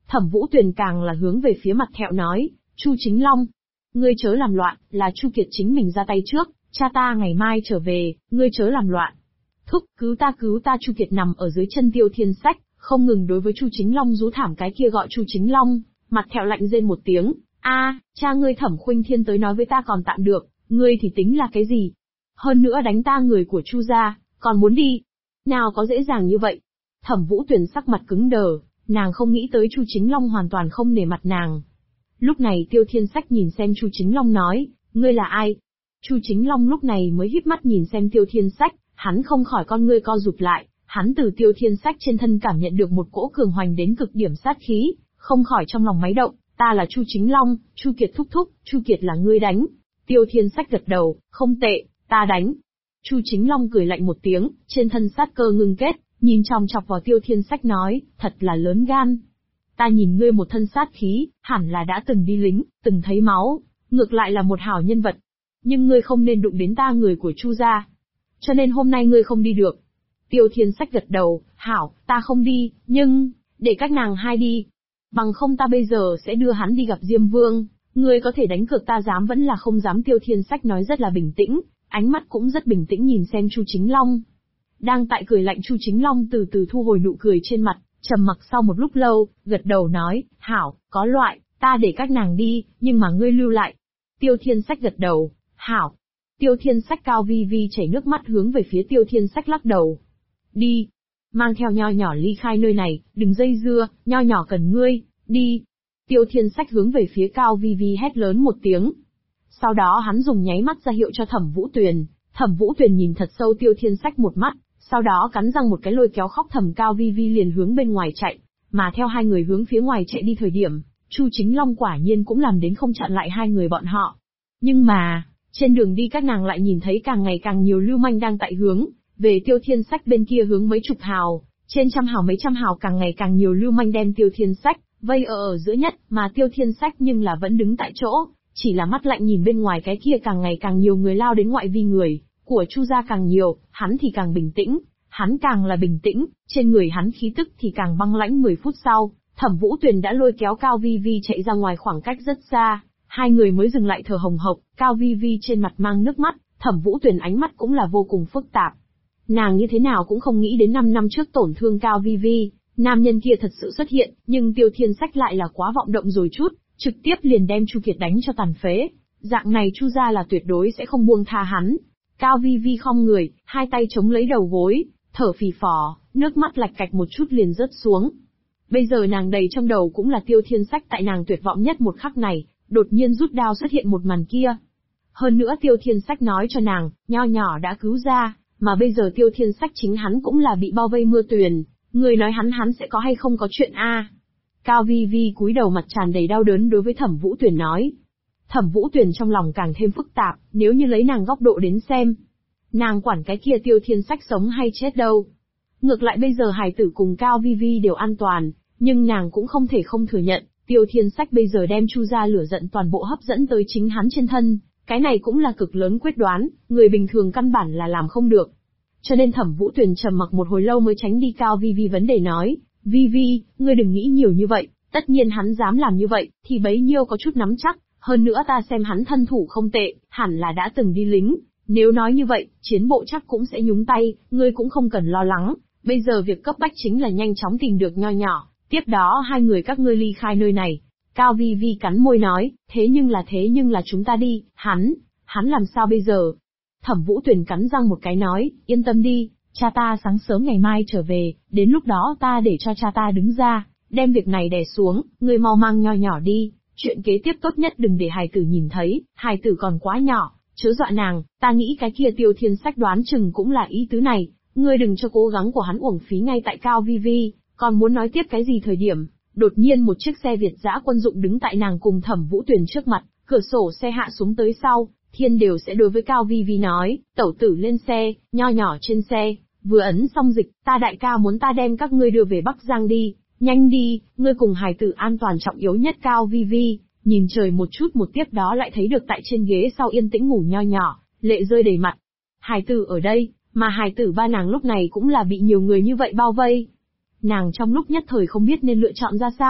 Thẩm Vũ Tuyền càng là hướng về phía mặt Thẹo nói, Chu Chính Long, ngươi chớ làm loạn, là Chu Kiệt chính mình ra tay trước, cha ta ngày mai trở về, ngươi chớ làm loạn. Thúc, cứu ta, Chu Kiệt nằm ở dưới chân Tiêu Thiên Sách, không ngừng đối với Chu Chính Long rú thảm cái kia gọi Chu Chính Long, mặt Thẹo lạnh rên một tiếng, cha ngươi Thẩm Khuynh Thiên tới nói với ta còn tạm được, ngươi thì tính là cái gì? Hơn nữa đánh ta người của Chu gia, còn muốn đi? Nào có dễ dàng như vậy? Thẩm Vũ Tuyền sắc mặt cứng đờ, nàng không nghĩ tới Chu Chính Long hoàn toàn không nể mặt nàng. Lúc này Tiêu Thiên Sách nhìn xem Chu Chính Long nói, ngươi là ai? Chu Chính Long lúc này mới híp mắt nhìn xem Tiêu Thiên Sách, hắn không khỏi con ngươi co rụt lại, hắn từ Tiêu Thiên Sách trên thân cảm nhận được một cỗ cường hoành đến cực điểm sát khí, không khỏi trong lòng máy động, ta là Chu Chính Long, Chu Kiệt thúc thúc, Chu Kiệt là ngươi đánh. Tiêu Thiên Sách gật đầu, không tệ, ta đánh. Chu Chính Long cười lạnh một tiếng, trên thân sát cơ ngưng kết, nhìn chòng chọc vào Tiêu Thiên Sách nói, thật là lớn gan. Ta nhìn ngươi một thân sát khí, hẳn là đã từng đi lính, từng thấy máu, ngược lại là một hảo nhân vật. Nhưng ngươi không nên đụng đến ta người của Chu gia. Cho nên hôm nay ngươi không đi được. Tiêu Thiên Sách gật đầu, hảo, ta không đi, nhưng, để các nàng hai đi. Bằng không ta bây giờ sẽ đưa hắn đi gặp Diêm Vương, ngươi có thể đánh cược ta dám vẫn là không dám. Tiêu Thiên Sách nói rất là bình tĩnh, ánh mắt cũng rất bình tĩnh nhìn xem Chu Chính Long. Đang tại cười lạnh Chu Chính Long từ từ thu hồi nụ cười trên mặt, trầm mặc sau một lúc lâu, gật đầu nói, hảo, có loại, ta để các nàng đi, nhưng mà ngươi lưu lại. Tiêu Thiên Sách gật đầu, hảo. Tiêu Thiên Sách cao vi vi chảy nước mắt hướng về phía Tiêu Thiên Sách lắc đầu. Đi. Mang theo Nho Nhỏ ly khai nơi này, đừng dây dưa, Nho Nhỏ cần ngươi, đi. Tiêu Thiên Sách hướng về phía cao vi vi hét lớn một tiếng. Sau đó hắn dùng nháy mắt ra hiệu cho Thẩm Vũ Tuyền. Thẩm Vũ Tuyền nhìn thật sâu Tiêu Thiên Sách một mắt, sau đó cắn răng một cái lôi kéo khóc thầm cao vi vi liền hướng bên ngoài chạy. Mà theo hai người hướng phía ngoài chạy đi thời điểm, Chu Chính Long quả nhiên cũng làm đến không chặn lại hai người bọn họ. Nhưng mà, trên đường đi các nàng lại nhìn thấy càng ngày càng nhiều lưu manh đang tại hướng về Tiêu Thiên Sách bên kia hướng mấy chục hào, trên trăm hào mấy trăm hào càng ngày càng nhiều lưu manh đem Tiêu Thiên Sách vây ở giữa nhất, mà Tiêu Thiên Sách nhưng là vẫn đứng tại chỗ, chỉ là mắt lạnh nhìn bên ngoài cái kia càng ngày càng nhiều người lao đến ngoại vi người của Chu gia càng nhiều, hắn thì càng bình tĩnh, hắn càng là bình tĩnh, trên người hắn khí tức thì càng băng lãnh. 10 phút sau, Thẩm Vũ Tuyền đã lôi kéo Cao Vi Vi chạy ra ngoài khoảng cách rất xa, hai người mới dừng lại thở hồng hộc, Cao Vi Vi trên mặt mang nước mắt, Thẩm Vũ Tuyền ánh mắt cũng là vô cùng phức tạp. Nàng như thế nào cũng không nghĩ đến 5 năm trước tổn thương Cao Vi Vi, nam nhân kia thật sự xuất hiện, nhưng Tiêu Thiên Sách lại là quá vọng động rồi chút, trực tiếp liền đem Chu Kiệt đánh cho tàn phế. Dạng này Chu gia là tuyệt đối sẽ không buông tha hắn. Cao Vi Vi khom người, hai tay chống lấy đầu gối, thở phì phò, nước mắt lạch cạch một chút liền rớt xuống. Bây giờ nàng đầy trong đầu cũng là Tiêu Thiên Sách tại nàng tuyệt vọng nhất một khắc này, đột nhiên rút đao xuất hiện một màn kia. Hơn nữa Tiêu Thiên Sách nói cho nàng, Nho Nhỏ đã cứu ra, mà bây giờ Tiêu Thiên Sách chính hắn cũng là bị bao vây mưa tuyền, người nói hắn sẽ có hay không có chuyện a? Cao Vi Vi cúi đầu mặt tràn đầy đau đớn đối với Thẩm Vũ Tuyền nói. Thẩm Vũ Tuyền trong lòng càng thêm phức tạp, nếu như lấy nàng góc độ đến xem, nàng quản cái kia Tiêu Thiên Sách sống hay chết đâu. Ngược lại bây giờ hài tử cùng Cao Vi Vi đều an toàn, nhưng nàng cũng không thể không thừa nhận, Tiêu Thiên Sách bây giờ đem Chu gia lửa giận toàn bộ hấp dẫn tới chính hắn trên thân, cái này cũng là cực lớn quyết đoán, người bình thường căn bản là làm không được. Cho nên Thẩm Vũ Tuyền trầm mặc một hồi lâu mới tránh đi Cao Vi Vi vấn đề nói, Vi Vi, ngươi đừng nghĩ nhiều như vậy, tất nhiên hắn dám làm như vậy, thì bấy nhiêu có chút nắm chắc, hơn nữa ta xem hắn thân thủ không tệ, hẳn là đã từng đi lính, nếu nói như vậy, chiến bộ chắc cũng sẽ nhúng tay, ngươi cũng không cần lo lắng, bây giờ việc cấp bách chính là nhanh chóng tìm được Nho Nhỏ, tiếp đó hai người các ngươi ly khai nơi này. Cao Vi Vi cắn môi nói, thế nhưng là chúng ta đi, hắn làm sao bây giờ? Thẩm Vũ Tuyền cắn răng một cái nói, yên tâm đi, cha ta sáng sớm ngày mai trở về, đến lúc đó ta để cho cha ta đứng ra, đem việc này đè xuống, ngươi mau mang Nho Nhỏ đi, chuyện kế tiếp tốt nhất đừng để hài tử nhìn thấy, hài tử còn quá nhỏ, chớ dọa nàng, ta nghĩ cái kia Tiêu Thiên Sách đoán chừng cũng là ý tứ này, ngươi đừng cho cố gắng của hắn uổng phí. Ngay tại Cao Vi Vi còn muốn nói tiếp cái gì thời điểm, đột nhiên một chiếc xe Việt dã quân dụng đứng tại nàng cùng Thẩm Vũ Tuyền trước mặt, cửa sổ xe hạ xuống tới sau, Thiên đều sẽ đối với Cao Vi Vi nói, tẩu tử lên xe, Nho Nhỏ trên xe, vừa ấn xong dịch, ta đại ca muốn ta đem các ngươi đưa về Bắc Giang đi, nhanh đi, ngươi cùng hài tử an toàn trọng yếu nhất. Cao Vi Vi nhìn trời một chút một tiếp đó lại thấy được tại trên ghế sau yên tĩnh ngủ Nho Nhỏ, lệ rơi đầy mặt. Hài tử ở đây, mà hài tử ba nàng lúc này cũng là bị nhiều người như vậy bao vây. Nàng trong lúc nhất thời không biết nên lựa chọn ra sao,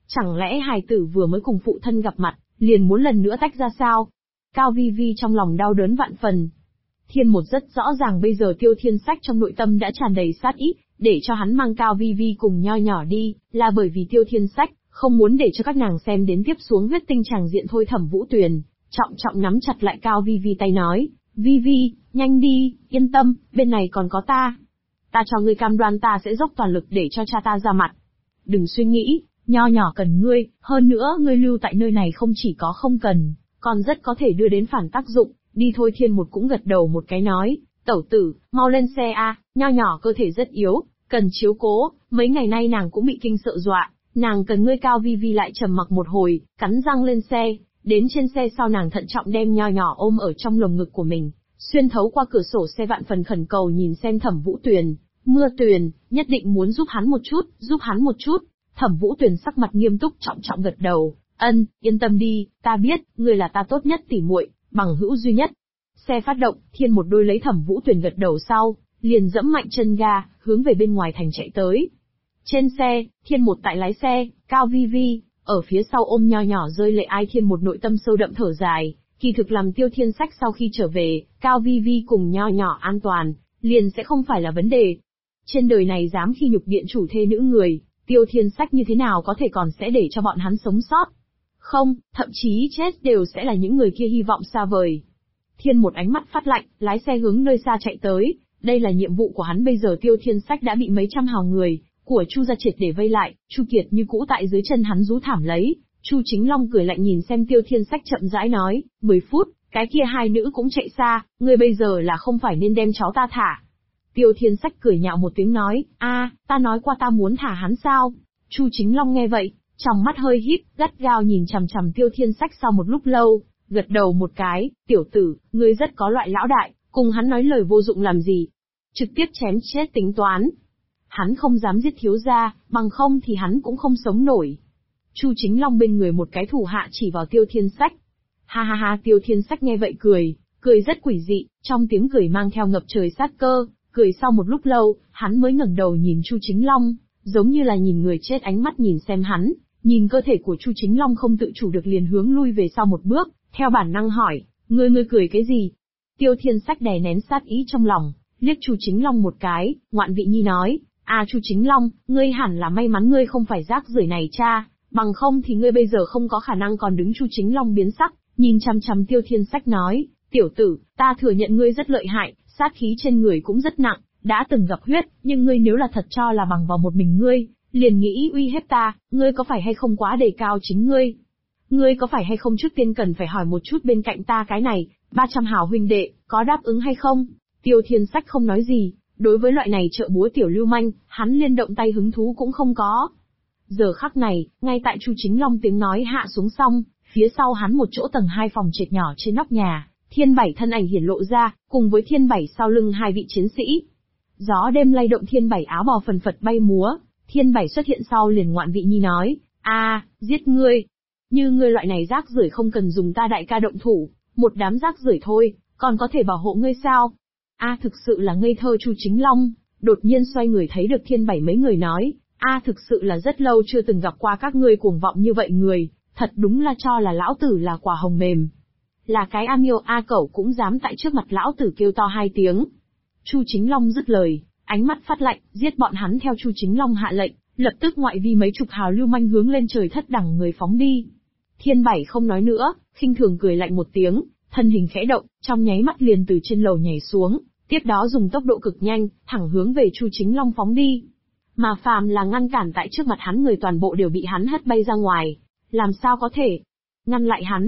Chẳng lẽ hài tử vừa mới cùng phụ thân gặp mặt, liền muốn lần nữa tách ra sao? Cao Vi Vi trong lòng đau đớn vạn phần. Thiên Một rất rõ ràng bây giờ Tiêu Thiên Sách trong nội tâm đã tràn đầy sát ý, để cho hắn mang Cao Vi Vi cùng Nho Nhỏ đi, là bởi vì Tiêu Thiên Sách không muốn để cho các nàng xem đến tiếp xuống huyết tinh tràng diện thôi. Thẩm Vũ Tuyền trọng nắm chặt lại Cao Vi Vi tay nói, Vi Vi, nhanh đi, yên tâm, bên này còn có ta. Ta cho ngươi cam đoan ta sẽ dốc toàn lực để cho cha ta ra mặt. Đừng suy nghĩ, Nho Nhỏ cần ngươi, hơn nữa ngươi lưu tại nơi này không chỉ có không cần, còn rất có thể đưa đến phản tác dụng. Đi thôi. Thiên Một cũng gật đầu một cái nói, tẩu tử, mau lên xe a, Nho Nhỏ cơ thể rất yếu, cần chiếu cố, mấy ngày nay nàng cũng bị kinh sợ dọa, nàng cần ngươi. Cao Vi Vi lại trầm mặc một hồi, cắn răng lên xe, đến trên xe sau nàng thận trọng đem Nho Nhỏ ôm ở trong lồng ngực của mình, xuyên thấu qua cửa sổ xe vạn phần khẩn cầu nhìn xem Thẩm Vũ Tuyền, Mưa Tuyền, nhất định muốn giúp hắn một chút. Thẩm Vũ Tuyền sắc mặt nghiêm túc trọng gật đầu, ân, yên tâm đi, ta biết, ngươi là ta tốt nhất tỉ muội, bằng hữu duy nhất. Xe phát động, Thiên Một đôi lấy Thẩm Vũ Tuyền gật đầu sau, liền dẫm mạnh chân ga, hướng về bên ngoài thành chạy tới. Trên xe, Thiên Một tại lái xe, Cao Vi Vi ở phía sau ôm Nho Nhỏ rơi lệ ai. Thiên Một nội tâm sâu đậm thở dài, kỳ thực làm Tiêu Thiên Sách sau khi trở về, Cao Vi Vi cùng Nho Nhỏ an toàn, liền sẽ không phải là vấn đề. Trên đời này dám khi nhục điện chủ thê nữ người, Tiêu Thiên Sách như thế nào có thể còn sẽ để cho bọn hắn sống sót? Không, thậm chí chết đều sẽ là những người kia hy vọng xa vời. Thiên Một ánh mắt phát lạnh, lái xe hướng nơi xa chạy tới, đây là nhiệm vụ của hắn. Bây giờ Tiêu Thiên Sách đã bị mấy trăm hào người của Chu gia triệt để vây lại, Chu Kiệt như cũ tại dưới chân hắn rú thảm lấy. Chu Chính Long cười lạnh nhìn xem Tiêu Thiên Sách chậm rãi nói, 10 phút, cái kia hai nữ cũng chạy xa, ngươi bây giờ là không phải nên đem cháu ta thả. Tiêu Thiên Sách cười nhạo một tiếng nói, ta nói qua ta muốn thả hắn sao? Chu Chính Long nghe vậy, trong mắt hơi híp, gắt gao nhìn chằm chằm Tiêu Thiên Sách sau một lúc lâu, gật đầu một cái, tiểu tử, ngươi rất có loại lão đại, cùng hắn nói lời vô dụng làm gì? Trực tiếp chém chết tính toán. Hắn không dám giết thiếu gia, bằng không thì hắn cũng không sống nổi. Chu Chính Long bên người một cái thủ hạ chỉ vào Tiêu Thiên Sách. Ha ha ha. Tiêu Thiên Sách nghe vậy cười rất quỷ dị, trong tiếng cười mang theo ngập trời sát cơ. Cười sau một lúc lâu, hắn mới ngẩng đầu nhìn Chu Chính Long, giống như là nhìn người chết, ánh mắt nhìn xem hắn, nhìn cơ thể của Chu Chính Long không tự chủ được liền hướng lui về sau một bước, theo bản năng hỏi, ngươi cười cái gì? Tiêu Thiên Sách đè nén sát ý trong lòng, liếc Chu Chính Long một cái, ngoạn vị nhi nói, Chu Chính Long, ngươi hẳn là may mắn ngươi không phải rác rưởi này cha, bằng không thì ngươi bây giờ không có khả năng còn đứng. Chu Chính Long biến sắc, nhìn chằm chằm Tiêu Thiên Sách nói, tiểu tử, ta thừa nhận ngươi rất lợi hại, sát khí trên người cũng rất nặng, đã từng gặp huyết, nhưng ngươi nếu là thật cho là bằng vào một mình ngươi, liền nghĩ uy hiếp ta, ngươi có phải hay không quá đề cao chính ngươi? Ngươi có phải hay không trước tiên cần phải hỏi một chút bên cạnh ta cái này, 300 hào huynh đệ, có đáp ứng hay không? Tiêu Thiên Sách không nói gì, đối với loại này trợ búa tiểu lưu manh, hắn liên động tay hứng thú cũng không có. Giờ khắc này, ngay tại Chu Chính Long tiếng nói hạ xuống xong, phía sau hắn một chỗ tầng 2 phòng trệt nhỏ trên nóc nhà, Thiên Bảy thân ảnh hiển lộ ra, cùng với Thiên Bảy sau lưng hai vị chiến sĩ. Gió đêm lay động Thiên Bảy áo bào phần phật bay múa, Thiên Bảy xuất hiện sau liền ngoạn vị nhi nói, giết ngươi. Như ngươi loại này rác rưởi không cần dùng ta đại ca động thủ, một đám rác rưởi thôi, còn có thể bảo hộ ngươi sao? Thực sự là ngây thơ. Chu Chính Long đột nhiên xoay người thấy được Thiên Bảy mấy người nói, thực sự là rất lâu chưa từng gặp qua các ngươi cuồng vọng như vậy người, thật đúng là cho là lão tử là quả hồng mềm. Là cái miêu cẩu cũng dám tại trước mặt lão tử kêu to hai tiếng. Chu Chính Long dứt lời, ánh mắt phát lạnh, giết bọn hắn. Theo Chu Chính Long hạ lệnh, lập tức ngoại vi mấy chục hào lưu manh hướng lên trời thất đẳng người phóng đi. Thiên Bảy không nói nữa, khinh thường cười lạnh một tiếng, thân hình khẽ động, trong nháy mắt liền từ trên lầu nhảy xuống, tiếp đó dùng tốc độ cực nhanh, thẳng hướng về Chu Chính Long phóng đi. Mà phàm là ngăn cản tại trước mặt hắn người toàn bộ đều bị hắn hất bay ra ngoài. Làm sao có thể? Ngăn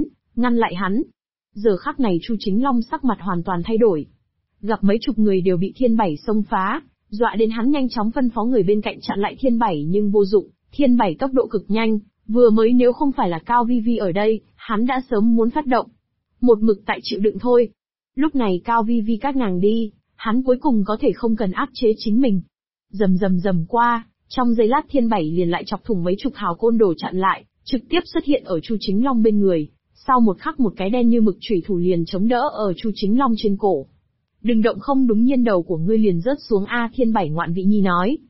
lại hắn. Giờ khắc này Chu Chính Long sắc mặt hoàn toàn thay đổi. Gặp mấy chục người đều bị Thiên Bảy xông phá, dọa đến hắn nhanh chóng phân phó người bên cạnh chặn lại Thiên Bảy nhưng vô dụng. Thiên Bảy tốc độ cực nhanh, vừa mới nếu không phải là Cao Vi Vi ở đây, hắn đã sớm muốn phát động. Một mực tại chịu đựng thôi. Lúc này Cao Vi Vi các nàng đi, hắn cuối cùng có thể không cần áp chế chính mình. Rầm qua, trong giây lát Thiên Bảy liền lại chọc thủng mấy chục hào côn đồ chặn lại, trực tiếp xuất hiện ở Chu Chính Long bên người. Sau một khắc một cái đen như mực chủy thủ liền chống đỡ ở Chu Chính Long trên cổ. Đừng động, không đúng nhiên đầu của ngươi liền rớt xuống. Thiên Bảy ngoạn vị nhi nói.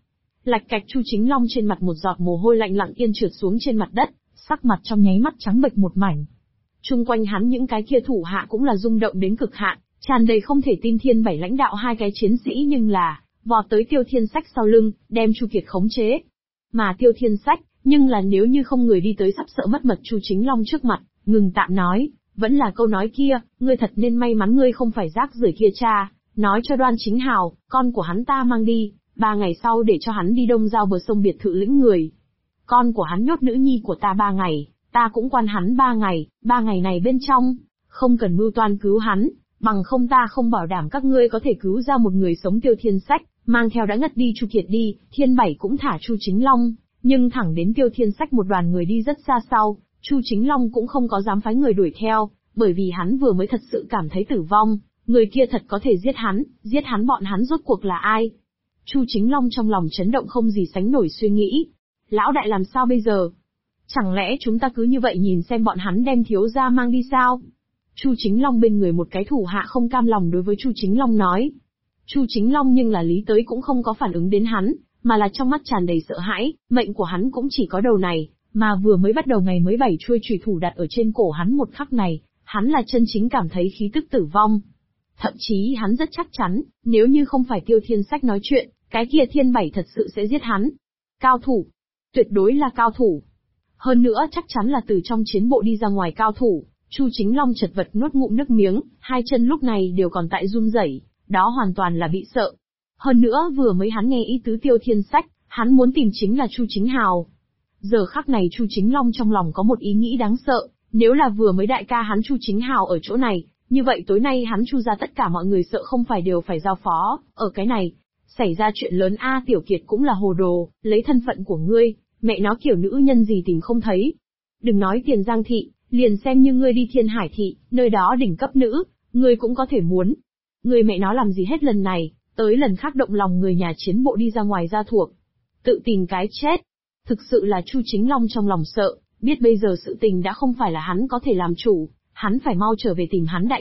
Lạch cạch, Chu Chính Long trên mặt một giọt mồ hôi lạnh lặng yên trượt xuống trên mặt đất, sắc mặt trong nháy mắt trắng bệch một mảnh. Chung quanh hắn những cái kia thủ hạ cũng là rung động đến cực hạn, tràn đầy không thể tin. Thiên Bảy lãnh đạo hai cái chiến sĩ nhưng là vọt tới Tiêu Thiên Sách sau lưng, đem Chu Kiệt khống chế. Mà Tiêu Thiên Sách, nhưng là nếu như không người đi tới sắp sợ mất mật Chu Chính Long trước mặt, ngừng tạm nói, vẫn là câu nói kia, ngươi thật nên may mắn ngươi không phải rác rưởi kia cha, nói cho Đoan Chính Hào, con của hắn ta mang đi, 3 ngày sau để cho hắn đi Đông Giao bờ sông biệt thự lĩnh người. Con của hắn nhốt nữ nhi của ta 3 ngày, ta cũng quan hắn 3 ngày, 3 ngày này bên trong, không cần mưu toan cứu hắn, bằng không ta không bảo đảm các ngươi có thể cứu ra một người sống. Tiêu Thiên Sách mang theo đã ngất đi Chu Kiệt đi, Thiên Bảy cũng thả Chu Chính Long, nhưng thẳng đến Tiêu Thiên Sách một đoàn người đi rất xa sau, Chu Chính Long cũng không có dám phái người đuổi theo, bởi vì hắn vừa mới thật sự cảm thấy tử vong, người kia thật có thể giết hắn bọn hắn rốt cuộc là ai? Chu Chính Long trong lòng chấn động không gì sánh nổi, suy nghĩ, lão đại làm sao bây giờ? Chẳng lẽ chúng ta cứ như vậy nhìn xem bọn hắn đem thiếu gia mang đi sao? Chu Chính Long bên người một cái thủ hạ không cam lòng đối với Chu Chính Long nói. Chu Chính Long nhưng là lý tới cũng không có phản ứng đến hắn, mà là trong mắt tràn đầy sợ hãi, mệnh của hắn cũng chỉ có đầu này, mà vừa mới bắt đầu ngày mới 7 chuôi chùy thủ đặt ở trên cổ hắn một khắc này, hắn là chân chính cảm thấy khí tức tử vong. Thậm chí hắn rất chắc chắn, nếu như không phải Tiêu Thiên Sách nói chuyện, cái kia Thiên Bảy thật sự sẽ giết hắn. Cao thủ, tuyệt đối là cao thủ. Hơn nữa chắc chắn là từ trong chiến bộ đi ra ngoài cao thủ. Chu Chính Long chật vật nuốt ngụm nước miếng, hai chân lúc này đều còn tại run rẩy, đó hoàn toàn là bị sợ. Hơn nữa vừa mới hắn nghe ý tứ Tiêu Thiên Sách, hắn muốn tìm chính là Chu Chính Hào. Giờ khắc này Chu Chính Long trong lòng có một ý nghĩ đáng sợ, nếu là vừa mới đại ca hắn Chu Chính Hào ở chỗ này, như vậy tối nay hắn Chu ra tất cả mọi người sợ không phải đều phải giao phó, ở cái này, xảy ra chuyện lớn. Tiểu Kiệt cũng là hồ đồ, lấy thân phận của ngươi, mẹ nó kiểu nữ nhân gì tìm không thấy. Đừng nói Tiền Giang thị, liền xem như ngươi đi Thiên Hải thị, nơi đó đỉnh cấp nữ, ngươi cũng có thể muốn. Ngươi mẹ nó làm gì hết lần này, tới lần khác động lòng người nhà chiến bộ đi ra ngoài ra thuộc. Tự tìm cái chết. Thực sự là Chu Chính Long trong lòng sợ, biết bây giờ sự tình đã không phải là hắn có thể làm chủ, hắn phải mau trở về tìm hắn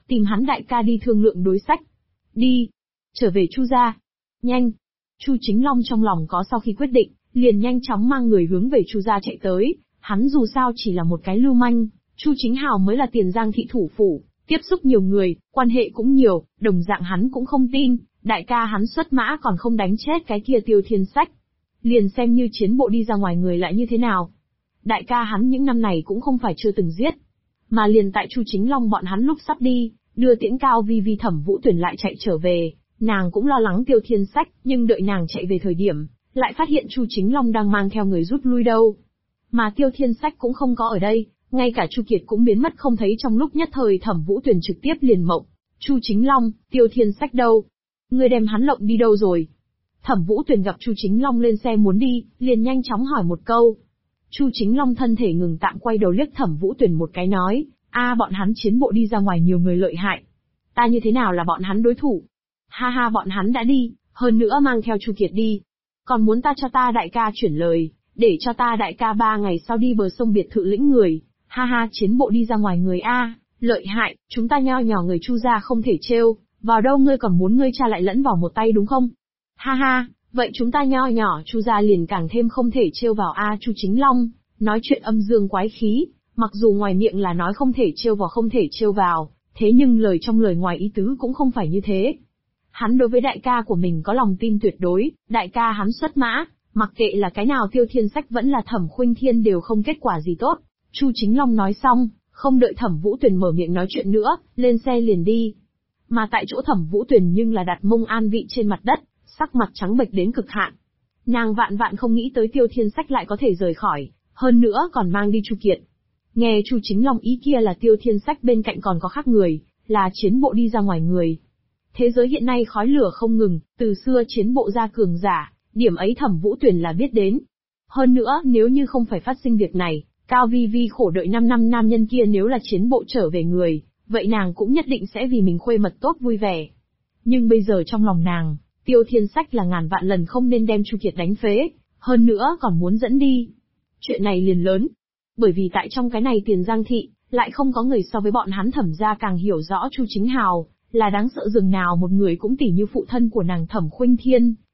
đại ca đi thương lượng đối sách. Đi, trở về Chu gia. Nhanh. Chu Chính Long trong lòng có sau khi quyết định, liền nhanh chóng mang người hướng về Chu gia chạy tới, hắn dù sao chỉ là một cái lưu manh, Chu Chính Hào mới là Tiền Giang thị thủ phủ, tiếp xúc nhiều người, quan hệ cũng nhiều, đồng dạng hắn cũng không tin, đại ca hắn xuất mã còn không đánh chết cái kia Tiêu Thiên Sách. Liền xem như chiến bộ đi ra ngoài người lại như thế nào. Đại ca hắn những năm này cũng không phải chưa từng giết, mà liền tại Chu Chính Long bọn hắn lúc sắp đi, đưa tiễn Cao Vi Vi Thẩm Vũ Tuyển lại chạy trở về, nàng cũng lo lắng Tiêu Thiên Sách, nhưng đợi nàng chạy về thời điểm, lại phát hiện Chu Chính Long đang mang theo người rút lui đâu. Mà Tiêu Thiên Sách cũng không có ở đây, ngay cả Chu Kiệt cũng biến mất không thấy. Trong lúc nhất thời Thẩm Vũ Tuyển trực tiếp liền mộng, Chu Chính Long, Tiêu Thiên Sách đâu? Ngươi đem hắn lộng đi đâu rồi? Thẩm Vũ Tuyển gặp Chu Chính Long lên xe muốn đi, liền nhanh chóng hỏi một câu. Chu Chính Long thân thể ngừng tạm quay đầu liếc Thẩm Vũ Tuyển một cái nói, bọn hắn chiến bộ đi ra ngoài nhiều người lợi hại. Ta như thế nào là bọn hắn đối thủ? Ha ha, bọn hắn đã đi, hơn nữa mang theo Chu Kiệt đi. Còn muốn ta cho ta đại ca chuyển lời, để cho ta đại ca 3 ngày sau đi bờ sông biệt thự lĩnh người. Ha ha, chiến bộ đi ra ngoài người lợi hại, chúng ta nho nhỏ người Chu gia không thể trêu, vào đâu ngươi còn muốn ngươi cha lại lẫn vào một tay đúng không? Ha ha, vậy chúng ta nho nhỏ Chu gia liền càng thêm không thể trêu vào. Chu Chính Long nói chuyện âm dương quái khí, mặc dù ngoài miệng là nói không thể trêu vào, thế nhưng lời trong lời ngoài ý tứ cũng không phải như thế. Hắn đối với đại ca của mình có lòng tin tuyệt đối, đại ca hắn xuất mã, mặc kệ là cái nào Tiêu Thiên Sách vẫn là Thẩm Khuynh Thiên đều không kết quả gì tốt. Chu Chính Long nói xong, không đợi Thẩm Vũ Tuyền mở miệng nói chuyện nữa, lên xe liền đi. Mà tại chỗ Thẩm Vũ Tuyền nhưng là đặt mông an vị trên mặt đất, sắc mặt trắng bệch đến cực hạn. Nàng vạn vạn không nghĩ tới Tiêu Thiên Sách lại có thể rời khỏi, hơn nữa còn mang đi Chu Kiệt. Nghe Chu Chính Long ý kia là Tiêu Thiên Sách bên cạnh còn có khác người, là chiến bộ đi ra ngoài người. Thế giới hiện nay khói lửa không ngừng, từ xưa chiến bộ ra cường giả, điểm ấy Thẩm Vũ Tuyền là biết đến. Hơn nữa, nếu như không phải phát sinh việc này, Cao Vi Vi khổ đợi 5 năm nam nhân kia nếu là chiến bộ trở về người, vậy nàng cũng nhất định sẽ vì mình khuê mật tốt vui vẻ. Nhưng bây giờ trong lòng nàng, Tiêu Thiên Sách là ngàn vạn lần không nên đem Chu Kiệt đánh phế, hơn nữa còn muốn dẫn đi. Chuyện này liền lớn, bởi vì tại trong cái này Tiền Giang thị, lại không có người so với bọn hắn Thẩm gia càng hiểu rõ Chu Chính Hào, là đáng sợ dường nào. Một người cũng tỉ như phụ thân của nàng Thẩm Khuynh Thiên,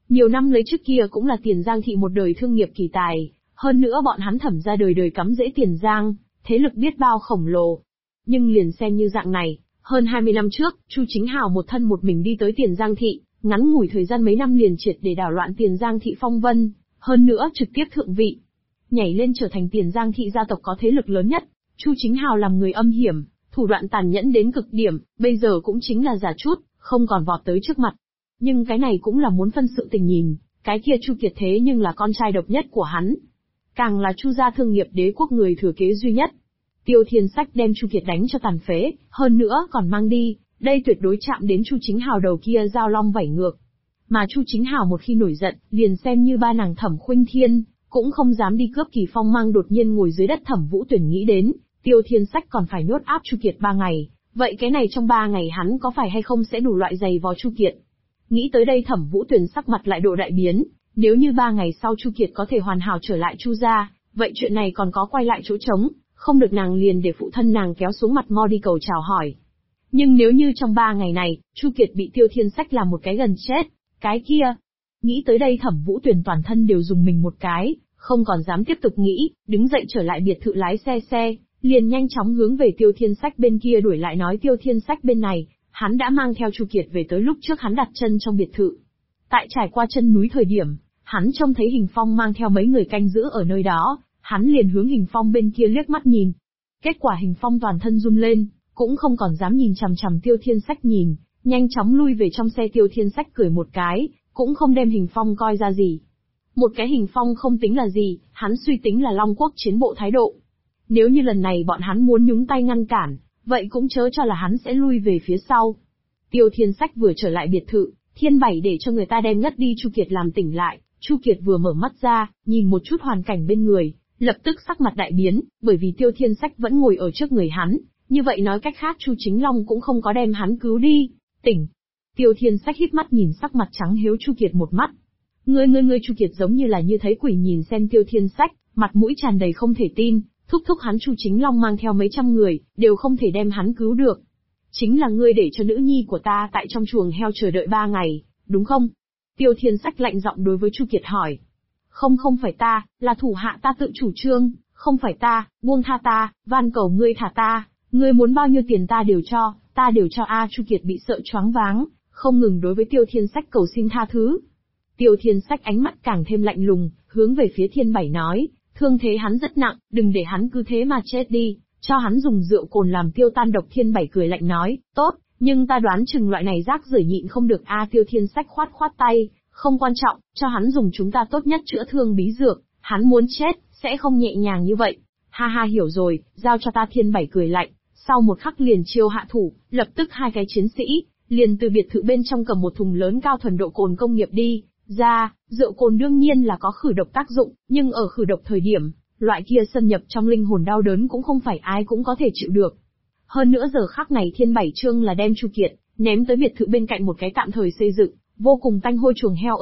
Nhiều năm lấy trước kia cũng là Tiền Giang thị một đời thương nghiệp kỳ tài, hơn nữa bọn hắn Thẩm gia đời đời cắm rễ Tiền Giang, thế lực biết bao khổng lồ. Nhưng liền xem như dạng này, hơn 20 năm trước, Chu Chính Hào một thân một mình đi tới Tiền Giang thị, ngắn ngủi thời gian mấy năm liền triệt để đảo loạn Tiền Giang thị phong vân, hơn nữa trực tiếp thượng vị, nhảy lên trở thành Tiền Giang thị gia tộc có thế lực lớn nhất. Chu Chính Hào làm người âm hiểm, thủ đoạn tàn nhẫn đến cực điểm, bây giờ cũng chính là già chút, không còn vọt tới trước mặt. Nhưng cái này cũng là muốn phân sự tình nhìn, cái kia Chu Kiệt thế nhưng là con trai độc nhất của hắn, càng là Chu gia thương nghiệp đế quốc người thừa kế duy nhất. Tiêu Thiên Sách đem Chu Kiệt đánh cho tàn phế, hơn nữa còn mang đi, đây tuyệt đối chạm đến Chu Chính Hào đầu kia dao long vảy ngược. Mà Chu Chính Hào một khi nổi giận, liền xem như ba nàng Thẩm Khuynh Thiên, cũng không dám đi cướp Kỳ Phong mang đột nhiên ngồi dưới đất Thẩm Vũ Tuyển nghĩ đến, Tiêu Thiên Sách còn phải nhốt áp Chu Kiệt 3 ngày, vậy cái này trong 3 ngày hắn có phải hay không sẽ đủ loại giày vò Chu Kiệt. Nghĩ tới đây Thẩm Vũ Tuyển sắc mặt lại độ đại biến, nếu như 3 ngày sau Chu Kiệt có thể hoàn hảo trở lại Chu gia, vậy chuyện này còn có quay lại chỗ trống, không được nàng liền để phụ thân nàng kéo xuống mặt mo đi cầu chào hỏi. Nhưng nếu như trong 3 ngày này, Chu Kiệt bị Tiêu Thiên Sách làm một cái gần chết, cái kia. Nghĩ tới đây Thẩm Vũ Tuyển toàn thân đều dùng mình một cái, không còn dám tiếp tục nghĩ, đứng dậy trở lại biệt thự lái xe, liền nhanh chóng hướng về Tiêu Thiên Sách bên kia đuổi lại nói Tiêu Thiên Sách bên này, hắn đã mang theo Chu Kiệt về tới lúc trước hắn đặt chân trong biệt thự. Tại trải qua chân núi thời điểm, hắn trông thấy Hình Phong mang theo mấy người canh giữ ở nơi đó, hắn liền hướng Hình Phong bên kia liếc mắt nhìn. Kết quả Hình Phong toàn thân run lên, cũng không còn dám nhìn chằm chằm Tiêu Thiên Sách nhìn, nhanh chóng lui về trong xe. Tiêu Thiên Sách cười một cái, cũng không đem Hình Phong coi ra gì. Một cái Hình Phong không tính là gì, hắn suy tính là Long Quốc chiến bộ thái độ. Nếu như lần này bọn hắn muốn nhúng tay ngăn cản, vậy cũng chớ cho là hắn sẽ lui về phía sau. Tiêu Thiên Sách vừa trở lại biệt thự, Thiên Bảy để cho người ta đem ngất đi Chu Kiệt làm tỉnh lại. Chu Kiệt vừa mở mắt ra, nhìn một chút hoàn cảnh bên người, lập tức sắc mặt đại biến, bởi vì Tiêu Thiên Sách vẫn ngồi ở trước người hắn, như vậy nói cách khác Chu Chính Long cũng không có đem hắn cứu đi. Tỉnh. Tiêu Thiên Sách híp mắt nhìn sắc mặt trắng hiếu Chu Kiệt một mắt. Ngươi Chu Kiệt giống như là như thấy quỷ nhìn xem Tiêu Thiên Sách, mặt mũi tràn đầy không thể tin, thúc hắn Chu Chính Long mang theo mấy trăm người, đều không thể đem hắn cứu được. Chính là ngươi để cho nữ nhi của ta tại trong chuồng heo chờ đợi 3 ngày, đúng không? Tiêu Thiên Sách lạnh giọng đối với Chu Kiệt hỏi. Không phải ta, là thủ hạ ta tự chủ trương, không phải ta, buông tha ta, van cầu ngươi thả ta, ngươi muốn bao nhiêu tiền ta đều cho a. Chu Kiệt bị sợ choáng váng, không ngừng đối với Tiêu Thiên Sách cầu xin tha thứ. Tiêu Thiên Sách ánh mắt càng thêm lạnh lùng, hướng về phía Thiên Bảy nói, thương thế hắn rất nặng, đừng để hắn cứ thế mà chết đi, cho hắn dùng rượu cồn làm tiêu tan độc. Thiên Bảy cười lạnh nói, tốt, nhưng ta đoán chừng loại này rác rưởi nhịn không được a. Tiêu Thiên Sách khoát tay, không quan trọng, cho hắn dùng chúng ta tốt nhất chữa thương bí dược, hắn muốn chết, sẽ không nhẹ nhàng như vậy. Ha hiểu rồi, giao cho ta. Thiên Bảy cười lạnh, sau một khắc liền chiêu hạ thủ, lập tức 2 cái chiến sĩ, liền từ biệt thự bên trong cầm một thùng lớn cao thuần độ cồn công nghiệp đi ra. Rượu cồn đương nhiên là có khử độc tác dụng, nhưng ở khử độc thời điểm, loại kia xâm nhập trong linh hồn đau đớn cũng không phải ai cũng có thể chịu được. Hơn nữa giờ khắc này Thiên Bảy trương là đem Chu Kiệt ném tới biệt thự bên cạnh một cái tạm thời xây dựng, vô cùng tanh hôi chuồng heo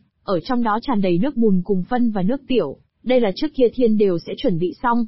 ở trong đó tràn đầy nước bùn cùng phân và nước tiểu, đây là trước kia Thiên đều sẽ chuẩn bị xong.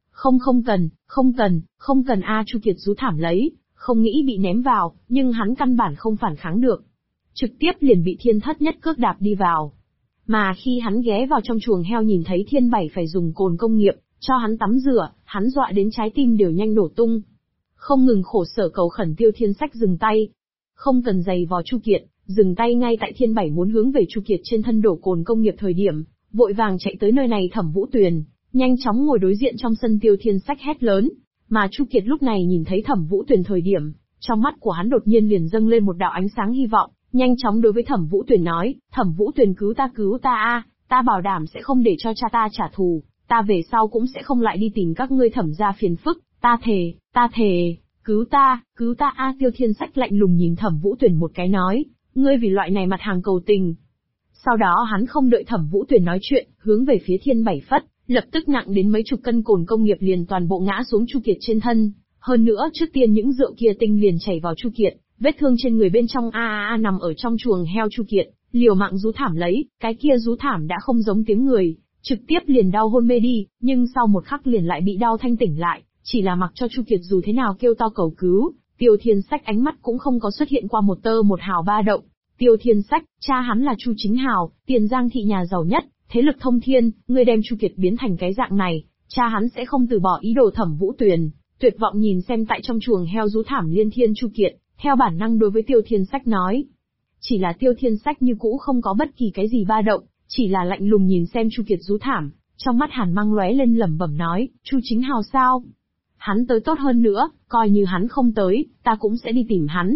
Không cần a. Chu Kiệt rú thảm lấy, không nghĩ bị ném vào, nhưng hắn căn bản không phản kháng được, trực tiếp liền bị Thiên Thất nhất cước đạp đi vào. Mà khi hắn ghé vào trong chuồng heo nhìn thấy Thiên Bảy phải dùng cồn công nghiệp cho hắn tắm rửa, hắn dọa đến trái tim đều nhanh nổ tung, không ngừng khổ sở cầu khẩn Tiêu Thiên Sách dừng tay. Không cần giày vò Chu Kiệt, dừng tay ngay tại Thiên Bảy muốn hướng về Chu Kiệt trên thân đổ cồn công nghiệp thời điểm, vội vàng chạy tới nơi này Thẩm Vũ Tuyền, nhanh chóng ngồi đối diện trong sân. Tiêu Thiên Sách hét lớn, mà Chu Kiệt lúc này nhìn thấy Thẩm Vũ Tuyền thời điểm, trong mắt của hắn đột nhiên liền dâng lên một đạo ánh sáng hy vọng, nhanh chóng đối với Thẩm Vũ Tuyền nói, Thẩm Vũ Tuyền cứu ta a, ta bảo đảm sẽ không để cho cha ta trả thù, ta về sau cũng sẽ không lại đi tìm các ngươi Thẩm gia phiền phức, ta thề, cứu ta a. Tiêu Thiên Sách lạnh lùng nhìn Thẩm Vũ Tuyền một cái nói, ngươi vì loại này mặt hàng cầu tình. Sau đó hắn không đợi Thẩm Vũ Tuyền nói chuyện, hướng về phía Thiên Bảy phất, lập tức nặng đến mấy chục cân cồn công nghiệp liền toàn bộ ngã xuống Chu Kiệt trên thân, hơn nữa trước tiên những rượu kia tinh liền chảy vào Chu Kiệt, vết thương trên người bên trong nằm ở trong chuồng heo Chu Kiệt, liều mạng rú thảm lấy, cái kia rú thảm đã không giống tiếng người, trực tiếp liền đau hôn mê đi, nhưng sau một khắc liền lại bị đau thanh tỉnh lại, chỉ là mặc cho Chu Kiệt dù thế nào kêu to cầu cứu, Tiêu Thiên Sách ánh mắt cũng không có xuất hiện qua một tơ một hào ba động. Tiêu Thiên Sách, cha hắn là Chu Chính Hào, Tiền Giang thị nhà giàu nhất, thế lực thông thiên, ngươi đem Chu Kiệt biến thành cái dạng này, cha hắn sẽ không từ bỏ ý đồ Thẩm Vũ Tuyền. Tuyệt vọng nhìn xem tại trong chuồng heo rú thảm liên thiên Chu Kiệt, theo bản năng đối với Tiêu Thiên Sách nói. Chỉ là Tiêu Thiên Sách như cũ không có bất kỳ cái gì ba động, chỉ là lạnh lùng nhìn xem Chu Kiệt rú thảm, trong mắt hàn mang lóe lên lẩm bẩm nói, Chu Chính Hào sao? Hắn tới tốt hơn nữa, coi như hắn không tới, ta cũng sẽ đi tìm hắn.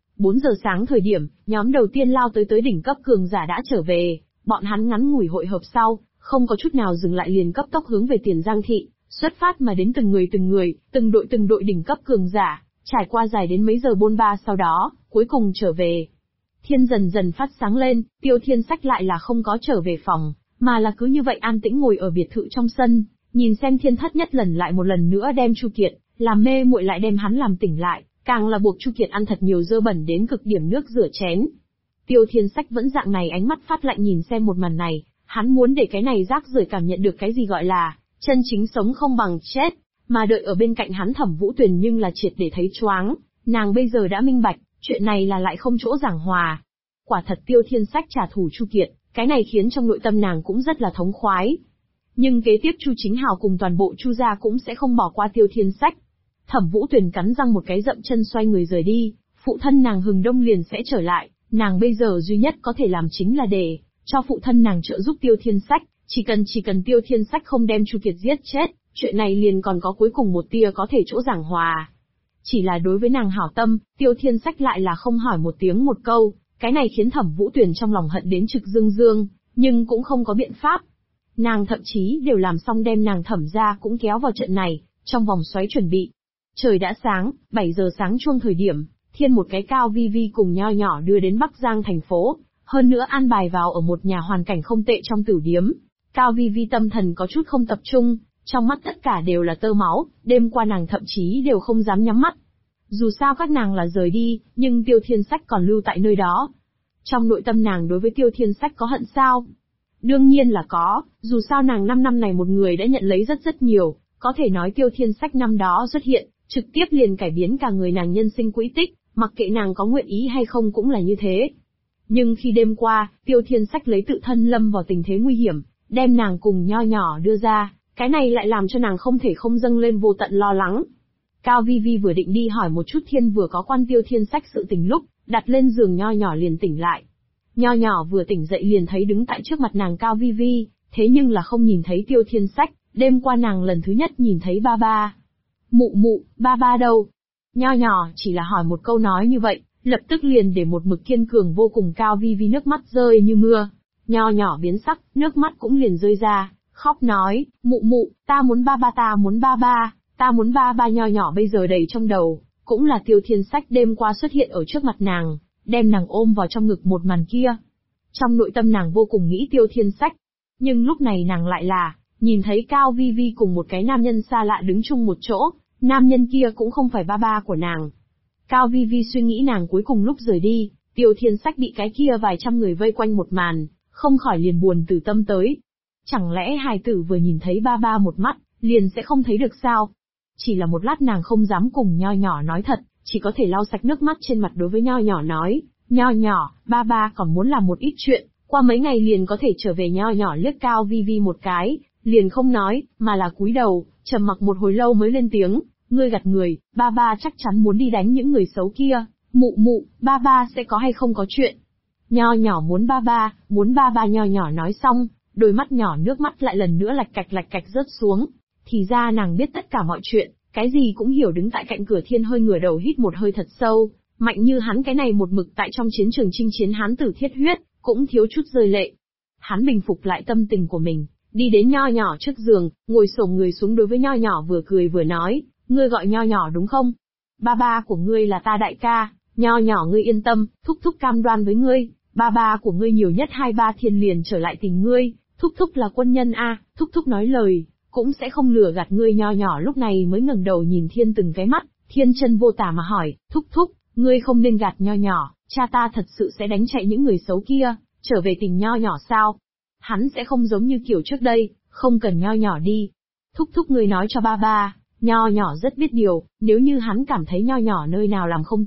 4 giờ sáng thời điểm, nhóm đầu tiên lao tới đỉnh cấp cường giả đã trở về, bọn hắn ngắn ngủi hội hợp sau, không có chút nào dừng lại liền cấp tốc hướng về Tiền Giang thị, xuất phát mà đến từng người, từng đội đỉnh cấp cường giả, trải qua dài đến mấy giờ bôn ba sau đó, cuối cùng trở về. Thiên dần dần phát sáng lên, Tiêu Thiên Sách lại là không có trở về phòng, mà là cứ như vậy an tĩnh ngồi ở biệt thự trong sân, nhìn xem Thiên Thất nhất lần lại một lần nữa đem Chu Kiệt, làm mê muội lại đem hắn làm tỉnh lại, càng là buộc Chu Kiệt ăn thật nhiều dơ bẩn đến cực điểm nước rửa chén. Tiêu Thiên Sách vẫn dạng này ánh mắt phát lạnh nhìn xem một màn này, hắn muốn để cái này rác rưởi cảm nhận được cái gì gọi là chân chính sống không bằng chết, mà đợi ở bên cạnh hắn Thẩm Vũ Tuyền nhưng là triệt để thấy choáng, nàng bây giờ đã minh bạch, chuyện này là lại không chỗ giảng hòa. Quả thật Tiêu Thiên Sách trả thù Chu Kiệt, cái này khiến trong nội tâm nàng cũng rất là thống khoái. Nhưng kế tiếp Chu Chính Hào cùng toàn bộ Chu gia cũng sẽ không bỏ qua Tiêu Thiên Sách. Thẩm Vũ Tuyền cắn răng một cái dậm chân xoay người rời đi, phụ thân nàng Hừng Đông liền sẽ trở lại, nàng bây giờ duy nhất có thể làm chính là để cho phụ thân nàng trợ giúp Tiêu Thiên Sách, chỉ cần Tiêu Thiên Sách không đem Chu Kiệt giết chết, chuyện này liền còn có cuối cùng một tia có thể chỗ giảng hòa. Chỉ là đối với nàng hảo tâm, Tiêu Thiên Sách lại là không hỏi một tiếng một câu, cái này khiến Thẩm Vũ Tuyền trong lòng hận đến trực dương dương, nhưng cũng không có biện pháp. Nàng thậm chí đều làm xong đem nàng Thẩm gia cũng kéo vào trận này, trong vòng xoáy chuẩn bị. Trời đã sáng, 7 giờ sáng chuông thời điểm, Thiên một cái Cao Vi Vi cùng Nho Nhỏ đưa đến Bắc Giang thành phố, hơn nữa an bài vào ở một nhà hoàn cảnh không tệ trong tử điếm. Cao Vi Vi tâm thần có chút không tập trung, trong mắt tất cả đều là tơ máu, đêm qua nàng thậm chí đều không dám nhắm mắt. Dù sao các nàng là rời đi, nhưng Tiêu Thiên Sách còn lưu tại nơi đó. Trong nội tâm nàng đối với Tiêu Thiên Sách có hận sao? Đương nhiên là có, dù sao nàng 5 năm này một người đã nhận lấy rất nhiều, có thể nói Tiêu Thiên Sách năm đó xuất hiện, trực tiếp liền cải biến cả người nàng nhân sinh quỹ tích, mặc kệ nàng có nguyện ý hay không cũng là như thế. Nhưng khi đêm qua, Tiêu Thiên Sách lấy tự thân lâm vào tình thế nguy hiểm, đem nàng cùng Nho Nhỏ đưa ra, cái này lại làm cho nàng không thể không dâng lên vô tận lo lắng. Cao Vi Vi vừa định đi hỏi một chút Thiên vừa có quan Tiêu Thiên Sách sự tình lúc, đặt lên giường Nho Nhỏ liền tỉnh lại. Nho Nhỏ vừa tỉnh dậy liền thấy đứng tại trước mặt nàng Cao Vi Vi, thế nhưng là không nhìn thấy Tiêu Thiên Sách, đêm qua nàng lần thứ nhất nhìn thấy ba ba. Mụ mụ, ba ba đâu? Nho Nhỏ chỉ là hỏi một câu nói như vậy, lập tức liền để một mực kiên cường vô cùng Cao Vi Vi nước mắt rơi như mưa. Nho Nhỏ biến sắc, nước mắt cũng liền rơi ra, khóc nói, mụ mụ, ta muốn ba ba, ta muốn ba ba, ta muốn ba ba. Nho Nhỏ bây giờ đầy trong đầu, cũng là Tiêu Thiên Sách đêm qua xuất hiện ở trước mặt nàng, đem nàng ôm vào trong ngực một màn kia. Trong nội tâm nàng vô cùng nghĩ Tiêu Thiên Sách, nhưng lúc này nàng lại là nhìn thấy Cao Vi Vi cùng một cái nam nhân xa lạ đứng chung một chỗ, nam nhân kia cũng không phải ba ba của nàng. Cao Vi Vi suy nghĩ nàng cuối cùng lúc rời đi, Tiêu Thiên Sách bị cái kia vài trăm người vây quanh một màn, không khỏi liền buồn từ tâm tới. Chẳng lẽ hài tử vừa nhìn thấy ba ba một mắt, liền sẽ không thấy được sao? Chỉ là một lát nàng không dám cùng Nho Nhỏ nói thật, chỉ có thể lau sạch nước mắt trên mặt đối với Nho Nhỏ nói, Nho Nhỏ, ba ba còn muốn làm một ít chuyện, qua mấy ngày liền có thể trở về. Nho Nhỏ liếc Cao Vi Vi một cái, liền không nói, mà là cúi đầu, trầm mặc một hồi lâu mới lên tiếng, ngươi gạt người, ba ba chắc chắn muốn đi đánh những người xấu kia, mụ mụ, ba ba sẽ có hay không có chuyện. Nho Nhỏ muốn ba ba, muốn ba ba. Nho Nhỏ nói xong, đôi mắt nhỏ nước mắt lại lần nữa lạch cạch rớt xuống. Thì ra nàng biết tất cả mọi chuyện, cái gì cũng hiểu. Đứng tại cạnh cửa Thiên hơi ngửa đầu hít một hơi thật sâu, mạnh như hắn cái này một mực tại trong chiến trường chinh chiến hán tử thiết huyết, cũng thiếu chút rơi lệ. Hắn bình phục lại tâm tình của mình, đi đến Nho Nhỏ trước giường, ngồi xổm người xuống đối với Nho Nhỏ vừa cười vừa nói, ngươi gọi Nho Nhỏ đúng không? Ba ba của ngươi là ta đại ca, Nho Nhỏ ngươi yên tâm, thúc thúc cam đoan với ngươi, ba ba của ngươi nhiều nhất 2-3 thiên liền trở lại tìm ngươi, thúc thúc là quân nhân a, thúc thúc nói lời, cũng sẽ không lừa gạt ngươi. Nho Nhỏ lúc này mới ngẩng đầu nhìn Thiên từng cái mắt, Thiên chân vô tả mà hỏi, thúc thúc, ngươi không nên gạt Nho Nhỏ, cha ta thật sự sẽ đánh chạy những người xấu kia, trở về tìm Nho Nhỏ sao? Hắn sẽ không giống như kiểu trước đây, không cần Nho Nhỏ đi. Thúc thúc ngươi nói cho ba ba, Nho Nhỏ rất biết điều, nếu như hắn cảm thấy Nho Nhỏ nơi nào làm không tốt,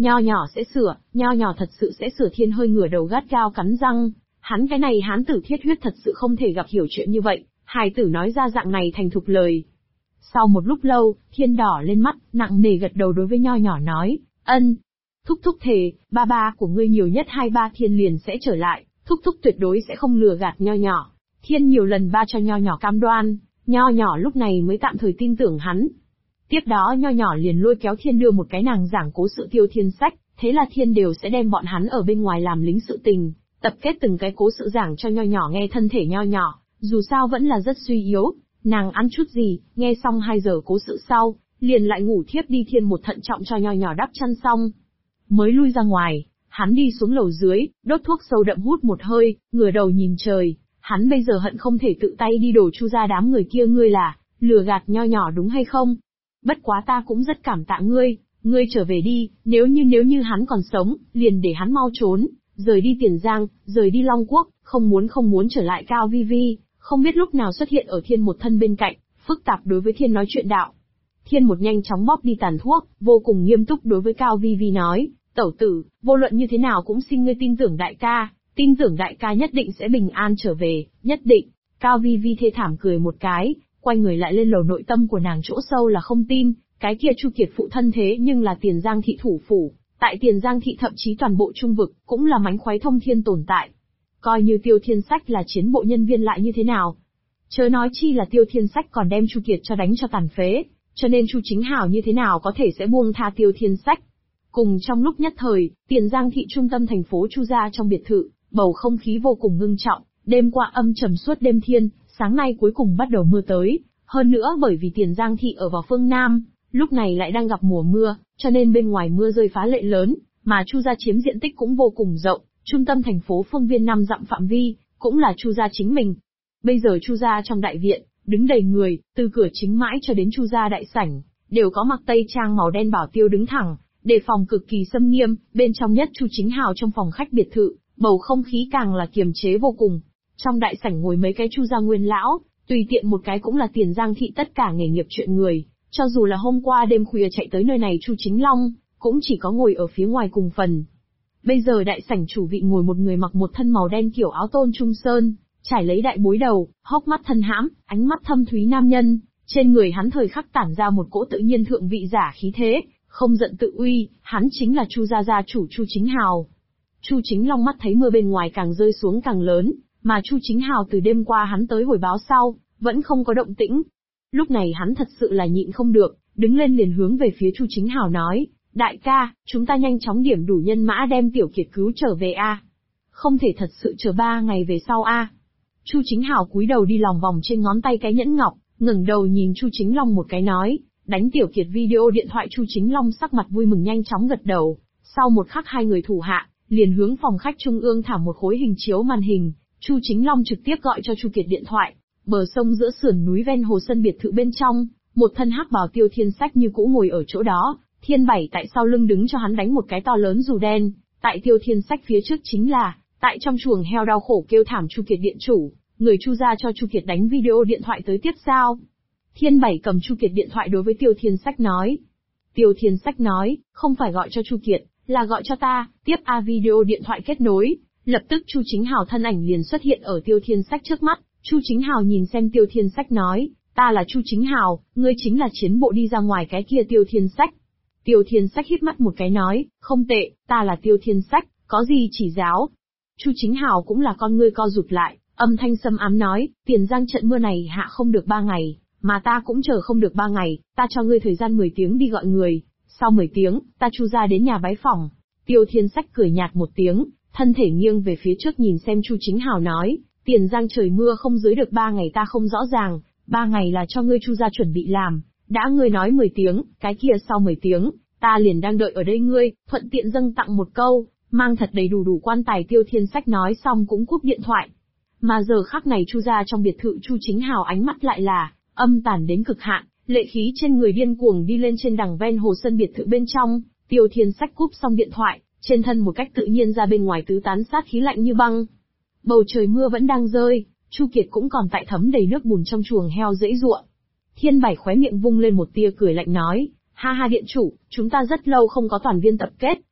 Nho nhỏ sẽ sửa, nho nhỏ thật sự sẽ sửa. Thiên hơi ngửa đầu gắt gao cắn răng, hắn cái này hán tử thiết huyết thật sự không thể gặp hiểu chuyện như vậy, hài tử nói ra dạng này thành thục lời. Sau một lúc lâu, Thiên đỏ lên mắt, nặng nề gật đầu đối với nho nhỏ nói, ân. Thúc thúc thề, ba ba của ngươi nhiều nhất 2-3 thiên liền sẽ trở lại, thúc thúc tuyệt đối sẽ không lừa gạt nho nhỏ. Thiên nhiều lần ba cho nho nhỏ cam đoan, nho nhỏ lúc này mới tạm thời tin tưởng hắn. Tiếp đó nho nhỏ liền lôi kéo Thiên đưa một cái nàng giảng cố sự Tiêu Thiên sách, thế là Thiên đều sẽ đem bọn hắn ở bên ngoài làm lính sự tình, tập kết từng cái cố sự giảng cho nho nhỏ nghe. Thân thể nho nhỏ, dù sao vẫn là rất suy yếu, nàng ăn chút gì, nghe xong 2 giờ cố sự sau, liền lại ngủ thiếp đi. Thiên một thận trọng cho nho nhỏ đắp chăn xong, mới lui ra ngoài, hắn đi xuống lầu dưới, đốt thuốc sâu đậm hút một hơi, ngửa đầu nhìn trời, hắn bây giờ hận không thể tự tay đi đổ Chu ra đám người kia. Ngươi là lừa gạt nho nhỏ đúng hay không? Bất quá ta cũng rất cảm tạ ngươi trở về đi, nếu như hắn còn sống, liền để hắn mau trốn, rời đi Tiền Giang, rời đi Long Quốc, không muốn trở lại. Cao Vi Vi không biết lúc nào xuất hiện ở Thiên một thân bên cạnh, phức tạp đối với Thiên nói chuyện đạo. Thiên một nhanh chóng bóp đi tàn thuốc, vô cùng nghiêm túc đối với Cao Vi Vi nói, tẩu tử, vô luận như thế nào cũng xin ngươi tin tưởng đại ca, tin tưởng đại ca nhất định sẽ bình an trở về, nhất định. Cao Vi Vi thê thảm cười một cái, quay người lại lên lầu. Nội tâm của nàng chỗ sâu là không tin, cái kia Chu Kiệt phụ thân thế nhưng là Tiền Giang thị thủ phủ, tại Tiền Giang thị thậm chí toàn bộ trung vực, cũng là mánh khoái thông thiên tồn tại. Coi như Tiêu Thiên Sách là chiến bộ nhân viên lại như thế nào? Chớ nói chi là Tiêu Thiên Sách còn đem Chu Kiệt cho đánh cho tàn phế, cho nên Chu Chính Hào như thế nào có thể sẽ buông tha Tiêu Thiên Sách. Cùng trong lúc nhất thời, Tiền Giang thị trung tâm thành phố Chu gia trong biệt thự, bầu không khí vô cùng ngưng trọng, đêm qua âm trầm suốt đêm. Thiên, sáng nay cuối cùng bắt đầu mưa tới, hơn nữa bởi vì Tiền Giang thị ở vào phương Nam, lúc này lại đang gặp mùa mưa, cho nên bên ngoài mưa rơi phá lệ lớn, mà Chu gia chiếm diện tích cũng vô cùng rộng, trung tâm thành phố phương viên 5 dặm phạm vi, cũng là Chu gia chính mình. Bây giờ Chu gia trong đại viện, đứng đầy người, từ cửa chính mãi cho đến Chu gia đại sảnh, đều có mặc tây trang màu đen bảo tiêu đứng thẳng, đề phòng cực kỳ xâm nghiêm. Bên trong nhất Chu Chính Hào trong phòng khách biệt thự, bầu không khí càng là kiềm chế vô cùng. Trong đại sảnh ngồi mấy cái Chu gia nguyên lão, tùy tiện một cái cũng là Tiền Giang thị tất cả nghề nghiệp chuyện người, cho dù là hôm qua đêm khuya chạy tới nơi này Chu Chính Long, cũng chỉ có ngồi ở phía ngoài cùng phần. Bây giờ đại sảnh chủ vị ngồi một người mặc một thân màu đen kiểu áo tôn trung sơn, trải lấy đại bối đầu, hốc mắt thân hãm, ánh mắt thâm thúy nam nhân, trên người hắn thời khắc tản ra một cỗ tự nhiên thượng vị giả khí thế, không giận tự uy. Hắn chính là Chu gia gia chủ Chu Chính Hào. Chu Chính Long mắt thấy mưa bên ngoài càng rơi xuống càng lớn, mà Chu Chính Hào từ đêm qua hắn tới hồi báo sau, vẫn không có động tĩnh. Lúc này hắn thật sự là nhịn không được, đứng lên liền hướng về phía Chu Chính Hào nói, đại ca, chúng ta nhanh chóng điểm đủ nhân mã đem Tiểu Kiệt cứu trở về a. Không thể thật sự chờ 3 ngày về sau a. Chu Chính Hào cúi đầu đi lòng vòng trên ngón tay cái nhẫn ngọc, ngẩng đầu nhìn Chu Chính Long một cái nói, đánh Tiểu Kiệt video điện thoại. Chu Chính Long sắc mặt vui mừng nhanh chóng gật đầu, sau một khắc hai người thủ hạ, liền hướng phòng khách trung ương thả một khối hình chiếu màn hình, Chu Chính Long trực tiếp gọi cho Chu Kiệt điện thoại. Bờ sông giữa sườn núi ven hồ sân biệt thự bên trong, một thân hắc bào Tiêu Thiên Sách như cũ ngồi ở chỗ đó, Thiên Bảy tại sau lưng đứng cho hắn đánh một cái to lớn dù đen, tại Tiêu Thiên Sách phía trước chính là, tại trong chuồng heo đau khổ kêu thảm Chu Kiệt điện chủ, người Chu gia cho Chu Kiệt đánh video điện thoại tới tiếp sao. Thiên Bảy cầm Chu Kiệt điện thoại đối với Tiêu Thiên Sách nói. Tiêu Thiên Sách nói, không phải gọi cho Chu Kiệt, là gọi cho ta, tiếp a. Video điện thoại kết nối, lập tức Chu Chính Hào thân ảnh liền xuất hiện ở Tiêu Thiên Sách trước mắt. Chu Chính Hào nhìn xem Tiêu Thiên Sách nói, ta là Chu Chính Hào, ngươi chính là chiến bộ đi ra ngoài cái kia Tiêu Thiên Sách. Tiêu Thiên Sách híp mắt một cái nói, không tệ, ta là Tiêu Thiên Sách, có gì chỉ giáo. Chu Chính Hào cũng là con ngươi co rụt lại, âm thanh sâm ám nói, Tiền Giang trận mưa này hạ không được 3 ngày, mà ta cũng chờ không được 3 ngày, ta cho ngươi thời gian 10 tiếng đi gọi người, sau 10 tiếng, ta Chu ra đến nhà bái phỏng. Tiêu Thiên Sách cười nhạt một tiếng, thân thể nghiêng về phía trước nhìn xem Chu Chính Hào nói, Tiền Giang trời mưa không dưới được 3 ngày ta không rõ ràng, 3 ngày là cho ngươi Chu ra chuẩn bị làm, đã ngươi nói 10 tiếng, cái kia sau 10 tiếng, ta liền đang đợi ở đây ngươi, thuận tiện dâng tặng một câu, mang thật đầy đủ quan tài. Tiêu Thiên Sách nói xong cũng cúp điện thoại. Mà giờ khắc này Chu ra trong biệt thự Chu Chính Hào ánh mắt lại là âm tàn đến cực hạn, lệ khí trên người điên cuồng đi lên trên đằng ven hồ sân biệt thự bên trong. Tiêu Thiên Sách cúp xong điện thoại, trên thân một cách tự nhiên ra bên ngoài tứ tán sát khí lạnh như băng. Bầu trời mưa vẫn đang rơi, Chu Kiệt cũng còn tại thấm đầy nước bùn trong chuồng heo dãy ruộng. Thiên Bảy khóe miệng vung lên một tia cười lạnh nói, ha ha điện chủ, chúng ta rất lâu không có toàn viên tập kết,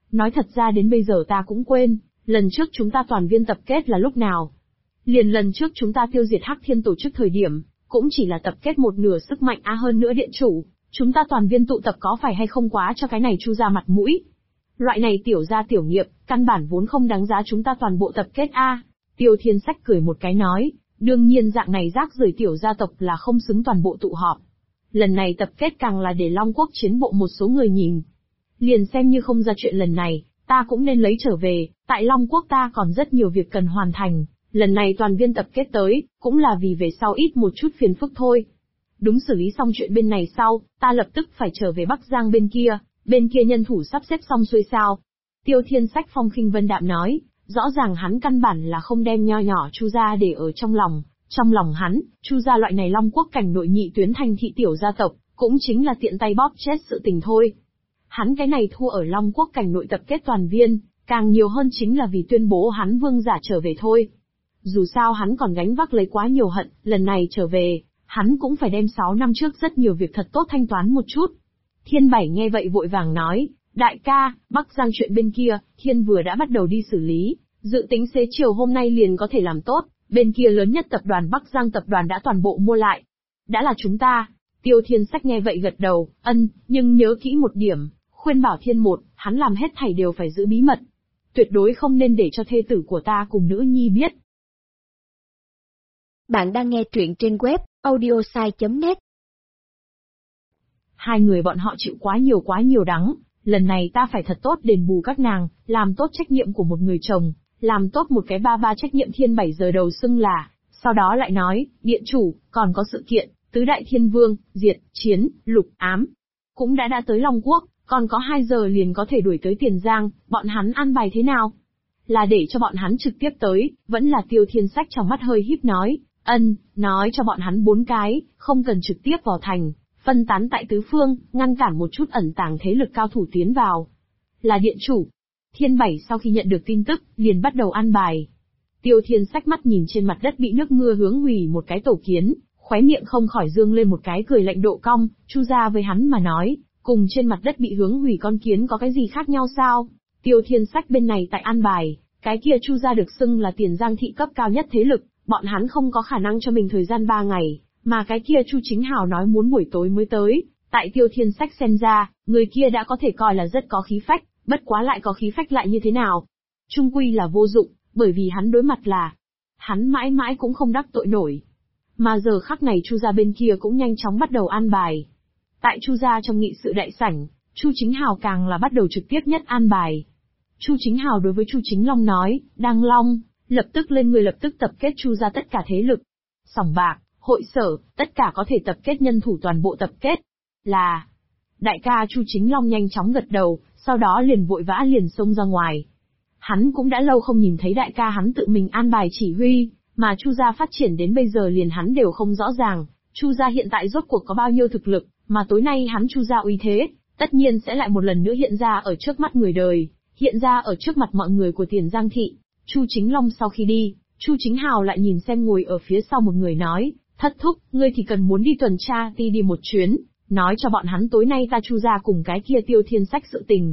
Nói thật ra đến bây giờ ta cũng quên, lần trước chúng ta toàn viên tập kết là lúc nào. Liền lần trước chúng ta tiêu diệt Hắc Thiên tổ chức thời điểm, cũng chỉ là tập kết một nửa sức mạnh hơn nữa điện chủ, chúng ta toàn viên tụ tập có phải hay không quá cho cái này Chu gia mặt mũi. Loại này tiểu gia tiểu nghiệp, căn bản vốn không đáng giá chúng ta toàn bộ tập kết a. Tiêu Thiên Sách cười một cái nói, đương nhiên dạng này rác rưởi tiểu gia tộc là không xứng toàn bộ tụ họp. Lần này tập kết càng là để Long Quốc chiến bộ một số người nhìn. Liền xem như không ra chuyện lần này, ta cũng nên lấy trở về, tại Long Quốc ta còn rất nhiều việc cần hoàn thành, lần này toàn viên tập kết tới, cũng là vì về sau ít một chút phiền phức thôi. Đúng xử lý xong chuyện bên này sau, ta lập tức phải trở về Bắc Giang bên kia nhân thủ sắp xếp xong xuôi sao. Tiêu Thiên Sách phong khinh vân đạm nói, rõ ràng hắn căn bản là không đem nho nhỏ Chu gia để ở trong lòng hắn, Chu gia loại này Long Quốc cảnh nội nhị tuyến thành thị tiểu gia tộc, cũng chính là tiện tay bóp chết sự tình thôi. Hắn cái này thua ở Long Quốc cảnh nội tập kết toàn viên, càng nhiều hơn chính là vì tuyên bố hắn vương giả trở về thôi. Dù sao hắn còn gánh vác lấy quá nhiều hận, lần này trở về, hắn cũng phải đem 6 năm trước rất nhiều việc thật tốt thanh toán một chút. Thiên Bảy nghe vậy vội vàng nói, đại ca, Bắc Giang chuyện bên kia, Thiên vừa đã bắt đầu đi xử lý, dự tính xế chiều hôm nay liền có thể làm tốt, bên kia lớn nhất tập đoàn Bắc Giang tập đoàn đã toàn bộ mua lại. Đã là chúng ta. Tiêu Thiên Sách nghe vậy gật đầu, nhưng nhớ kỹ một điểm, khuyên bảo Thiên một, hắn làm hết thảy đều phải giữ bí mật. Tuyệt đối không nên để cho thê tử của ta cùng nữ nhi biết. Bạn đang nghe truyện trên web audiosai.net. Hai người bọn họ chịu quá nhiều đắng, lần này ta phải thật tốt đền bù các nàng, làm tốt trách nhiệm của một người chồng, làm tốt một cái ba trách nhiệm. Thiên Bảy giờ đầu xưng là, sau đó lại nói, điện chủ, còn có sự kiện, tứ đại thiên vương, diệt, chiến, lục, ám, cũng đã tới Long Quốc, còn có 2 giờ liền có thể đuổi tới Tiền Giang, bọn hắn an bài thế nào? Là để cho bọn hắn trực tiếp tới, vẫn là Tiêu Thiên Sách trong mắt hơi híp nói, nói cho bọn hắn 4 cái, không cần trực tiếp vào thành, phân tán tại tứ phương, ngăn cản một chút ẩn tàng thế lực cao thủ tiến vào. Là điện chủ. Thiên Bảy sau khi nhận được tin tức, liền bắt đầu an bài. Tiêu Thiên Sách mắt nhìn trên mặt đất bị nước mưa hướng hủy một cái tổ kiến, khóe miệng không khỏi dương lên một cái cười lạnh độ cong, Chu gia với hắn mà nói, cùng trên mặt đất bị hướng hủy con kiến có cái gì khác nhau sao? Tiêu Thiên Sách bên này tại an bài, cái kia Chu gia được xưng là Tiền Giang thị cấp cao nhất thế lực, bọn hắn không có khả năng cho mình thời gian 3 ngày, mà cái kia Chu Chính Hào nói muốn buổi tối mới tới, tại Tiêu Thiên Sách xem ra, người kia đã có thể coi là rất có khí phách, bất quá lại có khí phách lại như thế nào? Trung quy là vô dụng, bởi vì hắn đối mặt là, hắn mãi mãi cũng không đắc tội nổi. Mà giờ khắc này Chu gia bên kia cũng nhanh chóng bắt đầu an bài. Tại Chu gia trong nghị sự đại sảnh, Chu Chính Hào càng là bắt đầu trực tiếp nhất an bài. Chu Chính Hào đối với Chu Chính Long nói, Đăng Long, lập tức lên người lập tức tập kết Chu gia tất cả thế lực. Sòng bạc, hội sở, tất cả có thể tập kết nhân thủ toàn bộ tập kết. Là, đại ca Chu Chính Long nhanh chóng gật đầu, sau đó liền vội vã liền xông ra ngoài. Hắn cũng đã lâu không nhìn thấy đại ca hắn tự mình an bài chỉ huy, mà Chu gia phát triển đến bây giờ liền hắn đều không rõ ràng, Chu gia hiện tại rốt cuộc có bao nhiêu thực lực, mà tối nay hắn Chu gia uy thế, tất nhiên sẽ lại một lần nữa hiện ra ở trước mắt người đời, hiện ra ở trước mặt mọi người của Tiền Giang thị. Chu Chính Long sau khi đi, Chu Chính Hào lại nhìn xem ngồi ở phía sau một người nói, thất thúc, ngươi thì cần muốn đi tuần tra đi một chuyến, nói cho bọn hắn tối nay ta Chu gia cùng cái kia Tiêu Thiên Sách sự tình.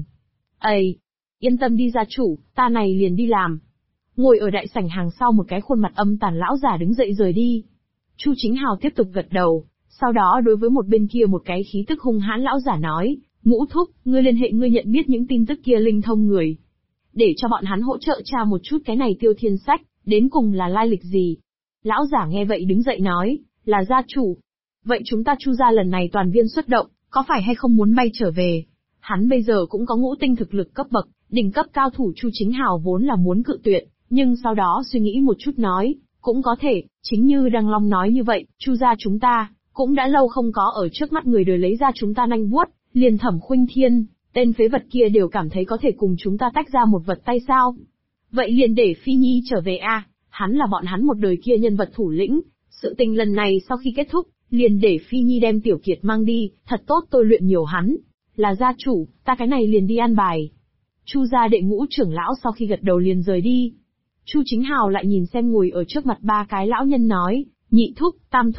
Yên tâm đi gia chủ, ta này liền đi làm. Ngồi ở đại sảnh hàng sau một cái khuôn mặt âm tàn lão giả đứng dậy rời đi. Chu Chính Hào tiếp tục gật đầu, sau đó đối với một bên kia một cái khí tức hung hãn lão giả nói, Ngũ thúc, ngươi liên hệ ngươi nhận biết những tin tức kia linh thông người, để cho bọn hắn hỗ trợ tra một chút cái này Tiêu Thiên Sách, đến cùng là lai lịch gì. Lão giả nghe vậy đứng dậy nói, là gia chủ. Vậy chúng ta Chu gia lần này toàn viên xuất động, có phải hay không muốn bay trở về? Hắn bây giờ cũng có ngũ tinh thực lực cấp bậc, đỉnh cấp cao thủ. Chu Chính Hào vốn là muốn cự tuyệt, nhưng sau đó suy nghĩ một chút nói, cũng có thể, chính như Đăng Long nói như vậy, Chu gia chúng ta, cũng đã lâu không có ở trước mắt người đời lấy ra chúng ta nanh vuốt, liền Thẩm Khuynh Thiên, tên phế vật kia đều cảm thấy có thể cùng chúng ta tách ra một vật tay sao. Vậy liền để Phi Nhi trở về a, hắn là bọn hắn một đời kia nhân vật thủ lĩnh, sự tình lần này sau khi kết thúc, liền để Phi Nhi đem Tiểu Kiệt mang đi, thật tốt tôi luyện nhiều hắn. Là gia chủ, ta cái này liền đi an bài. Chu gia đệ ngũ trưởng lão sau khi gật đầu liền rời đi. Chu Chính Hào lại nhìn xem ngồi ở trước mặt 3 cái lão nhân nói, nhị thúc, tam thúc.